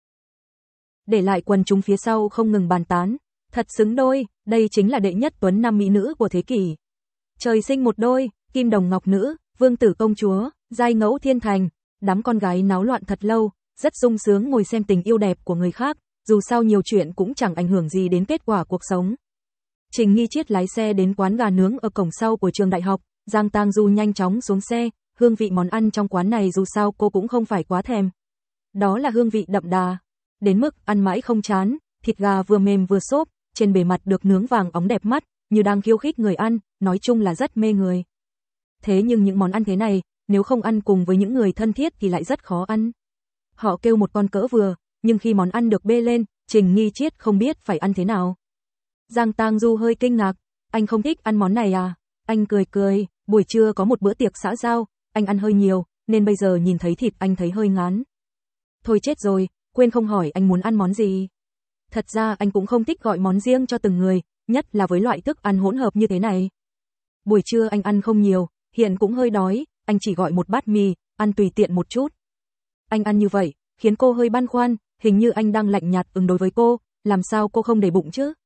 Để lại quần chúng phía sau không ngừng bàn tán, thật xứng đôi, đây chính là đệ nhất tuấn nam mỹ nữ của thế kỷ. Trời sinh một đôi, kim đồng ngọc nữ, vương tử công chúa, giai ngẫu thiên thành, đám con gái náo loạn thật lâu, rất sung sướng ngồi xem tình yêu đẹp của người khác, dù sao nhiều chuyện cũng chẳng ảnh hưởng gì đến kết quả cuộc sống. Trình Nghi Chiết lái xe đến quán gà nướng ở cổng sau của trường đại học, Giang Tang Du nhanh chóng xuống xe, hương vị món ăn trong quán này dù sao cô cũng không phải quá thèm. Đó là hương vị đậm đà, đến mức ăn mãi không chán, thịt gà vừa mềm vừa xốp, trên bề mặt được nướng vàng óng đẹp mắt, như đang khiêu khích người ăn, nói chung là rất mê người. Thế nhưng những món ăn thế này, nếu không ăn cùng với những người thân thiết thì lại rất khó ăn. Họ kêu một con cỡ vừa, nhưng khi món ăn được bê lên, Trình Nghi Chiết không biết phải ăn thế nào. Giang Tang Du hơi kinh ngạc, anh không thích ăn món này à? Anh cười cười, buổi trưa có một bữa tiệc xã giao, anh ăn hơi nhiều, nên bây giờ nhìn thấy thịt anh thấy hơi ngán. Thôi chết rồi, quên không hỏi anh muốn ăn món gì. Thật ra anh cũng không thích gọi món riêng cho từng người, nhất là với loại thức ăn hỗn hợp như thế này. Buổi trưa anh ăn không nhiều, hiện cũng hơi đói, anh chỉ gọi một bát mì, ăn tùy tiện một chút. Anh ăn như vậy, khiến cô hơi băn khoăn, hình như anh đang lạnh nhạt ứng đối với cô, làm sao cô không để bụng chứ?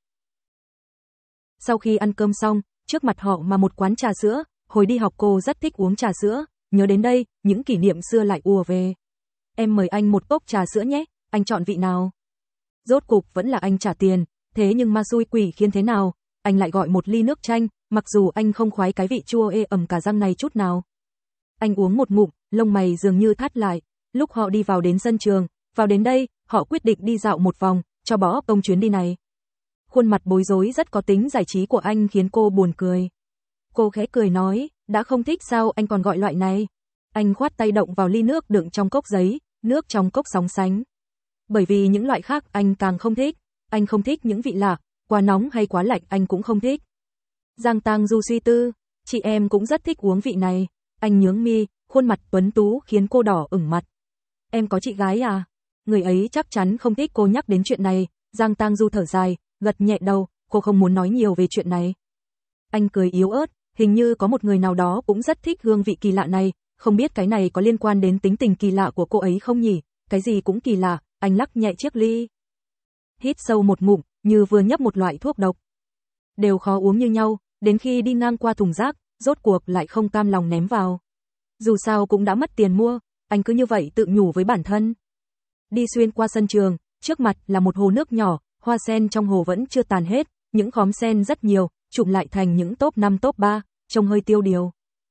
Sau khi ăn cơm xong, trước mặt họ mà một quán trà sữa, hồi đi học cô rất thích uống trà sữa, nhớ đến đây, những kỷ niệm xưa lại ùa về. Em mời anh một cốc trà sữa nhé, anh chọn vị nào? Rốt cục vẫn là anh trả tiền, thế nhưng ma xui quỷ khiến thế nào, anh lại gọi một ly nước chanh, mặc dù anh không khoái cái vị chua ê ẩm cả răng này chút nào. Anh uống một ngụm, lông mày dường như thắt lại, lúc họ đi vào đến sân trường, vào đến đây, họ quyết định đi dạo một vòng, cho bỏ công chuyến đi này. Khuôn mặt bối rối rất có tính giải trí của anh khiến cô buồn cười. Cô khẽ cười nói, đã không thích sao anh còn gọi loại này. Anh khoát tay động vào ly nước đựng trong cốc giấy, nước trong cốc sóng sánh. Bởi vì những loại khác anh càng không thích, anh không thích những vị lạ, quá nóng hay quá lạnh anh cũng không thích. Giang Tang Du suy tư, chị em cũng rất thích uống vị này. Anh nhướng mi, khuôn mặt tuấn tú khiến cô đỏ ửng mặt. Em có chị gái à? Người ấy chắc chắn không thích cô nhắc đến chuyện này. Giang Tang Du thở dài, gật nhẹ đầu, cô không muốn nói nhiều về chuyện này. Anh cười yếu ớt, hình như có một người nào đó cũng rất thích hương vị kỳ lạ này, không biết cái này có liên quan đến tính tình kỳ lạ của cô ấy không nhỉ? Cái gì cũng kỳ lạ, anh lắc nhẹ chiếc ly. Hít sâu một ngụm, như vừa nhấp một loại thuốc độc. Đều khó uống như nhau, đến khi đi ngang qua thùng rác, rốt cuộc lại không cam lòng ném vào. Dù sao cũng đã mất tiền mua, anh cứ như vậy tự nhủ với bản thân. Đi xuyên qua sân trường, trước mặt là một hồ nước nhỏ, hoa sen trong hồ vẫn chưa tàn hết, những khóm sen rất nhiều, chụm lại thành những top năm top ba, trông hơi tiêu điều.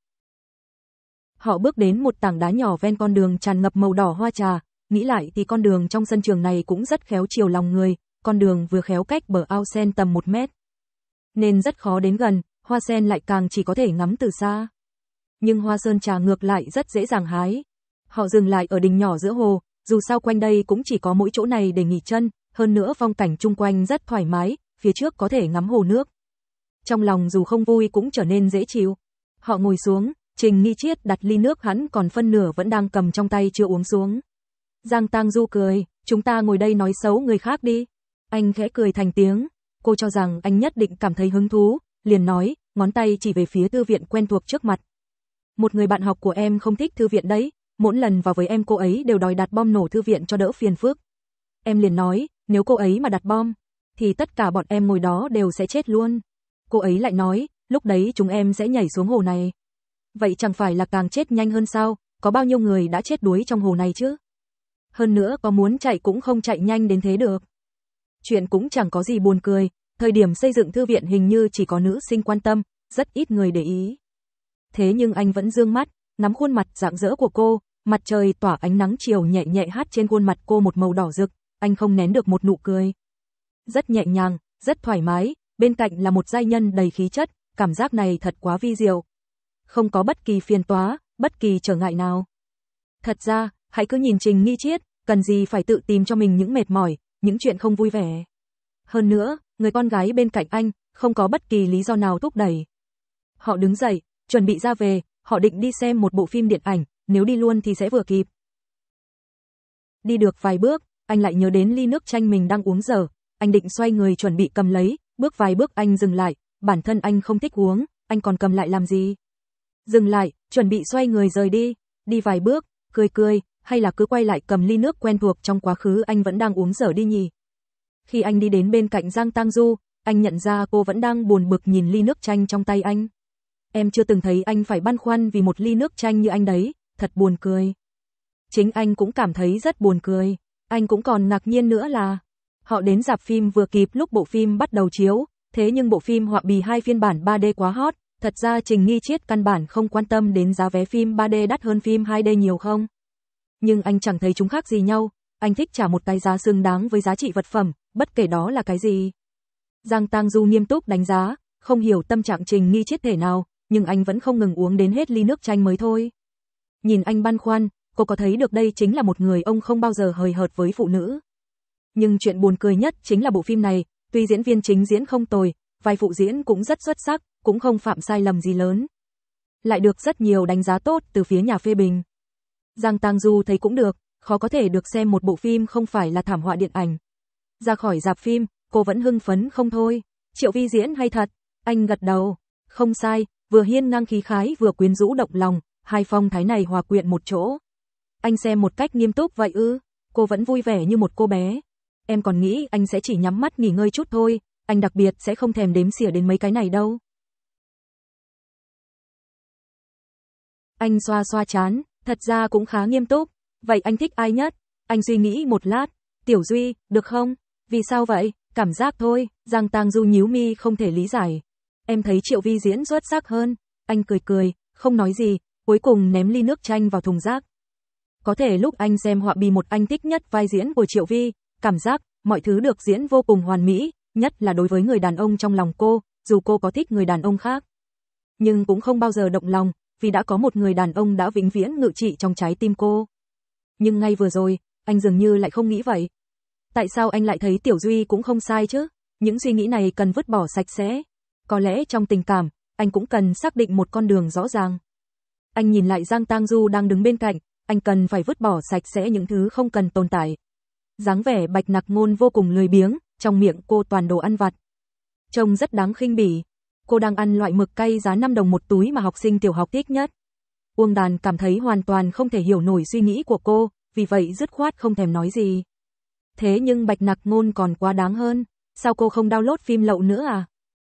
Họ bước đến một tảng đá nhỏ ven con đường tràn ngập màu đỏ hoa trà, nghĩ lại thì con đường trong sân trường này cũng rất khéo chiều lòng người, con đường vừa khéo cách bờ ao sen tầm một mét. Nên rất khó đến gần, hoa sen lại càng chỉ có thể ngắm từ xa. Nhưng hoa sơn trà ngược lại rất dễ dàng hái. Họ dừng lại ở đình nhỏ giữa hồ, dù sao quanh đây cũng chỉ có mỗi chỗ này để nghỉ chân, hơn nữa phong cảnh chung quanh rất thoải mái, phía trước có thể ngắm hồ nước. Trong lòng dù không vui cũng trở nên dễ chịu. Họ ngồi xuống, Trình Nghi Chiết đặt ly nước hắn còn phân nửa vẫn đang cầm trong tay chưa uống xuống. Giang Tang Du cười, chúng ta ngồi đây nói xấu người khác đi. Anh khẽ cười thành tiếng, cô cho rằng anh nhất định cảm thấy hứng thú, liền nói, ngón tay chỉ về phía thư viện quen thuộc trước mặt. Một người bạn học của em không thích thư viện đấy, mỗi lần vào với em cô ấy đều đòi đặt bom nổ thư viện cho đỡ phiền phức. Em liền nói, nếu cô ấy mà đặt bom, thì tất cả bọn em ngồi đó đều sẽ chết luôn. Cô ấy lại nói, lúc đấy chúng em sẽ nhảy xuống hồ này. Vậy chẳng phải là càng chết nhanh hơn sao, có bao nhiêu người đã chết đuối trong hồ này chứ? Hơn nữa có muốn chạy cũng không chạy nhanh đến thế được. Chuyện cũng chẳng có gì buồn cười, thời điểm xây dựng thư viện hình như chỉ có nữ sinh quan tâm, rất ít người để ý. Thế nhưng anh vẫn dương mắt, ngắm khuôn mặt rạng rỡ của cô, mặt trời tỏa ánh nắng chiều nhẹ nhẹ hát trên khuôn mặt cô một màu đỏ rực, anh không nén được một nụ cười. Rất nhẹ nhàng, rất thoải mái, bên cạnh là một giai nhân đầy khí chất, cảm giác này thật quá vi diệu. Không có bất kỳ phiền toái, bất kỳ trở ngại nào. Thật ra, hãy cứ nhìn Trình Nghi Triết, cần gì phải tự tìm cho mình những mệt mỏi, những chuyện không vui vẻ. Hơn nữa, người con gái bên cạnh anh, không có bất kỳ lý do nào thúc đẩy. Họ đứng dậy, chuẩn bị ra về, họ định đi xem một bộ phim điện ảnh, nếu đi luôn thì sẽ vừa kịp. Đi được vài bước, anh lại nhớ đến ly nước chanh mình đang uống dở, anh định xoay người chuẩn bị cầm lấy, bước vài bước anh dừng lại, bản thân anh không thích uống, anh còn cầm lại làm gì? Dừng lại, chuẩn bị xoay người rời đi, đi vài bước, cười cười, hay là cứ quay lại cầm ly nước quen thuộc trong quá khứ anh vẫn đang uống dở đi nhỉ? Khi anh đi đến bên cạnh Giang Tang Du, anh nhận ra cô vẫn đang buồn bực nhìn ly nước chanh trong tay anh. Em chưa từng thấy anh phải băn khoăn vì một ly nước chanh như anh đấy, thật buồn cười. Chính anh cũng cảm thấy rất buồn cười, anh cũng còn ngạc nhiên nữa là họ đến rạp phim vừa kịp lúc bộ phim bắt đầu chiếu, thế nhưng bộ phim Họa Bì hai phiên bản ba D quá hot, thật ra Trình Nghi Triết căn bản không quan tâm đến giá vé phim ba D đắt hơn phim hai D nhiều không. Nhưng anh chẳng thấy chúng khác gì nhau, anh thích trả một cái giá xứng đáng với giá trị vật phẩm, bất kể đó là cái gì. Giang Tang Du nghiêm túc đánh giá, không hiểu tâm trạng Trình Nghi Triết thể nào, nhưng anh vẫn không ngừng uống đến hết ly nước chanh mới thôi. Nhìn anh băn khoăn, cô có thấy được đây chính là một người ông không bao giờ hời hợt với phụ nữ. Nhưng chuyện buồn cười nhất chính là bộ phim này, tuy diễn viên chính diễn không tồi, vai phụ diễn cũng rất xuất sắc, cũng không phạm sai lầm gì lớn. Lại được rất nhiều đánh giá tốt từ phía nhà phê bình. Giang Tang Du thấy cũng được, khó có thể được xem một bộ phim không phải là thảm họa điện ảnh. Ra khỏi rạp phim, cô vẫn hưng phấn không thôi. Triệu Vi diễn hay thật, anh gật đầu. Không sai, vừa hiên ngang khí khái vừa quyến rũ động lòng, hai phong thái này hòa quyện một chỗ. Anh xem một cách nghiêm túc vậy ư? Cô vẫn vui vẻ như một cô bé. Em còn nghĩ anh sẽ chỉ nhắm mắt nghỉ ngơi chút thôi, anh đặc biệt sẽ không thèm đếm xỉa đến mấy cái này đâu. Anh xoa xoa trán, thật ra cũng khá nghiêm túc. Vậy anh thích ai nhất? Anh suy nghĩ một lát. Tiểu Duy, được không? Vì sao vậy? Cảm giác thôi. Giang Tang Du nhíu mi không thể lý giải. Em thấy Triệu Vi diễn xuất sắc hơn. Anh cười cười, không nói gì, cuối cùng ném ly nước chanh vào thùng rác. Có thể lúc anh xem Họa Bì một anh thích nhất vai diễn của Triệu Vi, cảm giác mọi thứ được diễn vô cùng hoàn mỹ, nhất là đối với người đàn ông trong lòng cô, dù cô có thích người đàn ông khác. Nhưng cũng không bao giờ động lòng, vì đã có một người đàn ông đã vĩnh viễn ngự trị trong trái tim cô. Nhưng ngay vừa rồi, anh dường như lại không nghĩ vậy. Tại sao anh lại thấy Tiểu Duy cũng không sai chứ? Những suy nghĩ này cần vứt bỏ sạch sẽ. Có lẽ trong tình cảm, anh cũng cần xác định một con đường rõ ràng. Anh nhìn lại Giang Tang Du đang đứng bên cạnh, anh cần phải vứt bỏ sạch sẽ những thứ không cần tồn tại. Dáng vẻ Bạch Nặc Ngôn vô cùng lười biếng, trong miệng cô toàn đồ ăn vặt. Trông rất đáng khinh bỉ. Cô đang ăn loại mực cay giá năm đồng một túi mà học sinh tiểu học thích nhất. Uông Đàn cảm thấy hoàn toàn không thể hiểu nổi suy nghĩ của cô, vì vậy dứt khoát không thèm nói gì. Thế nhưng Bạch Nặc Ngôn còn quá đáng hơn, sao cô không download phim lậu nữa à?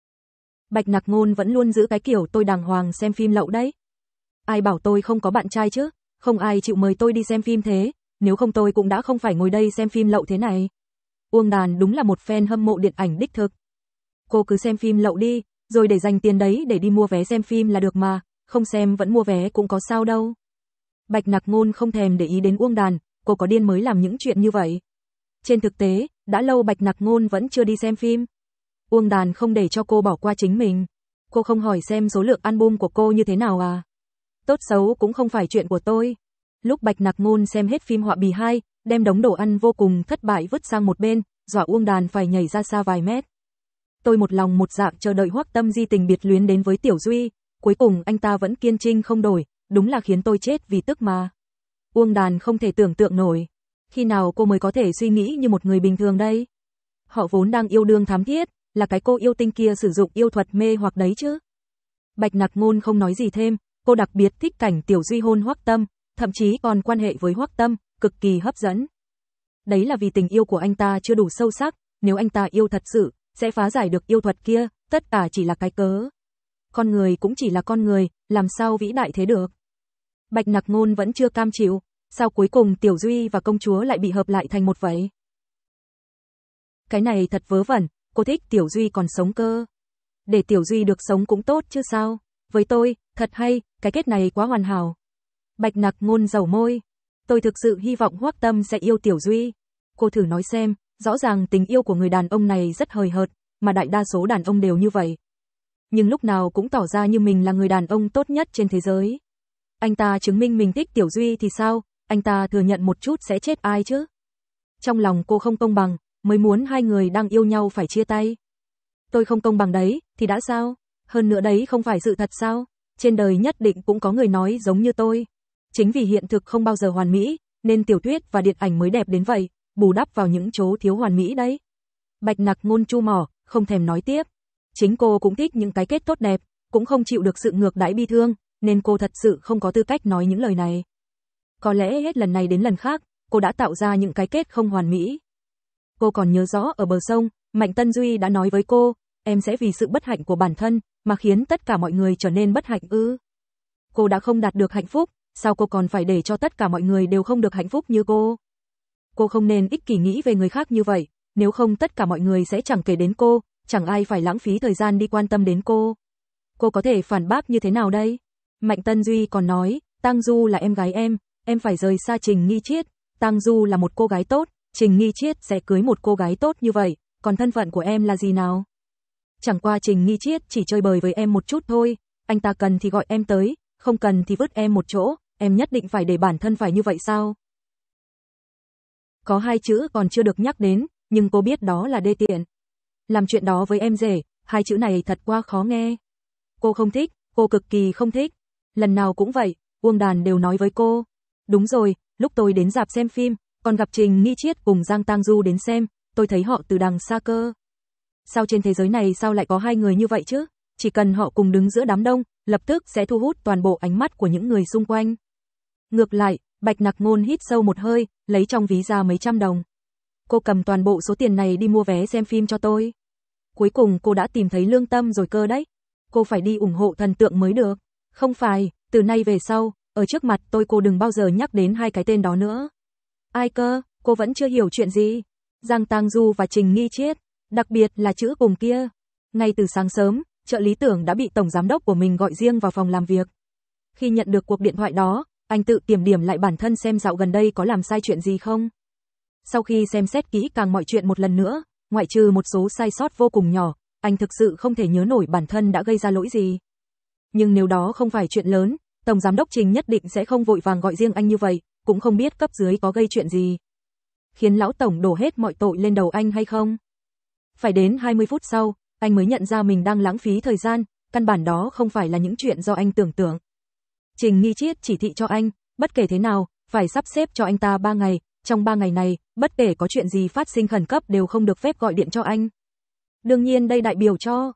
Bạch Nặc Ngôn vẫn luôn giữ cái kiểu tôi đàng hoàng xem phim lậu đấy. Ai bảo tôi không có bạn trai chứ, không ai chịu mời tôi đi xem phim thế, nếu không tôi cũng đã không phải ngồi đây xem phim lậu thế này. Uông Đàn đúng là một fan hâm mộ điện ảnh đích thực. Cô cứ xem phim lậu đi, rồi để dành tiền đấy để đi mua vé xem phim là được mà, không xem vẫn mua vé cũng có sao đâu. Bạch Nặc Ngôn không thèm để ý đến Uông Đàn, cô có điên mới làm những chuyện như vậy. Trên thực tế, đã lâu Bạch Nặc Ngôn vẫn chưa đi xem phim. Uông Đàn không để cho cô bỏ qua chính mình. Cô không hỏi xem số lượng album của cô như thế nào à? Tốt xấu cũng không phải chuyện của tôi. Lúc Bạch Nặc Ngôn xem hết phim Họa Bì hai, đem đống đồ ăn vô cùng thất bại vứt sang một bên, dọa Uông Đàn phải nhảy ra xa vài mét. Tôi một lòng một dạ chờ đợi Hoắc Tâm Di tình biệt luyến đến với Tiểu Duy, cuối cùng anh ta vẫn kiên trinh không đổi, đúng là khiến tôi chết vì tức mà. Uông Đàn không thể tưởng tượng nổi, khi nào cô mới có thể suy nghĩ như một người bình thường đây? Họ vốn đang yêu đương thám thiết, là cái cô yêu tinh kia sử dụng yêu thuật mê hoặc đấy chứ. Bạch Nặc Ngôn không nói gì thêm, cô đặc biệt thích cảnh Tiểu Duy hôn Hoắc Tâm, thậm chí còn quan hệ với Hoắc Tâm, cực kỳ hấp dẫn. Đấy là vì tình yêu của anh ta chưa đủ sâu sắc, nếu anh ta yêu thật sự, sẽ phá giải được yêu thuật kia, tất cả chỉ là cái cớ. Con người cũng chỉ là con người, làm sao vĩ đại thế được. Bạch Nặc Ngôn vẫn chưa cam chịu, sao cuối cùng Tiểu Duy và công chúa lại bị hợp lại thành một vậy? Cái này thật vớ vẩn, cô thích Tiểu Duy còn sống cơ. Để Tiểu Duy được sống cũng tốt chứ sao. Với tôi, thật hay, cái kết này quá hoàn hảo. Bạch Nặc Ngôn dầu môi. Tôi thực sự hy vọng Hoắc Tâm sẽ yêu Tiểu Duy. Cô thử nói xem, rõ ràng tình yêu của người đàn ông này rất hời hợt, mà đại đa số đàn ông đều như vậy. Nhưng lúc nào cũng tỏ ra như mình là người đàn ông tốt nhất trên thế giới. Anh ta chứng minh mình thích Tiểu Duy thì sao, anh ta thừa nhận một chút sẽ chết ai chứ? Trong lòng cô không công bằng, mới muốn hai người đang yêu nhau phải chia tay. Tôi không công bằng đấy, thì đã sao? Hơn nữa đấy không phải sự thật sao? Trên đời nhất định cũng có người nói giống như tôi. Chính vì hiện thực không bao giờ hoàn mỹ, nên tiểu thuyết và điện ảnh mới đẹp đến vậy, bù đắp vào những chỗ thiếu hoàn mỹ đấy. Bạch Nặc Ngôn chu mỏ, không thèm nói tiếp. Chính cô cũng thích những cái kết tốt đẹp, cũng không chịu được sự ngược đãi bi thương, nên cô thật sự không có tư cách nói những lời này. Có lẽ hết lần này đến lần khác, cô đã tạo ra những cái kết không hoàn mỹ. Cô còn nhớ rõ ở bờ sông, Mạnh Tân Duy đã nói với cô, em sẽ vì sự bất hạnh của bản thân, mà khiến tất cả mọi người trở nên bất hạnh ư. Cô đã không đạt được hạnh phúc, sao cô còn phải để cho tất cả mọi người đều không được hạnh phúc như cô? Cô không nên ích kỷ nghĩ về người khác như vậy, nếu không tất cả mọi người sẽ chẳng kể đến cô, chẳng ai phải lãng phí thời gian đi quan tâm đến cô. Cô có thể phản bác như thế nào đây? Mạnh Tân Duy còn nói, Tang Du là em gái em, em phải rời xa Trình Nghi Chiết, Tang Du là một cô gái tốt, Trình Nghi Chiết sẽ cưới một cô gái tốt như vậy, còn thân phận của em là gì nào? Chẳng qua Trình Nghi Chiết chỉ chơi bời với em một chút thôi, anh ta cần thì gọi em tới, không cần thì vứt em một chỗ, em nhất định phải để bản thân phải như vậy sao? Có hai chữ còn chưa được nhắc đến, nhưng cô biết đó là đê tiện. Làm chuyện đó với em rể, hai chữ này thật quá khó nghe. Cô không thích, cô cực kỳ không thích. Lần nào cũng vậy, Uông Đàn đều nói với cô. Đúng rồi, lúc tôi đến rạp xem phim, còn gặp Trình Nghi Chiết cùng Giang Tang Du đến xem, tôi thấy họ từ đằng xa cơ. Sao trên thế giới này sao lại có hai người như vậy chứ? Chỉ cần họ cùng đứng giữa đám đông, lập tức sẽ thu hút toàn bộ ánh mắt của những người xung quanh. Ngược lại, Bạch Nặc Ngôn hít sâu một hơi, lấy trong ví ra mấy trăm đồng. Cô cầm toàn bộ số tiền này đi mua vé xem phim cho tôi. Cuối cùng cô đã tìm thấy lương tâm rồi cơ đấy. Cô phải đi ủng hộ thần tượng mới được. Không phải, từ nay về sau, ở trước mặt tôi cô đừng bao giờ nhắc đến hai cái tên đó nữa. Ai cơ, cô vẫn chưa hiểu chuyện gì. Giang Tang Du và Trình Nghi Chiết, đặc biệt là chữ cùng kia. Ngay từ sáng sớm, trợ lý Tưởng đã bị tổng giám đốc của mình gọi riêng vào phòng làm việc. Khi nhận được cuộc điện thoại đó, anh tự kiểm điểm lại bản thân xem dạo gần đây có làm sai chuyện gì không. Sau khi xem xét kỹ càng mọi chuyện một lần nữa, ngoại trừ một số sai sót vô cùng nhỏ, anh thực sự không thể nhớ nổi bản thân đã gây ra lỗi gì. Nhưng nếu đó không phải chuyện lớn, tổng giám đốc Trình nhất định sẽ không vội vàng gọi riêng anh như vậy, cũng không biết cấp dưới có gây chuyện gì. Khiến lão tổng đổ hết mọi tội lên đầu anh hay không? Phải đến hai mươi phút sau, anh mới nhận ra mình đang lãng phí thời gian, căn bản đó không phải là những chuyện do anh tưởng tượng. Trình Nghi Chiết chỉ thị cho anh, bất kể thế nào, phải sắp xếp cho anh ta ba ngày, trong ba ngày này, bất kể có chuyện gì phát sinh khẩn cấp đều không được phép gọi điện cho anh. Đương nhiên đây đại biểu cho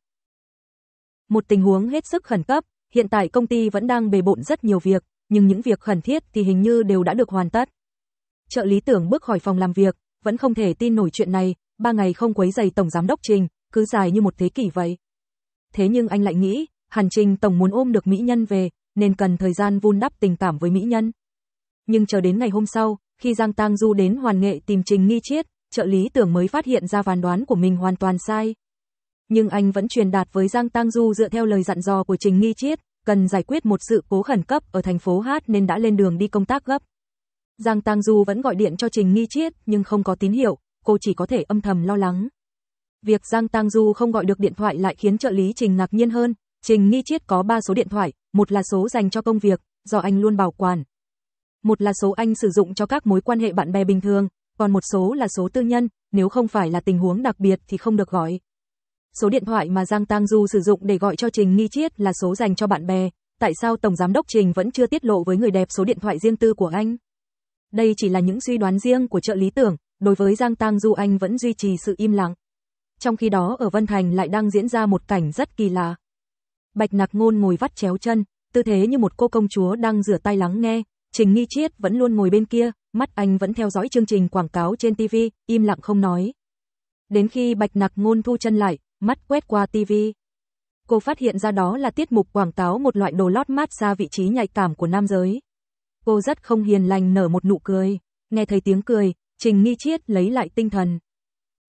một tình huống hết sức khẩn cấp, hiện tại công ty vẫn đang bề bộn rất nhiều việc, nhưng những việc khẩn thiết thì hình như đều đã được hoàn tất. Trợ lý Tưởng bước khỏi phòng làm việc, vẫn không thể tin nổi chuyện này, ba ngày không quấy rầy tổng giám đốc Trình, cứ dài như một thế kỷ vậy. Thế nhưng anh lại nghĩ, hẳn Trình tổng muốn ôm được mỹ nhân về, nên cần thời gian vun đắp tình cảm với mỹ nhân. Nhưng chờ đến ngày hôm sau, khi Giang Tang Du đến Hoàn Nghệ tìm Trình Nghi Chiết, trợ lý Tưởng mới phát hiện ra phán đoán của mình hoàn toàn sai. Nhưng anh vẫn truyền đạt với Giang Tang Du dựa theo lời dặn dò của Trình Nghi Chiết, cần giải quyết một sự cố khẩn cấp ở thành phố Hát nên đã lên đường đi công tác gấp. Giang Tang Du vẫn gọi điện cho Trình Nghi Chiết nhưng không có tín hiệu, cô chỉ có thể âm thầm lo lắng. Việc Giang Tang Du không gọi được điện thoại lại khiến trợ lý Trình ngạc nhiên hơn. Trình Nghi Chiết có ba số điện thoại, một là số dành cho công việc, do anh luôn bảo quản. Một là số anh sử dụng cho các mối quan hệ bạn bè bình thường, còn một số là số tư nhân, nếu không phải là tình huống đặc biệt thì không được gọi. Số điện thoại mà Giang Tang Du sử dụng để gọi cho Trình Nghi Chiết là số dành cho bạn bè, tại sao tổng giám đốc Trình vẫn chưa tiết lộ với người đẹp số điện thoại riêng tư của anh? Đây chỉ là những suy đoán riêng của trợ lý Tưởng, đối với Giang Tang Du anh vẫn duy trì sự im lặng. Trong khi đó ở Vân Thành lại đang diễn ra một cảnh rất kỳ lạ. Bạch Nặc Ngôn ngồi vắt chéo chân, tư thế như một cô công chúa đang rửa tai lắng nghe, Trình Nghi Chiết vẫn luôn ngồi bên kia, mắt anh vẫn theo dõi chương trình quảng cáo trên ti vi, im lặng không nói. Đến khi Bạch Nặc Ngôn thu chân lại, mắt quét qua ti vi. Cô phát hiện ra đó là tiết mục quảng cáo một loại đồ lót mát xa vị trí nhạy cảm của nam giới. Cô rất không hiền lành nở một nụ cười, nghe thấy tiếng cười, Trình Nghi Chiết lấy lại tinh thần.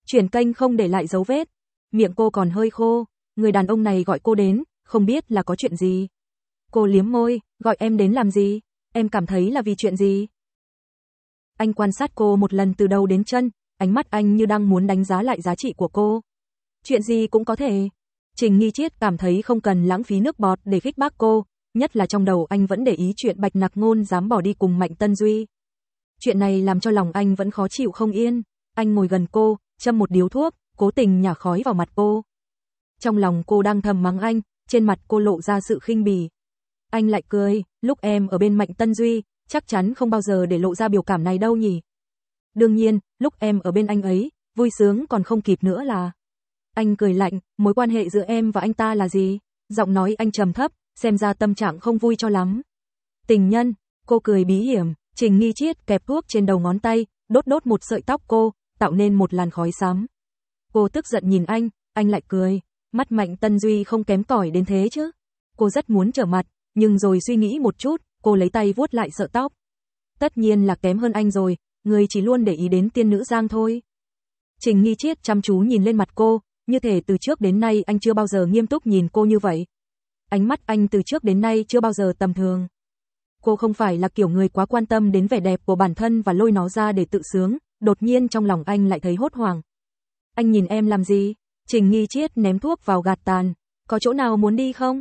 Chuyển kênh không để lại dấu vết. Miệng cô còn hơi khô. Người đàn ông này gọi cô đến, không biết là có chuyện gì. Cô liếm môi, gọi em đến làm gì? Em cảm thấy là vì chuyện gì? Anh quan sát cô một lần từ đầu đến chân, ánh mắt anh như đang muốn đánh giá lại giá trị của cô. Chuyện gì cũng có thể. Trình Nghi Triết cảm thấy không cần lãng phí nước bọt để khích bác cô, nhất là trong đầu anh vẫn để ý chuyện Bạch Nặc Ngôn dám bỏ đi cùng Mạnh Tân Duy. Chuyện này làm cho lòng anh vẫn khó chịu không yên. Anh ngồi gần cô, châm một điếu thuốc, cố tình nhả khói vào mặt cô. Trong lòng cô đang thầm mắng anh, trên mặt cô lộ ra sự khinh bỉ. Anh lại cười, lúc em ở bên Mạnh Tân Duy, chắc chắn không bao giờ để lộ ra biểu cảm này đâu nhỉ. Đương nhiên, lúc em ở bên anh ấy, vui sướng còn không kịp nữa là. Anh cười lạnh, mối quan hệ giữa em và anh ta là gì? Giọng nói anh trầm thấp, xem ra tâm trạng không vui cho lắm. Tình nhân, cô cười bí hiểm, Trình Nghi Triết kẹp thuốc trên đầu ngón tay, đốt đốt một sợi tóc cô, tạo nên một làn khói xám. Cô tức giận nhìn anh, anh lại cười, mắt Mạnh Tân Duy không kém cỏi đến thế chứ. Cô rất muốn trở mặt, nhưng rồi suy nghĩ một chút, cô lấy tay vuốt lại sợi tóc. Tất nhiên là kém hơn anh rồi, người chỉ luôn để ý đến tiên nữ Giang thôi. Trình Nghi Triết chăm chú nhìn lên mặt cô, như thể từ trước đến nay anh chưa bao giờ nghiêm túc nhìn cô như vậy. Ánh mắt anh từ trước đến nay chưa bao giờ tầm thường. Cô không phải là kiểu người quá quan tâm đến vẻ đẹp của bản thân và lôi nó ra để tự sướng, đột nhiên trong lòng anh lại thấy hốt hoảng. Anh nhìn em làm gì? Trình Nghi Triết ném thuốc vào gạt tàn, có chỗ nào muốn đi không?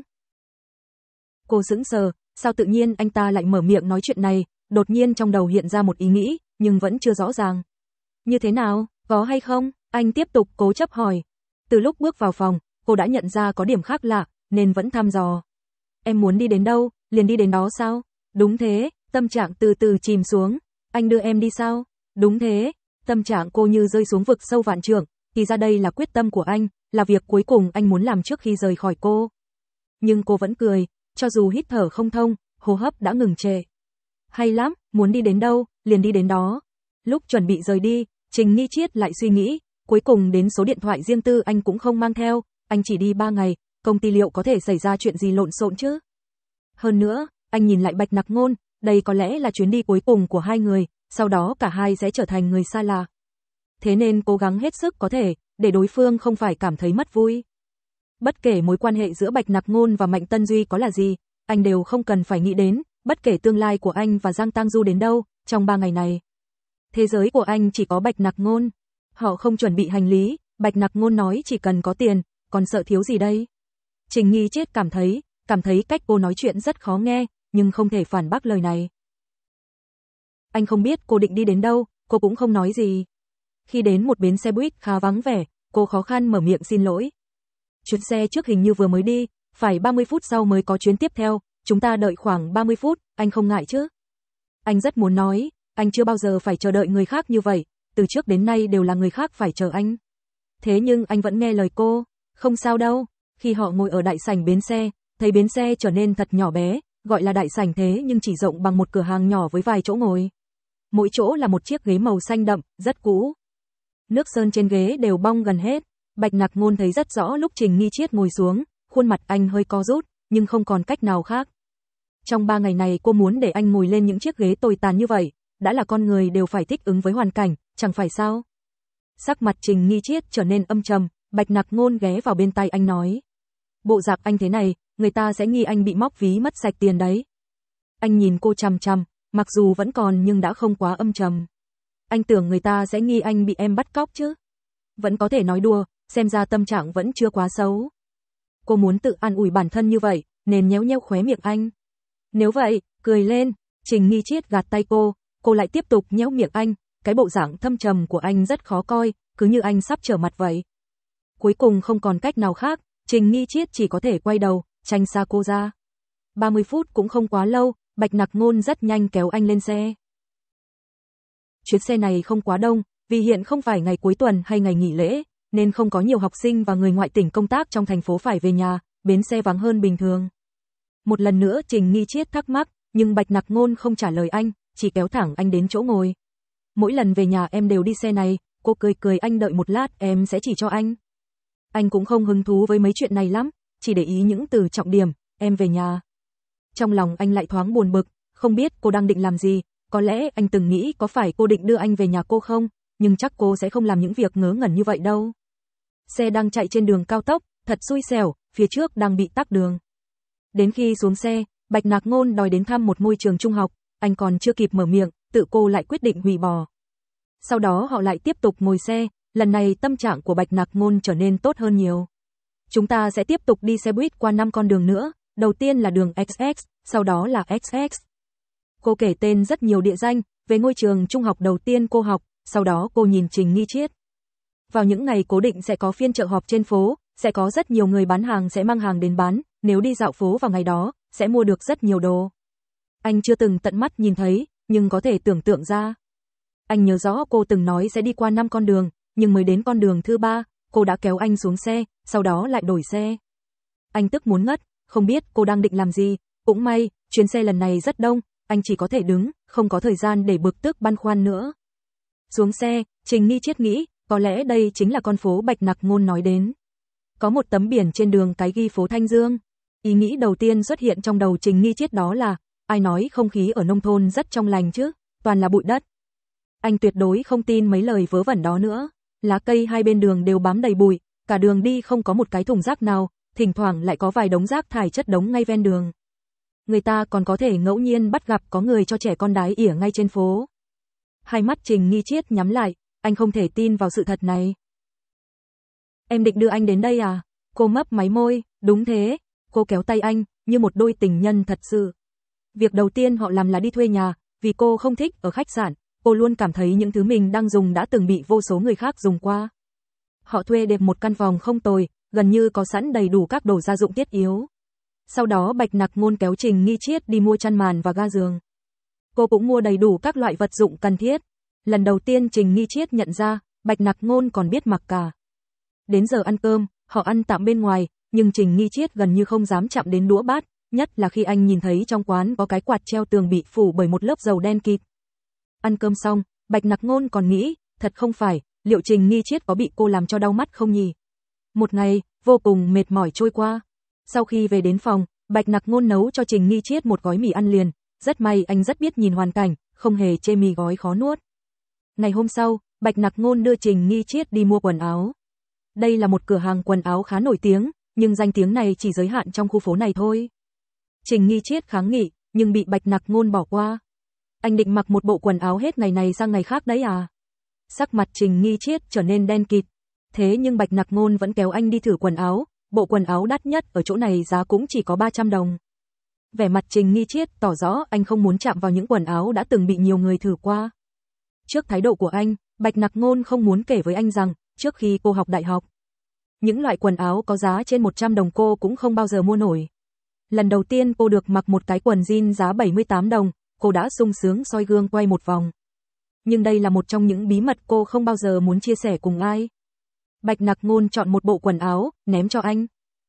Cô sững sờ, sao tự nhiên anh ta lại mở miệng nói chuyện này, đột nhiên trong đầu hiện ra một ý nghĩ, nhưng vẫn chưa rõ ràng. Như thế nào, có hay không? Anh tiếp tục cố chấp hỏi. Từ lúc bước vào phòng, cô đã nhận ra có điểm khác lạ, nên vẫn thăm dò. Em muốn đi đến đâu, liền đi đến đó sao? Đúng thế, tâm trạng từ từ chìm xuống. Anh đưa em đi sao? Đúng thế, tâm trạng cô như rơi xuống vực sâu vạn trượng, thì ra đây là quyết tâm của anh, là việc cuối cùng anh muốn làm trước khi rời khỏi cô. Nhưng cô vẫn cười, cho dù hít thở không thông, hô hấp đã ngừng trệ. Hay lắm, muốn đi đến đâu, liền đi đến đó. Lúc chuẩn bị rời đi, Trình Nghi Triết lại suy nghĩ, cuối cùng đến số điện thoại riêng tư anh cũng không mang theo, anh chỉ đi ba ngày, công ty liệu có thể xảy ra chuyện gì lộn xộn chứ? Hơn nữa, anh nhìn lại Bạch Nặc Ngôn, đây có lẽ là chuyến đi cuối cùng của hai người, sau đó cả hai sẽ trở thành người xa lạ. Thế nên cố gắng hết sức có thể, để đối phương không phải cảm thấy mất vui. Bất kể mối quan hệ giữa Bạch Nặc Ngôn và Mạnh Tân Duy có là gì, anh đều không cần phải nghĩ đến, bất kể tương lai của anh và Giang Tang Du đến đâu, trong ba ngày này. Thế giới của anh chỉ có Bạch Nặc Ngôn. Họ không chuẩn bị hành lý, Bạch Nặc Ngôn nói chỉ cần có tiền, còn sợ thiếu gì đây? Trình Nghi Triết cảm thấy, cảm thấy cách cô nói chuyện rất khó nghe, nhưng không thể phản bác lời này. Anh không biết cô định đi đến đâu, cô cũng không nói gì. Khi đến một bến xe buýt khá vắng vẻ, cô khó khăn mở miệng xin lỗi. Chuyến xe trước hình như vừa mới đi, phải ba mươi phút sau mới có chuyến tiếp theo, chúng ta đợi khoảng ba mươi phút, anh không ngại chứ? Anh rất muốn nói, anh chưa bao giờ phải chờ đợi người khác như vậy, từ trước đến nay đều là người khác phải chờ anh. Thế nhưng anh vẫn nghe lời cô, không sao đâu. Khi họ ngồi ở đại sảnh bến xe, thấy bến xe trở nên thật nhỏ bé, gọi là đại sảnh thế nhưng chỉ rộng bằng một cửa hàng nhỏ với vài chỗ ngồi. Mỗi chỗ là một chiếc ghế màu xanh đậm, rất cũ. Nước sơn trên ghế đều bong gần hết. Bạch Nặc Ngôn thấy rất rõ lúc Trình Nghi Triết ngồi xuống, khuôn mặt anh hơi co rút, nhưng không còn cách nào khác. Trong ba ngày này cô muốn để anh ngồi lên những chiếc ghế tồi tàn như vậy, đã là con người đều phải thích ứng với hoàn cảnh, chẳng phải sao? Sắc mặt Trình Nghi Triết trở nên âm trầm, Bạch Nặc Ngôn ghé vào bên tai anh nói. Bộ dạng anh thế này, người ta sẽ nghi anh bị móc ví mất sạch tiền đấy. Anh nhìn cô chằm chằm, mặc dù vẫn còn nhưng đã không quá âm trầm. Anh tưởng người ta sẽ nghi anh bị em bắt cóc chứ. Vẫn có thể nói đùa, xem ra tâm trạng vẫn chưa quá xấu. Cô muốn tự an ủi bản thân như vậy, nên nhéo nhéo khóe miệng anh. Nếu vậy, cười lên, Trình Nghi Triết gạt tay cô, cô lại tiếp tục nhéo miệng anh, cái bộ dạng thâm trầm của anh rất khó coi, cứ như anh sắp trở mặt vậy. Cuối cùng không còn cách nào khác, Trình Nghi Triết chỉ có thể quay đầu, tránh xa cô ra. ba mươi phút cũng không quá lâu, Bạch Nặc Ngôn rất nhanh kéo anh lên xe. Chuyến xe này không quá đông, vì hiện không phải ngày cuối tuần hay ngày nghỉ lễ, nên không có nhiều học sinh và người ngoại tỉnh công tác trong thành phố phải về nhà, bến xe vắng hơn bình thường. Một lần nữa Trình Nghi Triết thắc mắc, nhưng Bạch Nặc Ngôn không trả lời anh, chỉ kéo thẳng anh đến chỗ ngồi. Mỗi lần về nhà em đều đi xe này, cô cười cười anh đợi một lát em sẽ chỉ cho anh. Anh cũng không hứng thú với mấy chuyện này lắm, chỉ để ý những từ trọng điểm, em về nhà. Trong lòng anh lại thoáng buồn bực, không biết cô đang định làm gì, có lẽ anh từng nghĩ có phải cô định đưa anh về nhà cô không, nhưng chắc cô sẽ không làm những việc ngớ ngẩn như vậy đâu. Xe đang chạy trên đường cao tốc, thật xui xẻo, phía trước đang bị tắc đường. Đến khi xuống xe, Bạch Nạc Ngôn đòi đến thăm một ngôi trường trung học, anh còn chưa kịp mở miệng, tự cô lại quyết định hủy bỏ. Sau đó họ lại tiếp tục ngồi xe, lần này tâm trạng của Bạch Nạc Ngôn trở nên tốt hơn nhiều. Chúng ta sẽ tiếp tục đi xe buýt qua năm con đường nữa, đầu tiên là đường ích ích, sau đó là ích ích. Cô kể tên rất nhiều địa danh, về ngôi trường trung học đầu tiên cô học, sau đó cô nhìn Trình Nghi Triết. Vào những ngày cố định sẽ có phiên chợ họp trên phố, sẽ có rất nhiều người bán hàng sẽ mang hàng đến bán, nếu đi dạo phố vào ngày đó, sẽ mua được rất nhiều đồ. Anh chưa từng tận mắt nhìn thấy, nhưng có thể tưởng tượng ra. Anh nhớ rõ cô từng nói sẽ đi qua năm con đường, nhưng mới đến con đường thứ ba, cô đã kéo anh xuống xe, sau đó lại đổi xe. Anh tức muốn ngất, không biết cô đang định làm gì, cũng may, chuyến xe lần này rất đông, anh chỉ có thể đứng, không có thời gian để bực tức băn khoăn nữa. Xuống xe, Trình Nghi Triết nghĩ, có lẽ đây chính là con phố Bạch Nạc Ngôn nói đến. Có một tấm biển trên đường cái ghi phố Thanh Dương. Ý nghĩ đầu tiên xuất hiện trong đầu Trình Nghi Triết đó là, ai nói không khí ở nông thôn rất trong lành chứ, toàn là bụi đất. Anh tuyệt đối không tin mấy lời vớ vẩn đó nữa. Lá cây hai bên đường đều bám đầy bụi, cả đường đi không có một cái thùng rác nào, thỉnh thoảng lại có vài đống rác thải chất đống ngay ven đường. Người ta còn có thể ngẫu nhiên bắt gặp có người cho trẻ con đái ỉa ngay trên phố. Hai mắt Trình Nghi Triết nhắm lại, anh không thể tin vào sự thật này. Em định đưa anh đến đây à? Cô mấp máy môi, đúng thế. Cô kéo tay anh, như một đôi tình nhân thật sự. Việc đầu tiên họ làm là đi thuê nhà, vì cô không thích ở khách sạn, cô luôn cảm thấy những thứ mình đang dùng đã từng bị vô số người khác dùng qua. Họ thuê đẹp một căn phòng không tồi, gần như có sẵn đầy đủ các đồ gia dụng thiết yếu. Sau đó Bạch Nạc Ngôn kéo Trình Nghi Triết đi mua chăn màn và ga giường. Cô cũng mua đầy đủ các loại vật dụng cần thiết. Lần đầu tiên Trình Nghi Triết nhận ra, Bạch Nạc Ngôn còn biết mặc cả. Đến giờ ăn cơm, họ ăn tạm bên ngoài, nhưng Trình Nghi Triết gần như không dám chạm đến đũa bát, nhất là khi anh nhìn thấy trong quán có cái quạt treo tường bị phủ bởi một lớp dầu đen kịt. Ăn cơm xong, Bạch Nạc Ngôn còn nghĩ, thật không phải, liệu Trình Nghi Triết có bị cô làm cho đau mắt không nhỉ? Một ngày, vô cùng mệt mỏi trôi qua. Sau khi về đến phòng, Bạch Nạc Ngôn nấu cho Trình Nghi Triết một gói mì ăn liền, rất may anh rất biết nhìn hoàn cảnh, không hề chê mì gói khó nuốt. Ngày hôm sau, Bạch Nạc Ngôn đưa Trình Nghi Triết đi mua quần áo. Đây là một cửa hàng quần áo khá nổi tiếng, nhưng danh tiếng này chỉ giới hạn trong khu phố này thôi. Trình Nghi Triết kháng nghị, nhưng bị Bạch Nạc Ngôn bỏ qua. Anh định mặc một bộ quần áo hết ngày này sang ngày khác đấy à? Sắc mặt Trình Nghi Triết trở nên đen kịt. Thế nhưng Bạch Nạc Ngôn vẫn kéo anh đi thử quần áo, bộ quần áo đắt nhất ở chỗ này giá cũng chỉ có ba trăm đồng. Vẻ mặt Trình Nghi Triết tỏ rõ anh không muốn chạm vào những quần áo đã từng bị nhiều người thử qua. Trước thái độ của anh, Bạch Nạc Ngôn không muốn kể với anh rằng, trước khi cô học đại học, những loại quần áo có giá trên một trăm đồng cô cũng không bao giờ mua nổi. Lần đầu tiên cô được mặc một cái quần jean giá bảy mươi tám đồng, cô đã sung sướng soi gương quay một vòng. Nhưng đây là một trong những bí mật cô không bao giờ muốn chia sẻ cùng ai. Bạch Nạc Ngôn chọn một bộ quần áo, ném cho anh.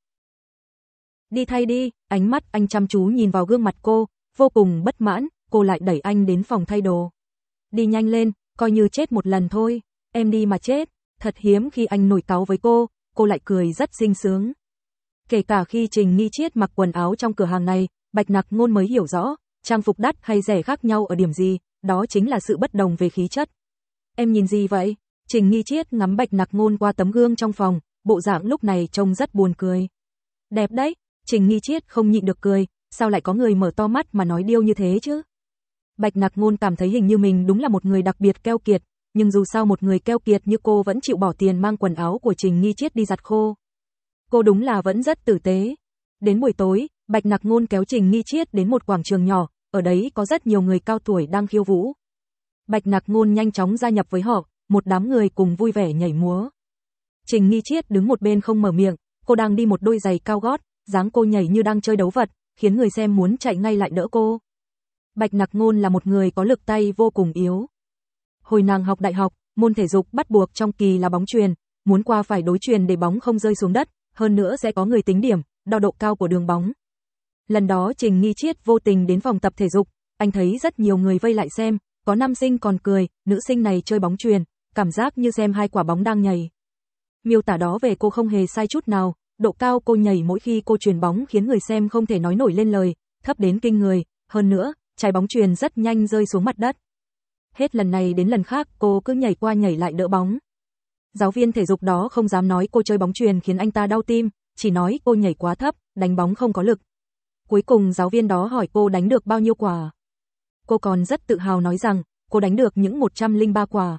Đi thay đi, ánh mắt anh chăm chú nhìn vào gương mặt cô, vô cùng bất mãn, cô lại đẩy anh đến phòng thay đồ. Đi nhanh lên, coi như chết một lần thôi, em đi mà chết. Thật hiếm khi anh nổi cáu với cô, cô lại cười rất xinh sướng. Kể cả khi Trình Nghi Triết mặc quần áo trong cửa hàng này, Bạch Nạc Ngôn mới hiểu rõ, trang phục đắt hay rẻ khác nhau ở điểm gì, đó chính là sự bất đồng về khí chất. Em nhìn gì vậy? Trình Nghi Triết ngắm Bạch Nạc Ngôn qua tấm gương trong phòng, bộ dạng lúc này trông rất buồn cười. Đẹp đấy, Trình Nghi Triết không nhịn được cười, sao lại có người mở to mắt mà nói điêu như thế chứ? Bạch Nạc Ngôn cảm thấy hình như mình đúng là một người đặc biệt keo kiệt, nhưng dù sao một người keo kiệt như cô vẫn chịu bỏ tiền mang quần áo của Trình Nghi Triết đi giặt khô. Cô đúng là vẫn rất tử tế. Đến buổi tối, Bạch Nạc Ngôn kéo Trình Nghi Triết đến một quảng trường nhỏ, ở đấy có rất nhiều người cao tuổi đang khiêu vũ. Bạch Nạc Ngôn nhanh chóng gia nhập với họ, một đám người cùng vui vẻ nhảy múa. Trình Nghi Triết đứng một bên không mở miệng, cô đang đi một đôi giày cao gót, dáng cô nhảy như đang chơi đấu vật, khiến người xem muốn chạy ngay lại đỡ cô. Bạch Nạc Ngôn là một người có lực tay vô cùng yếu. Hồi nàng học đại học, môn thể dục bắt buộc trong kỳ là bóng chuyền, muốn qua phải đối chuyền để bóng không rơi xuống đất, hơn nữa sẽ có người tính điểm, đo độ cao của đường bóng. Lần đó Trình Nghi Triết vô tình đến phòng tập thể dục, anh thấy rất nhiều người vây lại xem, có nam sinh còn cười, nữ sinh này chơi bóng chuyền, cảm giác như xem hai quả bóng đang nhảy. Miêu tả đó về cô không hề sai chút nào, độ cao cô nhảy mỗi khi cô chuyền bóng khiến người xem không thể nói nổi lên lời, thấp đến kinh người, hơn nữa, trái bóng chuyền rất nhanh rơi xuống mặt đất. Hết lần này đến lần khác cô cứ nhảy qua nhảy lại đỡ bóng. Giáo viên thể dục đó không dám nói cô chơi bóng chuyền khiến anh ta đau tim, chỉ nói cô nhảy quá thấp, đánh bóng không có lực. Cuối cùng giáo viên đó hỏi cô đánh được bao nhiêu quả. Cô còn rất tự hào nói rằng cô đánh được những một trăm lẻ ba quả.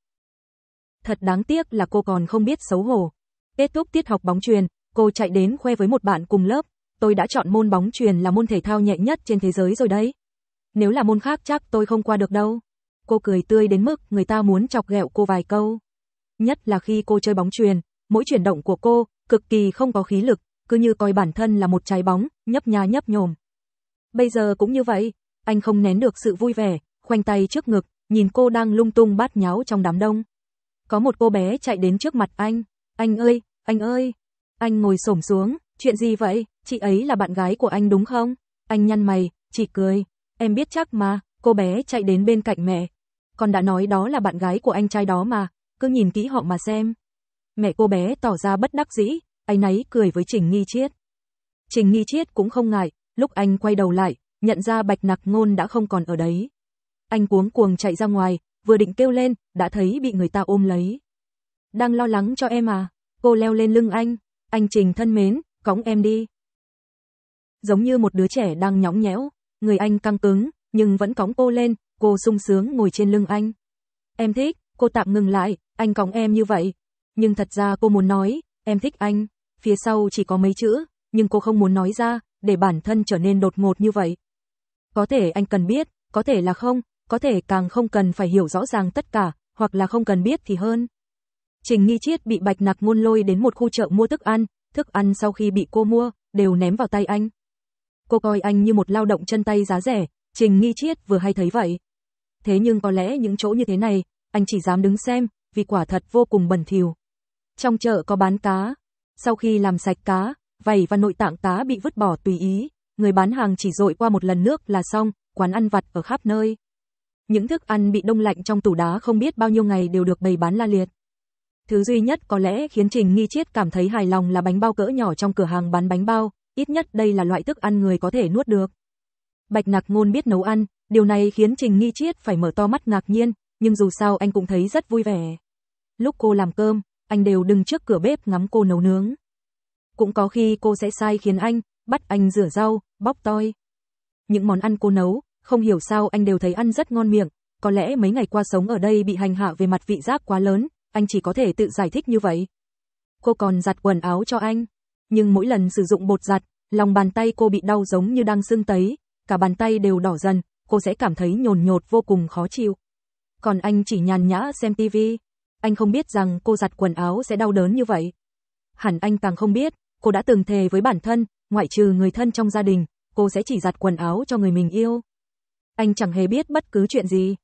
Thật đáng tiếc là cô còn không biết xấu hổ. Kết thúc tiết học bóng chuyền, cô chạy đến khoe với một bạn cùng lớp, tôi đã chọn môn bóng chuyền là môn thể thao nhẹ nhất trên thế giới rồi đấy. Nếu là môn khác chắc tôi không qua được đâu. Cô cười tươi đến mức người ta muốn chọc ghẹo cô vài câu. Nhất là khi cô chơi bóng chuyền, mỗi chuyển động của cô cực kỳ không có khí lực, cứ như coi bản thân là một trái bóng, nhấp nha nhấp nhổm. Bây giờ cũng như vậy, anh không nén được sự vui vẻ, khoanh tay trước ngực, nhìn cô đang lung tung bát nháo trong đám đông. Có một cô bé chạy đến trước mặt anh, anh ơi, anh ơi. Anh ngồi xổm xuống, chuyện gì vậy, chị ấy là bạn gái của anh đúng không? Anh nhăn mày, chỉ cười, em biết chắc mà, cô bé chạy đến bên cạnh mẹ. Con đã nói đó là bạn gái của anh trai đó mà, cứ nhìn kỹ họ mà xem. Mẹ cô bé tỏ ra bất đắc dĩ, áy náy cười với Trình Nghi Triết. Trình Nghi Triết cũng không ngại, lúc anh quay đầu lại, nhận ra Bạch Nặc Ngôn đã không còn ở đấy. Anh cuống cuồng chạy ra ngoài, vừa định kêu lên, đã thấy bị người ta ôm lấy. Đang lo lắng cho em à? Cô leo lên lưng anh, anh Trình thân mến, cõng em đi. Giống như một đứa trẻ đang nhõng nhẽo, người anh căng cứng, nhưng vẫn cõng cô lên, cô sung sướng ngồi trên lưng anh. Em thích, cô tạm ngừng lại, anh cõng em như vậy. Nhưng thật ra cô muốn nói, em thích anh, phía sau chỉ có mấy chữ, nhưng cô không muốn nói ra, để bản thân trở nên đột ngột như vậy. Có thể anh cần biết, có thể là không, có thể càng không cần phải hiểu rõ ràng tất cả, hoặc là không cần biết thì hơn. Trình Nghi Triết bị Bạch Nặc Ngôn lôi đến một khu chợ mua thức ăn, thức ăn sau khi bị cô mua, đều ném vào tay anh. Cô coi anh như một lao động chân tay giá rẻ, Trình Nghi Triết vừa hay thấy vậy. Thế nhưng có lẽ những chỗ như thế này, anh chỉ dám đứng xem, vì quả thật vô cùng bẩn thỉu. Trong chợ có bán cá, sau khi làm sạch cá, vảy và nội tạng cá bị vứt bỏ tùy ý, người bán hàng chỉ dội qua một lần nước là xong, quán ăn vặt ở khắp nơi. Những thức ăn bị đông lạnh trong tủ đá không biết bao nhiêu ngày đều được bày bán la liệt. Thứ duy nhất có lẽ khiến Trình Nghi Triết cảm thấy hài lòng là bánh bao cỡ nhỏ trong cửa hàng bán bánh bao, ít nhất đây là loại thức ăn người có thể nuốt được. Bạch Nặc Ngôn biết nấu ăn, điều này khiến Trình Nghi Triết phải mở to mắt ngạc nhiên, nhưng dù sao anh cũng thấy rất vui vẻ. Lúc cô làm cơm, anh đều đứng trước cửa bếp ngắm cô nấu nướng. Cũng có khi cô sẽ sai khiến anh, bắt anh rửa rau, bóc tỏi. Những món ăn cô nấu, không hiểu sao anh đều thấy ăn rất ngon miệng, có lẽ mấy ngày qua sống ở đây bị hành hạ về mặt vị giác quá lớn, anh chỉ có thể tự giải thích như vậy. Cô còn giặt quần áo cho anh, nhưng mỗi lần sử dụng bột giặt, lòng bàn tay cô bị đau giống như đang sưng tấy, cả bàn tay đều đỏ dần, cô sẽ cảm thấy nhồn nhột vô cùng khó chịu. Còn anh chỉ nhàn nhã xem tivi, anh không biết rằng cô giặt quần áo sẽ đau đớn như vậy. Hẳn anh càng không biết, cô đã từng thề với bản thân, ngoại trừ người thân trong gia đình, cô sẽ chỉ giặt quần áo cho người mình yêu. Anh chẳng hề biết bất cứ chuyện gì.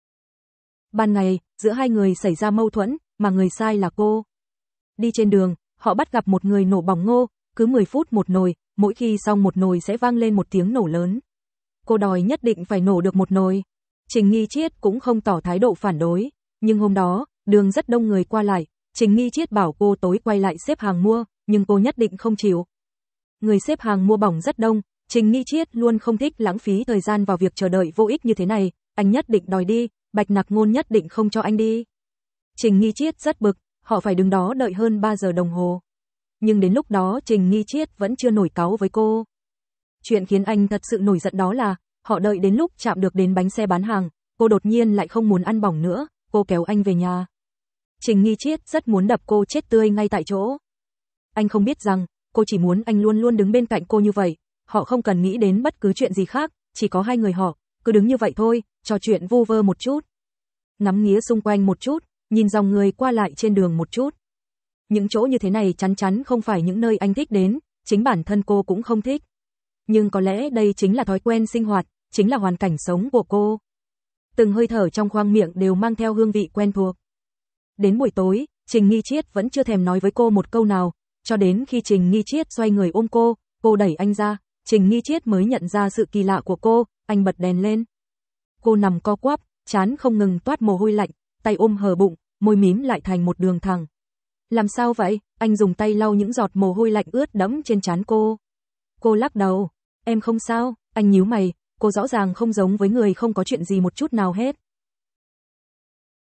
Ban ngày, giữa hai người xảy ra mâu thuẫn, mà người sai là cô. Đi trên đường, họ bắt gặp một người nổ bỏng ngô, cứ mười phút một nồi, mỗi khi xong một nồi sẽ vang lên một tiếng nổ lớn. Cô đòi nhất định phải nổ được một nồi. Trình Nghi Triết cũng không tỏ thái độ phản đối, nhưng hôm đó, đường rất đông người qua lại, Trình Nghi Triết bảo cô tối quay lại xếp hàng mua, nhưng cô nhất định không chịu. Người xếp hàng mua bỏng rất đông, Trình Nghi Triết luôn không thích lãng phí thời gian vào việc chờ đợi vô ích như thế này, anh nhất định đòi đi, Bạch Nặc Ngôn nhất định không cho anh đi. Trình Nghi Triết rất bực, họ phải đứng đó đợi hơn ba giờ đồng hồ. Nhưng đến lúc đó Trình Nghi Triết vẫn chưa nổi cáu với cô. Chuyện khiến anh thật sự nổi giận đó là, họ đợi đến lúc chạm được đến bánh xe bán hàng, cô đột nhiên lại không muốn ăn bỏng nữa, cô kéo anh về nhà. Trình Nghi Triết rất muốn đập cô chết tươi ngay tại chỗ. Anh không biết rằng, cô chỉ muốn anh luôn luôn đứng bên cạnh cô như vậy, họ không cần nghĩ đến bất cứ chuyện gì khác, chỉ có hai người họ, cứ đứng như vậy thôi, trò chuyện vu vơ một chút. Ngắm nghía xung quanh một chút, nhìn dòng người qua lại trên đường một chút. Những chỗ như thế này chắn chắn không phải những nơi anh thích đến, chính bản thân cô cũng không thích. Nhưng có lẽ đây chính là thói quen sinh hoạt, chính là hoàn cảnh sống của cô. Từng hơi thở trong khoang miệng đều mang theo hương vị quen thuộc. Đến buổi tối, Trình Nghi Triết vẫn chưa thèm nói với cô một câu nào, cho đến khi Trình Nghi Triết xoay người ôm cô, cô đẩy anh ra, Trình Nghi Triết mới nhận ra sự kỳ lạ của cô, anh bật đèn lên. Cô nằm co quắp, trán không ngừng toát mồ hôi lạnh, tay ôm hở bụng, môi mím lại thành một đường thẳng. Làm sao vậy? Anh dùng tay lau những giọt mồ hôi lạnh ướt đẫm trên trán cô. Cô lắc đầu, em không sao, anh nhíu mày, cô rõ ràng không giống với người không có chuyện gì một chút nào hết.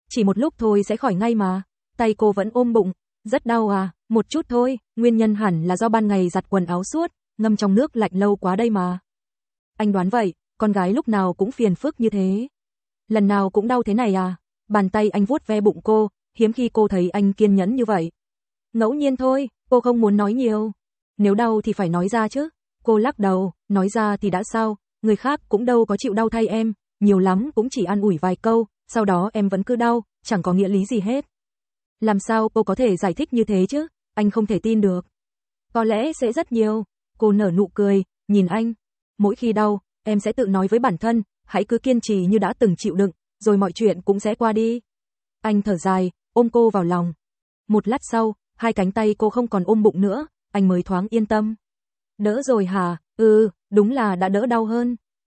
Chỉ một lúc thôi sẽ khỏi ngay mà. Tay cô vẫn ôm bụng. Rất đau à, một chút thôi, nguyên nhân hẳn là do ban ngày giặt quần áo suốt, ngâm trong nước lạnh lâu quá đây mà. Anh đoán vậy, con gái lúc nào cũng phiền phức như thế. Lần nào cũng đau thế này à? Bàn tay anh vuốt ve bụng cô, hiếm khi cô thấy anh kiên nhẫn như vậy. Ngẫu nhiên thôi, cô không muốn nói nhiều. Nếu đau thì phải nói ra chứ. Cô lắc đầu, nói ra thì đã sao, người khác cũng đâu có chịu đau thay em, nhiều lắm cũng chỉ an ủi vài câu, sau đó em vẫn cứ đau, chẳng có nghĩa lý gì hết. Làm sao cô có thể giải thích như thế chứ, anh không thể tin được. Có lẽ sẽ rất nhiều. Cô nở nụ cười, nhìn anh. Mỗi khi đau, em sẽ tự nói với bản thân, hãy cứ kiên trì như đã từng chịu đựng, rồi mọi chuyện cũng sẽ qua đi. Anh thở dài, ôm cô vào lòng. Một lát sau, hai cánh tay cô không còn ôm bụng nữa, anh mới thoáng yên tâm. Đỡ rồi hả? Ừ, đúng là đã đỡ đau hơn.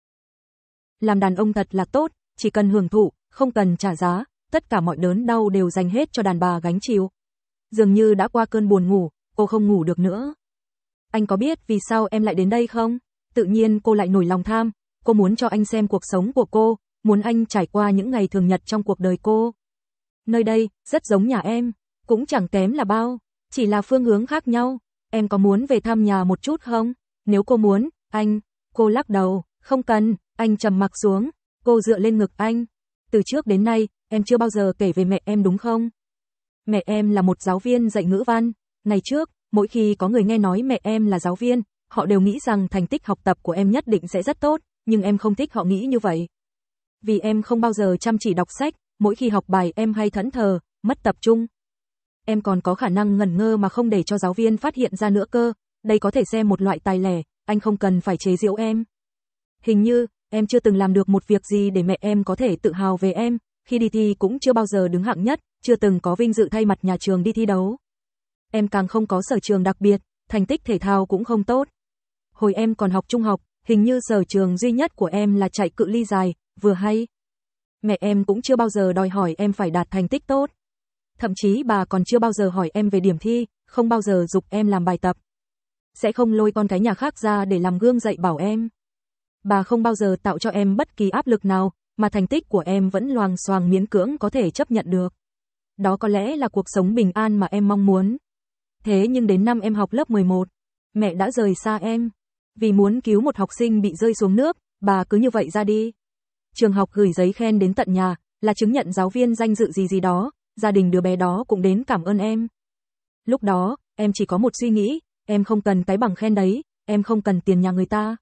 Làm đàn ông thật là tốt, chỉ cần hưởng thụ, không cần trả giá, tất cả mọi đớn đau đều dành hết cho đàn bà gánh chịu. Dường như đã qua cơn buồn ngủ, cô không ngủ được nữa. Anh có biết vì sao em lại đến đây không? Tự nhiên cô lại nổi lòng tham, cô muốn cho anh xem cuộc sống của cô, muốn anh trải qua những ngày thường nhật trong cuộc đời cô. Nơi đây, rất giống nhà em, cũng chẳng kém là bao, chỉ là phương hướng khác nhau. Em có muốn về thăm nhà một chút không? Nếu cô muốn, anh, cô lắc đầu, không cần, anh trầm mặc xuống, cô dựa lên ngực anh. Từ trước đến nay, em chưa bao giờ kể về mẹ em đúng không? Mẹ em là một giáo viên dạy ngữ văn, ngày trước, mỗi khi có người nghe nói mẹ em là giáo viên, họ đều nghĩ rằng thành tích học tập của em nhất định sẽ rất tốt, nhưng em không thích họ nghĩ như vậy. Vì em không bao giờ chăm chỉ đọc sách, mỗi khi học bài em hay thẫn thờ, mất tập trung. Em còn có khả năng ngẩn ngơ mà không để cho giáo viên phát hiện ra nữa cơ, đây có thể xem một loại tài lẻ, anh không cần phải chế giễu em. Hình như, em chưa từng làm được một việc gì để mẹ em có thể tự hào về em, khi đi thi cũng chưa bao giờ đứng hạng nhất, chưa từng có vinh dự thay mặt nhà trường đi thi đấu. Em càng không có sở trường đặc biệt, thành tích thể thao cũng không tốt. Hồi em còn học trung học, hình như sở trường duy nhất của em là chạy cự ly dài, vừa hay. Mẹ em cũng chưa bao giờ đòi hỏi em phải đạt thành tích tốt. Thậm chí bà còn chưa bao giờ hỏi em về điểm thi, không bao giờ giục em làm bài tập. Sẽ không lôi con cái nhà khác ra để làm gương dạy bảo em. Bà không bao giờ tạo cho em bất kỳ áp lực nào, mà thành tích của em vẫn loàng xoàng miễn cưỡng có thể chấp nhận được. Đó có lẽ là cuộc sống bình an mà em mong muốn. Thế nhưng đến năm em học lớp mười một, mẹ đã rời xa em. Vì muốn cứu một học sinh bị rơi xuống nước, bà cứ như vậy ra đi. Trường học gửi giấy khen đến tận nhà, là chứng nhận giáo viên danh dự gì gì đó, gia đình đứa bé đó cũng đến cảm ơn em. Lúc đó, em chỉ có một suy nghĩ, em không cần cái bằng khen đấy, em không cần tiền nhà người ta.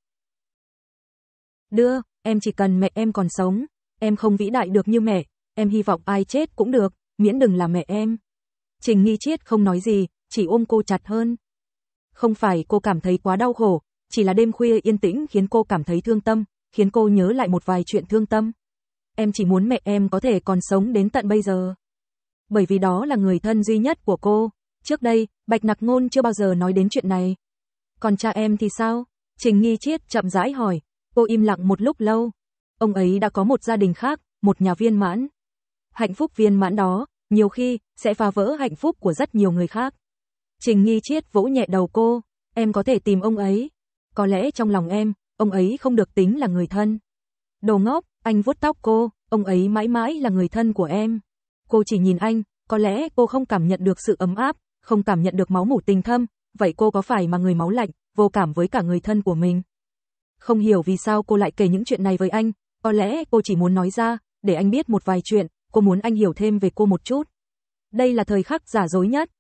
Đưa, em chỉ cần mẹ em còn sống, em không vĩ đại được như mẹ, em hy vọng ai chết cũng được, miễn đừng là mẹ em. Trình Nghi Triết không nói gì, chỉ ôm cô chặt hơn. Không phải cô cảm thấy quá đau khổ, chỉ là đêm khuya yên tĩnh khiến cô cảm thấy thương tâm, khiến cô nhớ lại một vài chuyện thương tâm. Em chỉ muốn mẹ em có thể còn sống đến tận bây giờ. Bởi vì đó là người thân duy nhất của cô. Trước đây, Bạch Nặc Ngôn chưa bao giờ nói đến chuyện này. Còn cha em thì sao? Trình Nghi Triết chậm rãi hỏi. Cô im lặng một lúc lâu. Ông ấy đã có một gia đình khác, một nhà viên mãn. Hạnh phúc viên mãn đó, nhiều khi, sẽ phá vỡ hạnh phúc của rất nhiều người khác. Trình Nghi Triết vỗ nhẹ đầu cô. Em có thể tìm ông ấy. Có lẽ trong lòng em, ông ấy không được tính là người thân. Đồ ngốc, anh vuốt tóc cô, ông ấy mãi mãi là người thân của em. Cô chỉ nhìn anh, có lẽ cô không cảm nhận được sự ấm áp, không cảm nhận được máu mủ tình thâm, vậy cô có phải mà người máu lạnh, vô cảm với cả người thân của mình. Không hiểu vì sao cô lại kể những chuyện này với anh, có lẽ cô chỉ muốn nói ra, để anh biết một vài chuyện, cô muốn anh hiểu thêm về cô một chút. Đây là thời khắc giả dối nhất.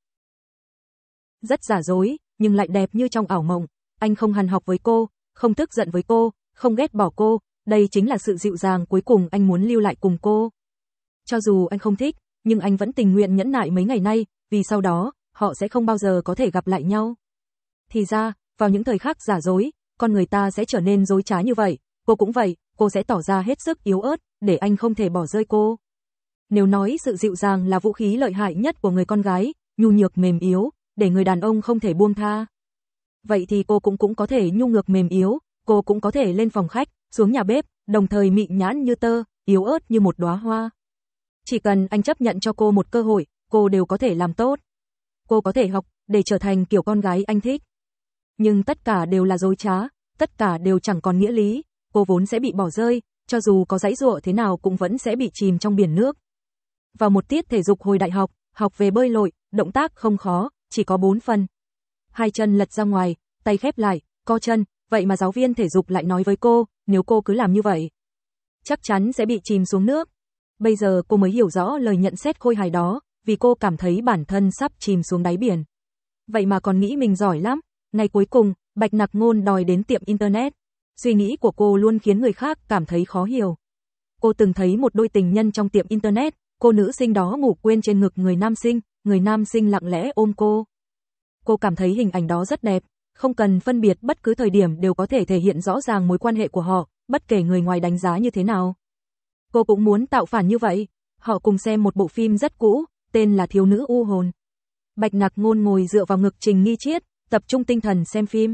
Rất giả dối, nhưng lại đẹp như trong ảo mộng. Anh không hằn học với cô, không tức giận với cô, không ghét bỏ cô, đây chính là sự dịu dàng cuối cùng anh muốn lưu lại cùng cô. Cho dù anh không thích, nhưng anh vẫn tình nguyện nhẫn nại mấy ngày nay, vì sau đó, họ sẽ không bao giờ có thể gặp lại nhau. Thì ra, vào những thời khắc giả dối, con người ta sẽ trở nên dối trá như vậy, cô cũng vậy, cô sẽ tỏ ra hết sức yếu ớt, để anh không thể bỏ rơi cô. Nếu nói sự dịu dàng là vũ khí lợi hại nhất của người con gái, nhu nhược mềm yếu, để người đàn ông không thể buông tha. Vậy thì cô cũng cũng có thể nhu nhược mềm yếu, cô cũng có thể lên phòng khách, xuống nhà bếp, đồng thời mịn nhãn như tơ, yếu ớt như một đóa hoa. Chỉ cần anh chấp nhận cho cô một cơ hội, cô đều có thể làm tốt. Cô có thể học, để trở thành kiểu con gái anh thích. Nhưng tất cả đều là dối trá, tất cả đều chẳng còn nghĩa lý, cô vốn sẽ bị bỏ rơi, cho dù có giãy giụa thế nào cũng vẫn sẽ bị chìm trong biển nước. vào một tiết thể dục hồi đại học, học về bơi lội, động tác không khó, chỉ có bốn phần. Hai chân lật ra ngoài, tay khép lại, co chân, vậy mà giáo viên thể dục lại nói với cô, nếu cô cứ làm như vậy, chắc chắn sẽ bị chìm xuống nước. Bây giờ cô mới hiểu rõ lời nhận xét khôi hài đó, vì cô cảm thấy bản thân sắp chìm xuống đáy biển. Vậy mà còn nghĩ mình giỏi lắm. Ngày cuối cùng, Bạch Nặc Ngôn đòi đến tiệm internet. Suy nghĩ của cô luôn khiến người khác cảm thấy khó hiểu. Cô từng thấy một đôi tình nhân trong tiệm internet, cô nữ sinh đó ngủ quên trên ngực người nam sinh, người nam sinh lặng lẽ ôm cô. Cô cảm thấy hình ảnh đó rất đẹp, không cần phân biệt bất cứ thời điểm đều có thể thể hiện rõ ràng mối quan hệ của họ, bất kể người ngoài đánh giá như thế nào. Cô cũng muốn tạo phản như vậy. Họ cùng xem một bộ phim rất cũ, tên là Thiếu nữ u hồn. Bạch Nặc Ngôn ngồi dựa vào ngực Trình Nghi Triết, tập trung tinh thần xem phim.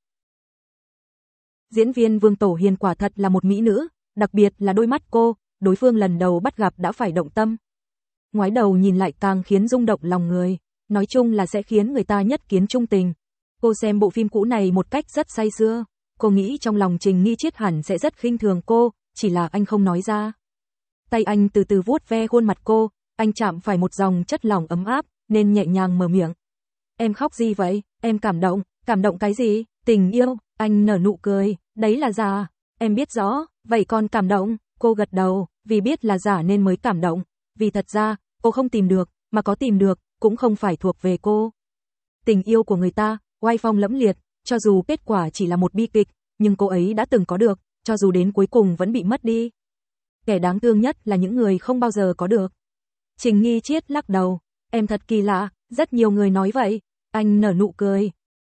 Diễn viên Vương Tổ Hiền quả thật là một mỹ nữ, đặc biệt là đôi mắt cô, đối phương lần đầu bắt gặp đã phải động tâm. Ngoái đầu nhìn lại càng khiến rung động lòng người, nói chung là sẽ khiến người ta nhất kiến trung tình. Cô xem bộ phim cũ này một cách rất say sưa, cô nghĩ trong lòng Trình Nghi Triết hẳn sẽ rất khinh thường cô, chỉ là anh không nói ra. Tay anh từ từ vuốt ve khuôn mặt cô, anh chạm phải một dòng chất lỏng ấm áp, nên nhẹ nhàng mở miệng. Em khóc gì vậy? Em cảm động, cảm động cái gì? Tình yêu, anh nở nụ cười, đấy là giả. Em biết rõ, vậy con cảm động, cô gật đầu, vì biết là giả nên mới cảm động, vì thật ra, cô không tìm được, mà có tìm được, cũng không phải thuộc về cô. Tình yêu của người ta, oai phong lẫm liệt, cho dù kết quả chỉ là một bi kịch, nhưng cô ấy đã từng có được, cho dù đến cuối cùng vẫn bị mất đi. Kẻ đáng thương nhất là những người không bao giờ có được. Trình Nghi Triết lắc đầu, em thật kỳ lạ, rất nhiều người nói vậy, anh nở nụ cười.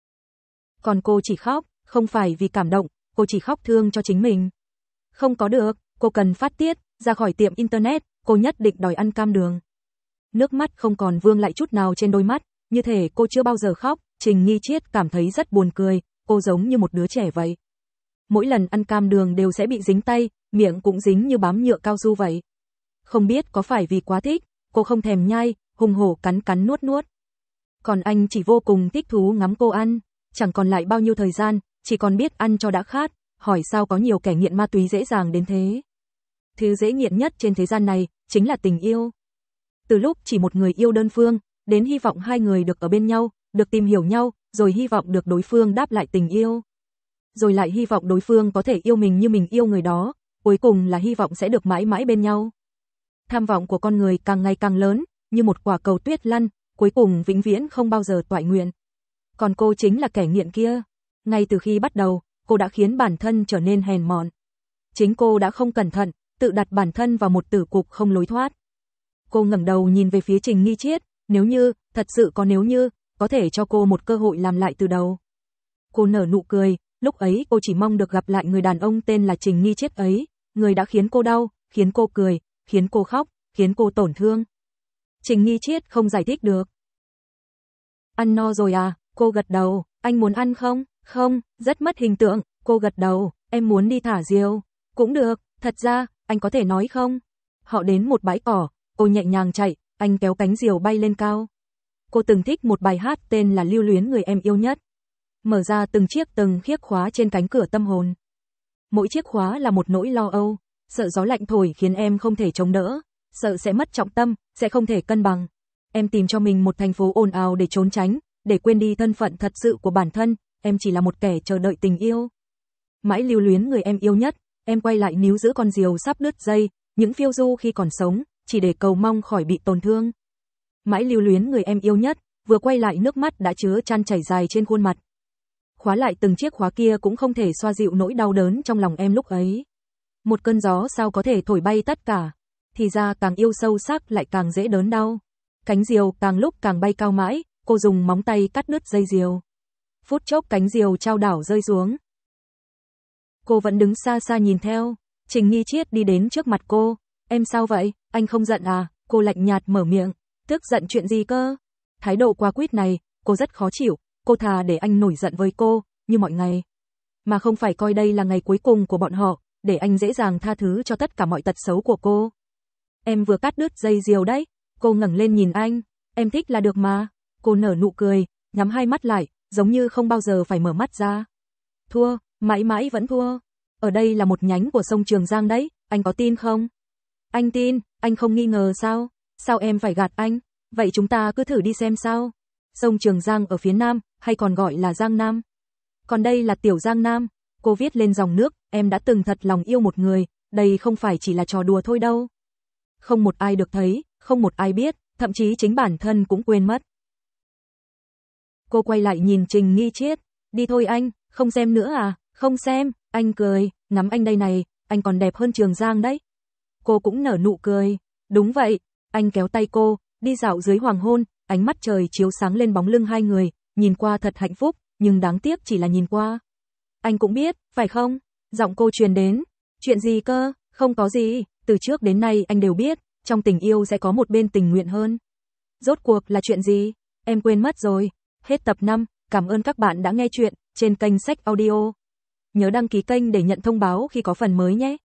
Còn cô chỉ khóc, không phải vì cảm động, cô chỉ khóc thương cho chính mình. Không có được, cô cần phát tiết, ra khỏi tiệm internet, cô nhất định đòi ăn cam đường. Nước mắt không còn vương lại chút nào trên đôi mắt, như thể cô chưa bao giờ khóc, Trình Nghi Triết cảm thấy rất buồn cười, cô giống như một đứa trẻ vậy. Mỗi lần ăn cam đường đều sẽ bị dính tay, miệng cũng dính như bám nhựa cao su vậy. Không biết có phải vì quá thích, cô không thèm nhai, hùng hổ cắn cắn nuốt nuốt. Còn anh chỉ vô cùng thích thú ngắm cô ăn, chẳng còn lại bao nhiêu thời gian, chỉ còn biết ăn cho đã khát, hỏi sao có nhiều kẻ nghiện ma túy dễ dàng đến thế. Thứ dễ nghiện nhất trên thế gian này, chính là tình yêu. Từ lúc chỉ một người yêu đơn phương, đến hy vọng hai người được ở bên nhau, được tìm hiểu nhau, rồi hy vọng được đối phương đáp lại tình yêu. Rồi lại hy vọng đối phương có thể yêu mình như mình yêu người đó, cuối cùng là hy vọng sẽ được mãi mãi bên nhau. Tham vọng của con người càng ngày càng lớn, như một quả cầu tuyết lăn, cuối cùng vĩnh viễn không bao giờ toại nguyện. Còn cô chính là kẻ nghiện kia. Ngay từ khi bắt đầu, cô đã khiến bản thân trở nên hèn mọn. Chính cô đã không cẩn thận, tự đặt bản thân vào một tử cục không lối thoát. Cô ngẩng đầu nhìn về phía Trình Nghi Triết, nếu như, thật sự có nếu như, có thể cho cô một cơ hội làm lại từ đầu. Cô nở nụ cười, lúc ấy cô chỉ mong được gặp lại người đàn ông tên là Trình Nghi Triết ấy, người đã khiến cô đau, khiến cô cười, khiến cô khóc, khiến cô tổn thương. Trình Nghi Triết không giải thích được. Ăn no rồi à? Cô gật đầu, anh muốn ăn không? Không, rất mất hình tượng, cô gật đầu, em muốn đi thả diều. Cũng được, thật ra, anh có thể nói không? Họ đến một bãi cỏ, cô nhẹ nhàng chạy, anh kéo cánh diều bay lên cao. Cô từng thích một bài hát tên là Lưu Luyến Người Em Yêu Nhất. Mở ra từng chiếc từng chiếc khóa trên cánh cửa tâm hồn. Mỗi chiếc khóa là một nỗi lo âu, sợ gió lạnh thổi khiến em không thể chống đỡ, sợ sẽ mất trọng tâm, sẽ không thể cân bằng. Em tìm cho mình một thành phố ồn ào để trốn tránh, để quên đi thân phận thật sự của bản thân, em chỉ là một kẻ chờ đợi tình yêu. Mãi lưu luyến người em yêu nhất, em quay lại níu giữ con diều sắp đứt dây, những phiêu du khi còn sống, chỉ để cầu mong khỏi bị tổn thương. Mãi lưu luyến người em yêu nhất, vừa quay lại nước mắt đã chứa chan chảy dài trên khuôn mặt. Khóa lại từng chiếc khóa kia cũng không thể xoa dịu nỗi đau đớn trong lòng em lúc ấy. Một cơn gió sao có thể thổi bay tất cả, thì ra càng yêu sâu sắc lại càng dễ đớn đau. Cánh diều càng lúc càng bay cao mãi, cô dùng móng tay cắt đứt dây diều. Phút chốc cánh diều chao đảo rơi xuống. Cô vẫn đứng xa xa nhìn theo, Trình Nghi Triết đi đến trước mặt cô, em sao vậy, anh không giận à? Cô lạnh nhạt mở miệng, tức giận chuyện gì cơ? Thái độ quá quýt này, cô rất khó chịu, cô thà để anh nổi giận với cô, như mọi ngày. Mà không phải coi đây là ngày cuối cùng của bọn họ, để anh dễ dàng tha thứ cho tất cả mọi tật xấu của cô. Em vừa cắt đứt dây diều đấy, cô ngẩng lên nhìn anh, em thích là được mà. Cô nở nụ cười, nhắm hai mắt lại, giống như không bao giờ phải mở mắt ra. Thua, mãi mãi vẫn thua. Ở đây là một nhánh của sông Trường Giang đấy, anh có tin không? Anh tin, anh không nghi ngờ sao? Sao em phải gạt anh? Vậy chúng ta cứ thử đi xem sao. Sông Trường Giang ở phía nam, hay còn gọi là Giang Nam. Còn đây là Tiểu Giang Nam. Cô viết lên dòng nước, em đã từng thật lòng yêu một người, đây không phải chỉ là trò đùa thôi đâu. Không một ai được thấy, không một ai biết, thậm chí chính bản thân cũng quên mất. Cô quay lại nhìn Trình Nghi Triết, đi thôi anh, không xem nữa à, không xem, anh cười, ngắm anh đây này, anh còn đẹp hơn Trường Giang đấy. Cô cũng nở nụ cười, đúng vậy, anh kéo tay cô, đi dạo dưới hoàng hôn, ánh mắt trời chiếu sáng lên bóng lưng hai người, nhìn qua thật hạnh phúc, nhưng đáng tiếc chỉ là nhìn qua. Anh cũng biết, phải không? Giọng cô truyền đến, chuyện gì cơ, không có gì, từ trước đến nay anh đều biết, trong tình yêu sẽ có một bên tình nguyện hơn. Rốt cuộc là chuyện gì? Em quên mất rồi. Hết tập năm, cảm ơn các bạn đã nghe chuyện trên kênh Sách Audio. Nhớ đăng ký kênh để nhận thông báo khi có phần mới nhé.